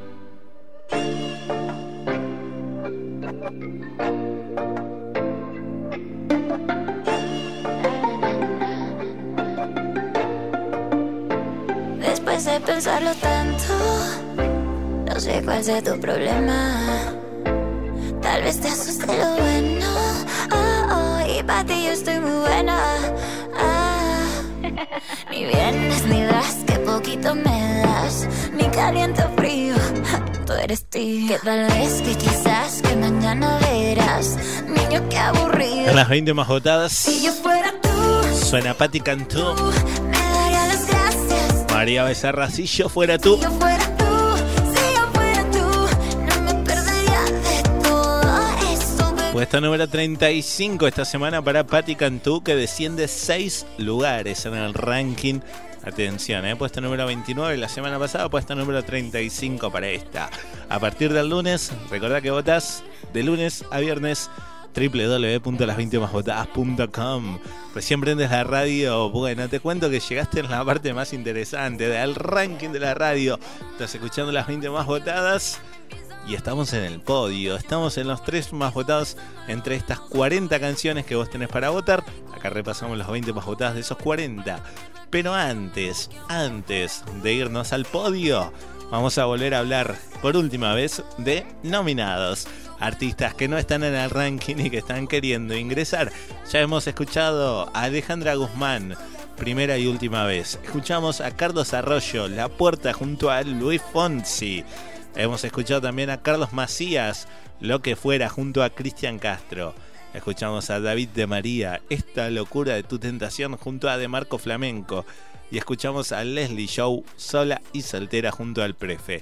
Después de pensarlo tanto, no sé cuál sea tu problema. Tal vez te asuste lo bueno. Oh, oh, y para ti yo estoy muy buena. Ah, ni vienes ni das, que poquito me das. Ni caliente o frío, tú eres tío. Que tal vez, que quizás, que mañana verás. Niño, qué aburrido. En las veinte más votadas Si yo fuera tú, suena Patti Cantú. me daría las gracias. María Becerra, si yo fuera tú. Si yo fuera tú, si yo fuera tú, no me perdería de todo eso, bebé. Puesto número treinta y cinco esta semana para Patti Cantú, que desciende seis lugares en el ranking. Atención, ¿eh? Puesto número veintinueve la semana pasada, puesto número treinta y cinco para esta. A partir del lunes, recordá que votás de lunes a viernes, doble u doble u doble u punto las veinte más votadas punto com. Recién prendes la radio, bueno, te cuento que llegaste en la parte más interesante del ranking de la radio. Estás escuchando las veinte más votadas y estamos en el podio. Estamos en los tres más votados entre estas cuarenta canciones que vos tenés para votar. Acá repasamos las veinte más votadas de esos cuarenta. Pero antes, antes de irnos al podio, vamos a volver a hablar por última vez de nominados. Artistas que no están en el ranking y que están queriendo ingresar. Ya hemos escuchado a Alejandra Guzmán, primera y última vez. Escuchamos a Carlos Arroyo, La Puerta, junto a Luis Fonsi. Hemos escuchado también a Carlos Macías, Lo que fuera, junto a Cristian Castro. Escuchamos a David de María, Esta locura de tu tentación, junto a De Marco Flamenco. Y escuchamos a Leslie Show, Sola y soltera, junto al Prefe.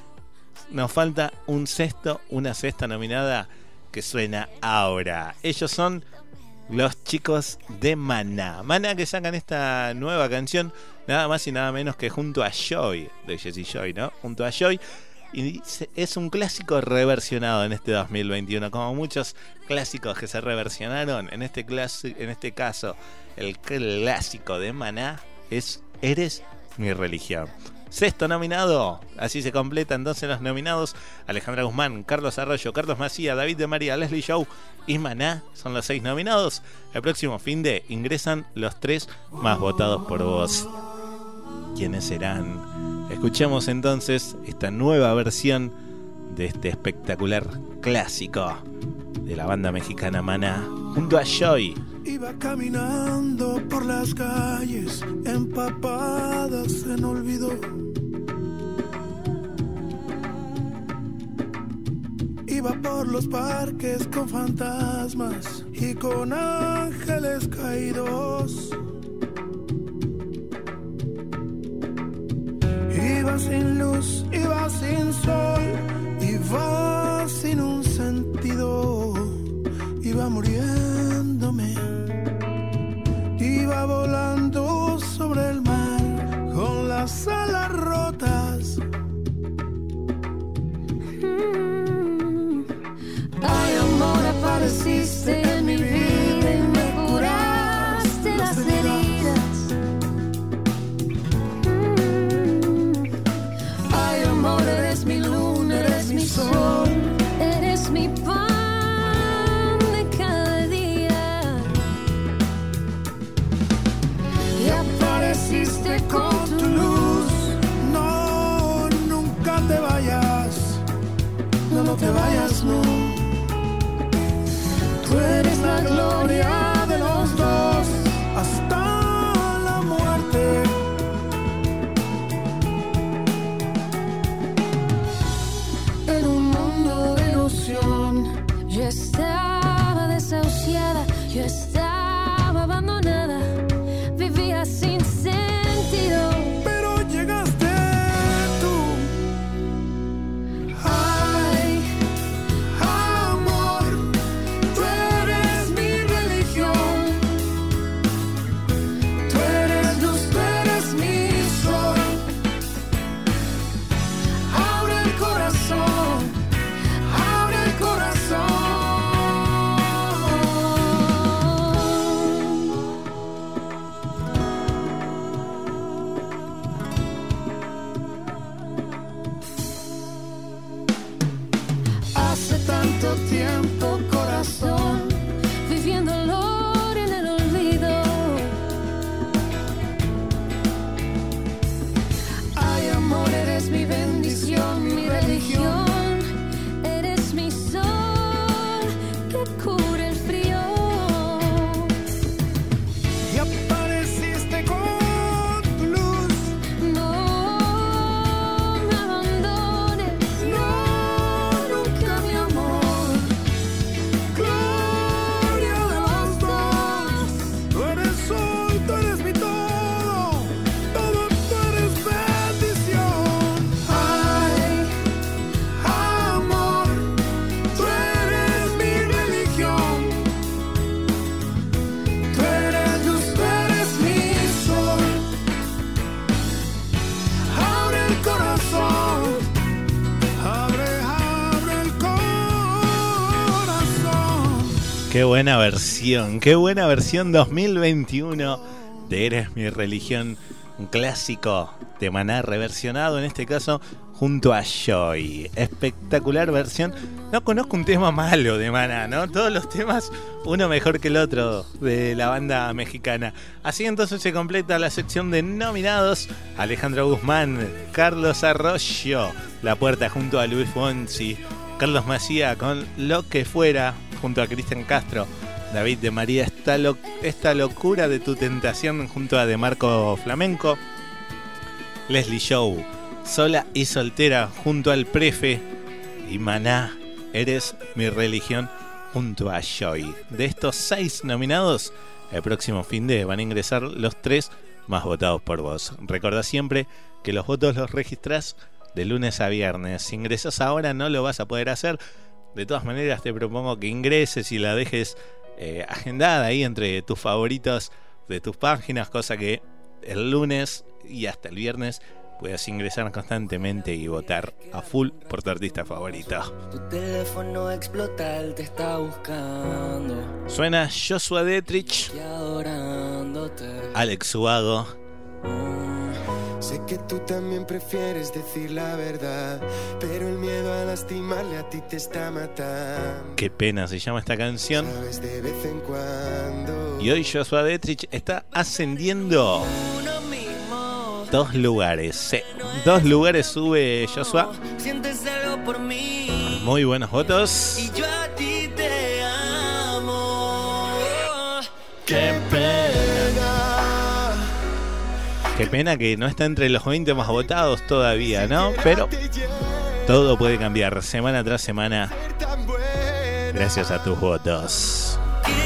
Nos falta un sexto, una sexta nominada que suena ahora. Ellos son los chicos de Maná. Maná, que sacan esta nueva canción, nada más y nada menos que junto a Joy, de Jessie Joy, ¿no? Junto a Joy. Y es un clásico reversionado en este dos mil veintiuno, como muchos clásicos que se reversionaron. En este, clasi- en este caso, el clásico de Maná es Eres mi religión. Sexto nominado, así se completa entonces los nominados. Alejandra Guzmán, Carlos Arroyo, Carlos Macía, David de María, Leslie Show y Maná son los seis nominados. El próximo fin de ingresan los tres más votados por vos. ¿Quiénes serán? Escuchemos entonces esta nueva versión de este espectacular clásico de la banda mexicana Maná junto a Joy. Iba caminando por las calles empapadas en olvido. Iba por los parques con fantasmas y con ángeles caídos. Iba sin luz, iba sin sol, iba sin un sentido. Iba muriéndome, iba volando sobre el mar con las alas rotas. Mm. Ay, amor, apareciste en mi vida y me curaste las heridas. Mm. Qué buena versión, qué buena versión dos mil veintiuno de Eres mi religión, un clásico de Maná reversionado en este caso junto a Joy. Espectacular versión. No conozco un tema malo de Maná, ¿no? Todos los temas, uno mejor que el otro de la banda mexicana. Así entonces se completa la sección de nominados. Alejandro Guzmán, Carlos Arroyo, La Puerta junto a Luis Fonsi, Carlos Macía con Lo que fuera junto a Cristian Castro, David de María, esta, lo, esta locura de tu tentación junto a De Marco Flamenco, Leslie Show, Sola y soltera junto al Prefe, y Maná, Eres mi religión junto a Joy. De estos seis nominados, el próximo fin de van a ingresar los tres más votados por vos. Recordá siempre que los votos los registrás de lunes a viernes. Si ingresás ahora no lo vas a poder hacer. De todas maneras te propongo que ingreses y la dejes eh, agendada ahí entre tus favoritos de tus páginas, cosa que el lunes y hasta el viernes puedas ingresar constantemente y votar a full por tu artista favorito. Tu teléfono explota, él te está buscando. Suena Joshua Detrich, Alex Ubago. Sé que tú también prefieres decir la verdad, pero el miedo a lastimarle a ti te está matando. Qué pena se llama esta canción. Sabes, de vez en cuando. Y hoy Joshua Detrich está ascendiendo dos lugares. Sí, dos lugares sube Joshua. Sientes algo por mí. Muy buenos votos. Y yo a ti te amo. Qué pena. Qué pena que no está entre los veinte más votados todavía, ¿no? Pero todo puede cambiar semana tras semana gracias a tus votos.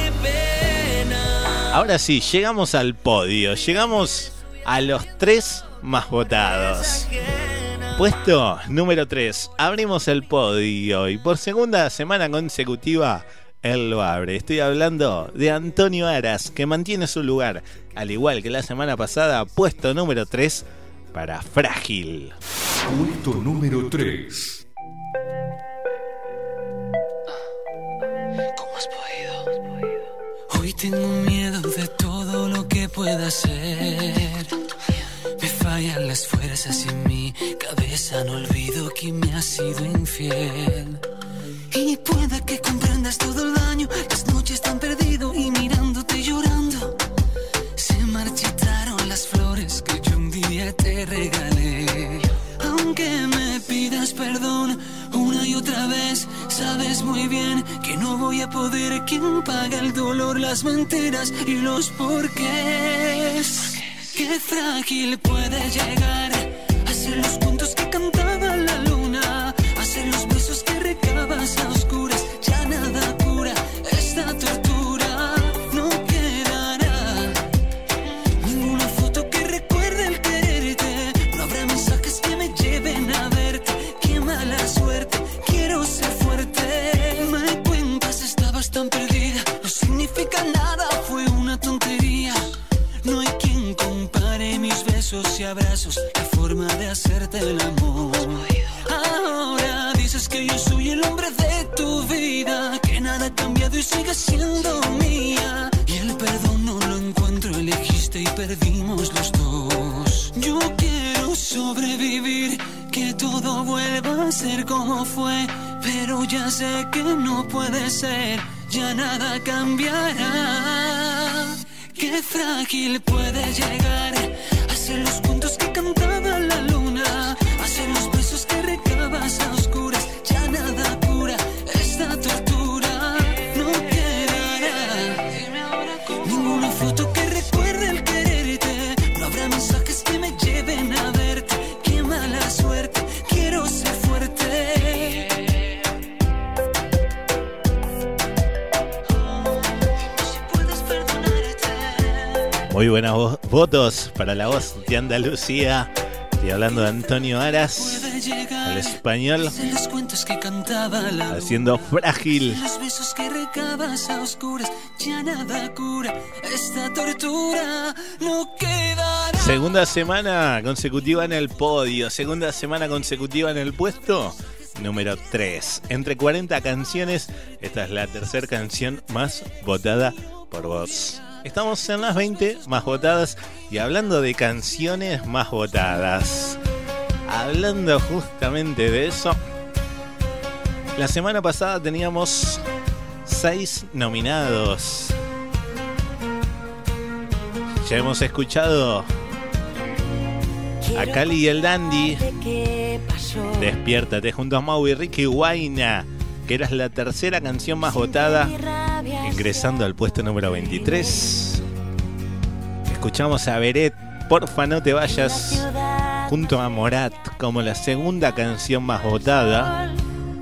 Ahora sí, llegamos al podio. Llegamos a los tres más votados. Puesto número tres. Abrimos el podio y por segunda semana consecutiva él lo abre. Estoy hablando de Antonio Aras, que mantiene su lugar, al igual que la semana pasada, puesto número tres para Frágil. Puesto número tres. ¿Cómo has podido? Hoy tengo miedo de todo lo que pueda ser. Me fallan las fuerzas y en mi cabeza no olvido que me has sido infiel. Y pueda que comprendas todo el daño, las noches tan perdido y mirándote llorando. Se marchitaron las flores que yo un día te regalé. Aunque me pidas perdón una y otra vez, sabes muy bien que no voy a poder. Quien paga el dolor, las mentiras y los porqués. Qué frágil puede llegar a ser los puntos que cantaba la luna, a ser los besos que recabas a oscuras. Ya nada cura esta tortura, no quedará ninguna foto que recuerde el quererte. No habrá mensajes que me lleven a verte. Qué mala suerte, quiero ser fuerte. Me cuentas, estabas tan perdida, no significa nada, fue una tontería. No hay quien compare mis besos y abrazos, la forma de hacerte el amor. Ahora dices que yo soy el hombre de tu vida, que nada ha cambiado y sigue siendo mía. Y el perdón no lo encuentro, elegiste y perdimos los dos. Yo quiero sobrevivir, que todo vuelva a ser como fue, pero ya sé que no puede ser, ya nada cambiará. Qué frágil puede llegar a ser los puntos que cantaba la luna, a ser los besos que recabas a oscuras. Ya nada cura esta tortura, no quedará ninguna foto que recuerde el quererte. No habrá mensajes que me lleven a verte. Qué mala suerte, quiero ser fuerte. Muy buenos vo- votos para la voz de Andalucía. Estoy hablando de Antonio Aras, el español, haciendo Frágil. Los besos que recabas a oscuras, ya nada cura esta tortura, no quedará. Segunda semana consecutiva en el podio, segunda semana consecutiva en el puesto número tres. Entre cuarenta canciones, esta es la tercera canción más votada por vos. Estamos en las veinte más votadas y hablando de canciones más votadas. Hablando justamente de eso, la semana pasada teníamos seis nominados. Ya hemos escuchado a Cali y el Dandy, Despiértate, junto a Mau y Ricky Guayna, que era la tercera canción más votada, ingresando al puesto número veintitrés. Escuchamos a Beret, Porfa no te vayas, junto a Morat, como la segunda canción más votada.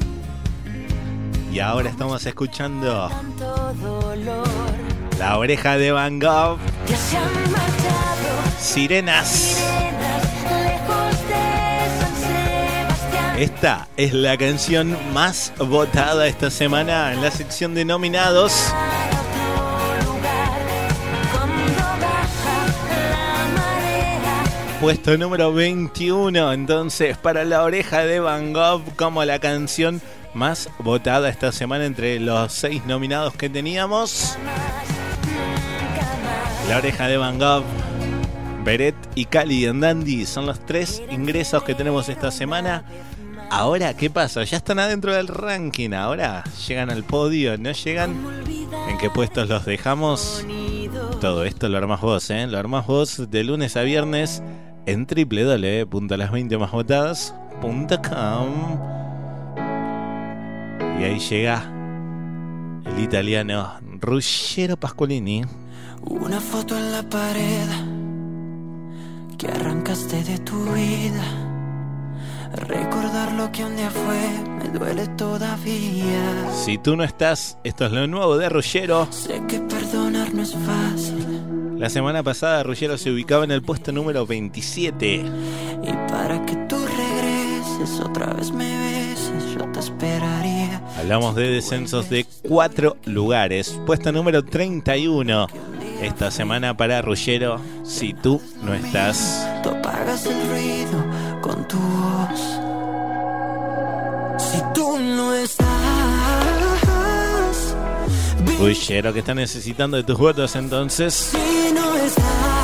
Y ahora estamos escuchando La Oreja de Van Gogh, Sirenas. Esta es la canción más votada esta semana en la sección de nominados. Puesto número veintiuno, entonces, para La Oreja de Van Gogh como la canción más votada esta semana entre los seis nominados que teníamos. La Oreja de Van Gogh, Beret y Cali and Dandy son los tres ingresos que tenemos esta semana. Ahora, ¿qué pasa? Ya están adentro del ranking. Ahora llegan al podio, ¿no llegan? ¿En qué puestos los dejamos? Todo esto lo armás vos, ¿eh? Lo armás vos de lunes a viernes en doble u doble u doble u punto las veinte más votadas punto com. Y ahí llega el italiano Ruggero Pasqualini. Una foto en la pared que arrancaste de tu vida. Recordar lo que un día fue me duele todavía. Si tú no estás, esto es lo nuevo de Ruggero. Sé que perdonar no es fácil. La semana pasada Ruggero se ubicaba en el puesto número veintisiete. Y para que tú regreses otra vez me beses, yo te esperaría. Hablamos de descensos de cuatro lugares. Puesto número treinta y uno esta semana para Ruggero. Si tú no estás. Tú apagas el ruido con tu voz. Si tú no estás. Ruggero, que está necesitando de tus votos entonces. Si no estás,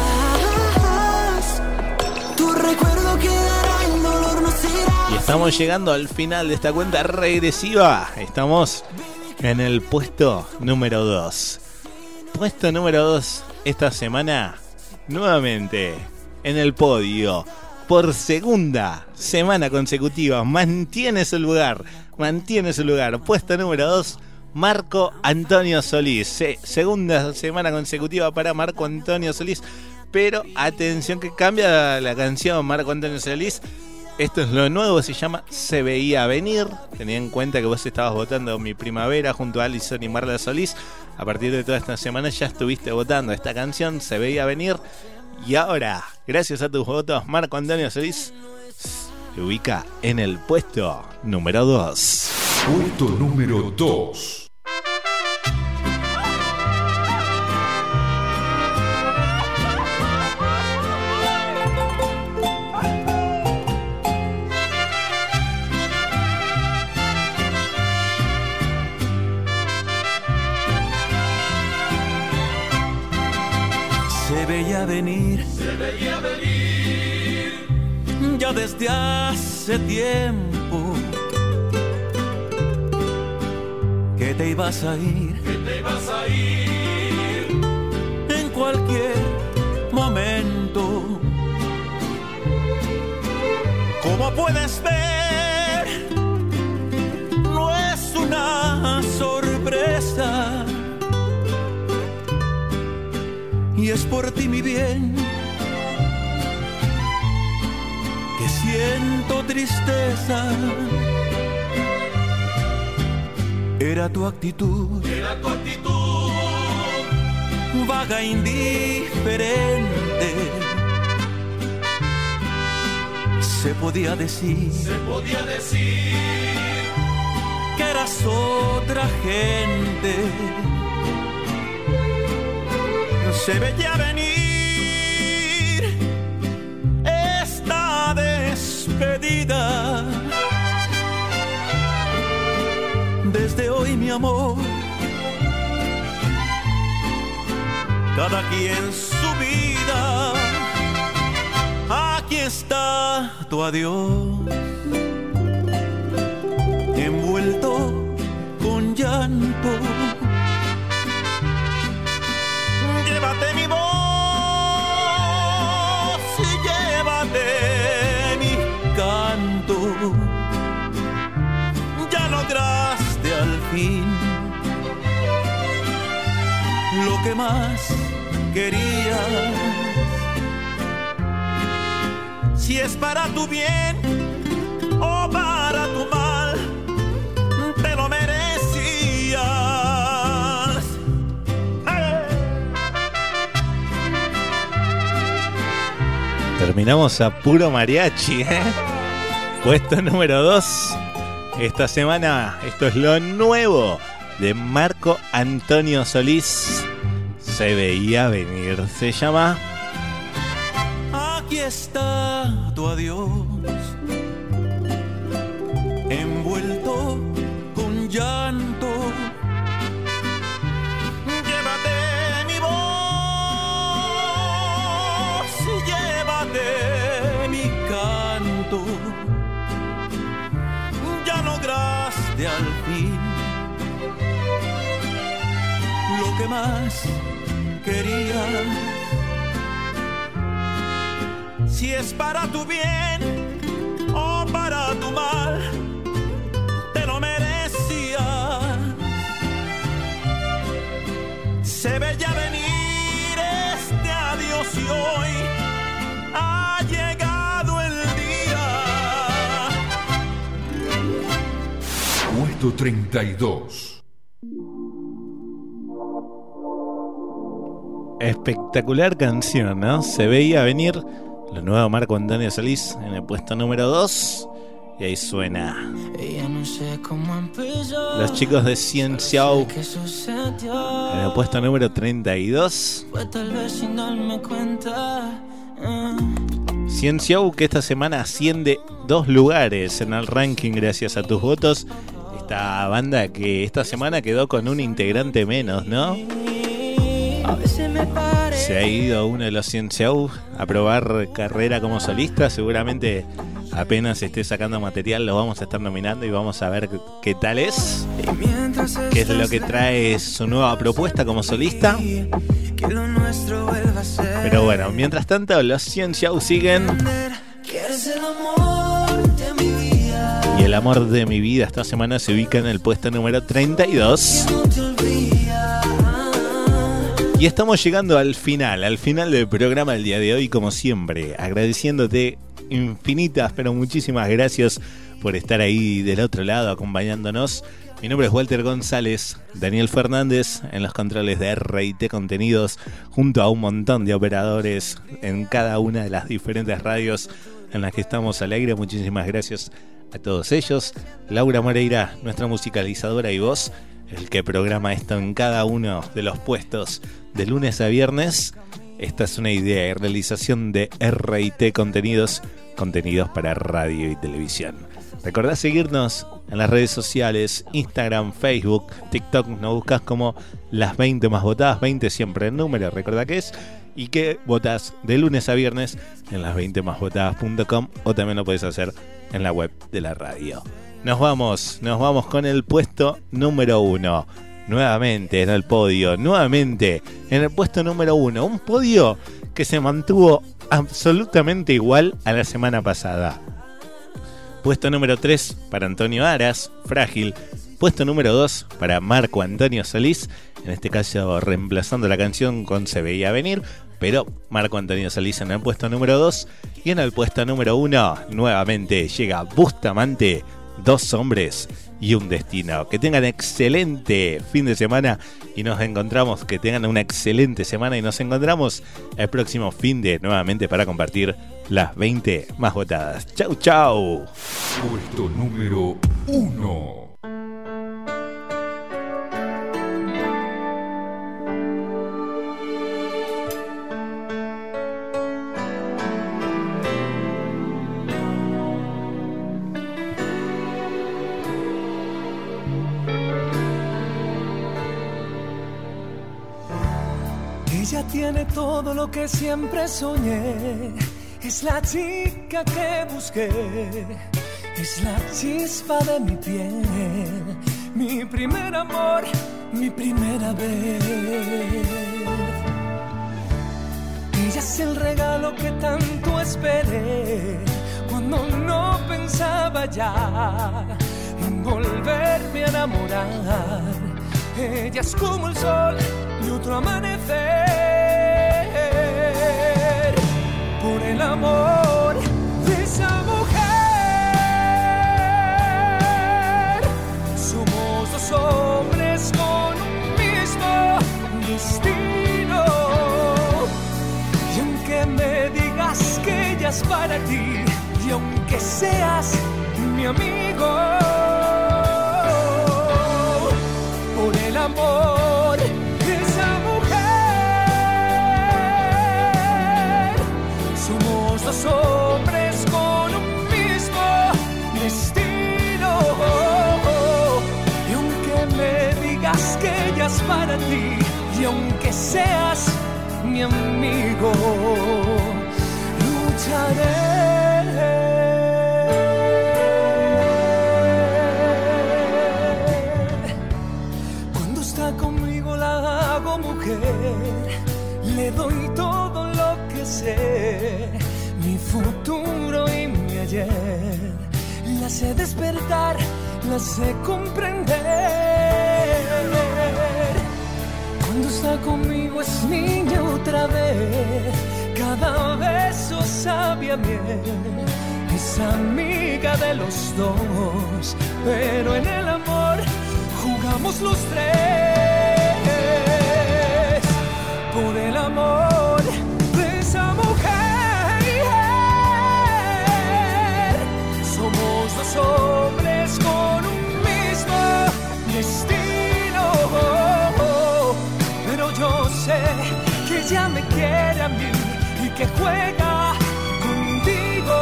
tu recuerdo quedará, el dolor no será. Y estamos llegando al final de esta cuenta regresiva. Estamos en el puesto número dos. Puesto número dos esta semana, nuevamente en el podio. Por segunda semana consecutiva mantiene su lugar, mantiene su lugar. Puesto número dos, Marco Antonio Solís. Sí, segunda semana consecutiva para Marco Antonio Solís. Pero atención que cambia la canción Marco Antonio Solís. Esto es lo nuevo, se llama Se Veía Venir. Tenía en cuenta que vos estabas votando Mi Primavera junto a Alison y Marla Solís. A partir de toda esta semana ya estuviste votando esta canción, Se Veía Venir. Y ahora, gracias a tus votos, Marco Antonio Solís se ubica en el puesto número dos. Puesto número dos. Se veía venir, Se veía venir ya desde hace tiempo, que te ibas a ir, que te ibas a ir en cualquier momento. Como puedes ver, no es una sorpresa. Y es por ti, mi bien, que siento tristeza. Era tu actitud, era tu actitud, vaga, indiferente. Se podía decir, se podía decir que eras otra gente. Se veía venir esta despedida. cada quien su vida. Aquí está tu adiós, envuelto con llanto. Llévate mi voz y llévate mi canto. Ya lograste al fin lo que más querías. Si es para tu bien o para tu mal, te lo merecías. Terminamos a puro mariachi, ¿eh? Puesto número dos. Esta semana, esto es lo nuevo de Marco Antonio Solís. Se veía venir. Se llama Aquí está tu adiós, envuelto con llanto. Llévate mi voz y llévate mi canto. Ya lograste al fin lo que más querías. Si es para tu bien o para tu mal, te lo merecías. Se veía venir este adiós y hoy ha llegado el día. Puesto treinta y dos. espectacular canción, ¿no? Se veía venir. Lo nuevo Marco Antonio Solís en el puesto número dos. Y ahí suena Los Chicos de Cienciao en el puesto número treinta y dos. Cienciao, que esta semana asciende dos lugares en el ranking gracias a tus votos. Esta banda que esta semana quedó con un integrante menos, ¿no? Se ha ido uno de los Cienciao a probar carrera como solista. Seguramente apenas esté sacando material lo vamos a estar nominando y vamos a ver qué tal es, qué es lo que trae su nueva propuesta como solista. Pero bueno, mientras tanto los Cienciao siguen. Y el amor de mi vida esta semana se ubica en el puesto número treinta y dos. Y estamos llegando al final, al final del programa del día de hoy, como siempre, agradeciéndote infinitas, pero muchísimas gracias por estar ahí del otro lado acompañándonos. Mi nombre es Walter González, Daniel Fernández en los controles de R I T Contenidos, junto a un montón de operadores en cada una de las diferentes radios en las que estamos al aire. Muchísimas gracias a todos ellos. Laura Moreira, nuestra musicalizadora y voz, el que programa esto en cada uno de los puestos de lunes a viernes. Esta es una idea y realización de R I T Contenidos, contenidos para radio y televisión. Recordá seguirnos en las redes sociales, Instagram, Facebook, TikTok. Nos buscas como las veinte más votadas, veinte siempre el número, recordá que es, y que votás de lunes a viernes en las veinte más votadas punto com, o también lo podés hacer en la web de la radio. Nos vamos, nos vamos con el puesto número uno. Nuevamente en el podio, nuevamente en el puesto número uno. Un podio que se mantuvo absolutamente igual a la semana pasada. Puesto número tres para Antonio Aras, Frágil. Puesto número dos para Marco Antonio Solís, en este caso reemplazando la canción con Se Veía Venir, pero Marco Antonio Solís en el puesto número dos. Y en el puesto número uno nuevamente llega Bustamante, Dos Hombres y un Destino. Que tengan excelente fin de semana y nos encontramos, que tengan una excelente semana y nos encontramos el próximo fin de nuevamente para compartir las veinte más votadas. Chau, chau. Puesto número uno. Ella tiene todo lo que siempre soñé. Es la chica que busqué, es la chispa de mi piel, mi primer amor, mi primera vez. Ella es el regalo que tanto esperé, cuando no pensaba ya en volverme a enamorar. Ella es como el sol de otro amanecer. Por el amor de esa mujer, somos dos hombres con un mismo destino. Y aunque me digas que ella es para ti, y aunque seas mi amigo, por el amor de esa mujer, somos dos hombres con un mismo destino. Y aunque me digas que ella es para ti, y aunque seas mi amigo, lucharé. Le doy todo lo que sé, mi futuro y mi ayer. La sé despertar, la sé comprender. Cuando está conmigo es niña otra vez, cada beso sabe a miel. Es amiga de los dos, pero en el amor jugamos los tres. Por el amor de esa mujer, somos dos hombres con un mismo destino. Pero yo sé que ella me quiere a mí y que juega contigo.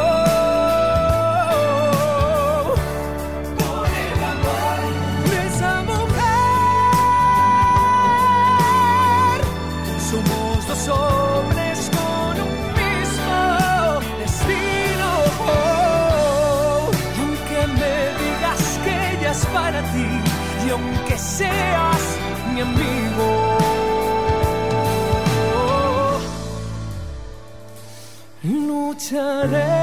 Por el amor de esa mujer, somos dos hombres con un mismo destino. Y aunque me digas que ella es para ti, y aunque seas mi amigo, lucharé.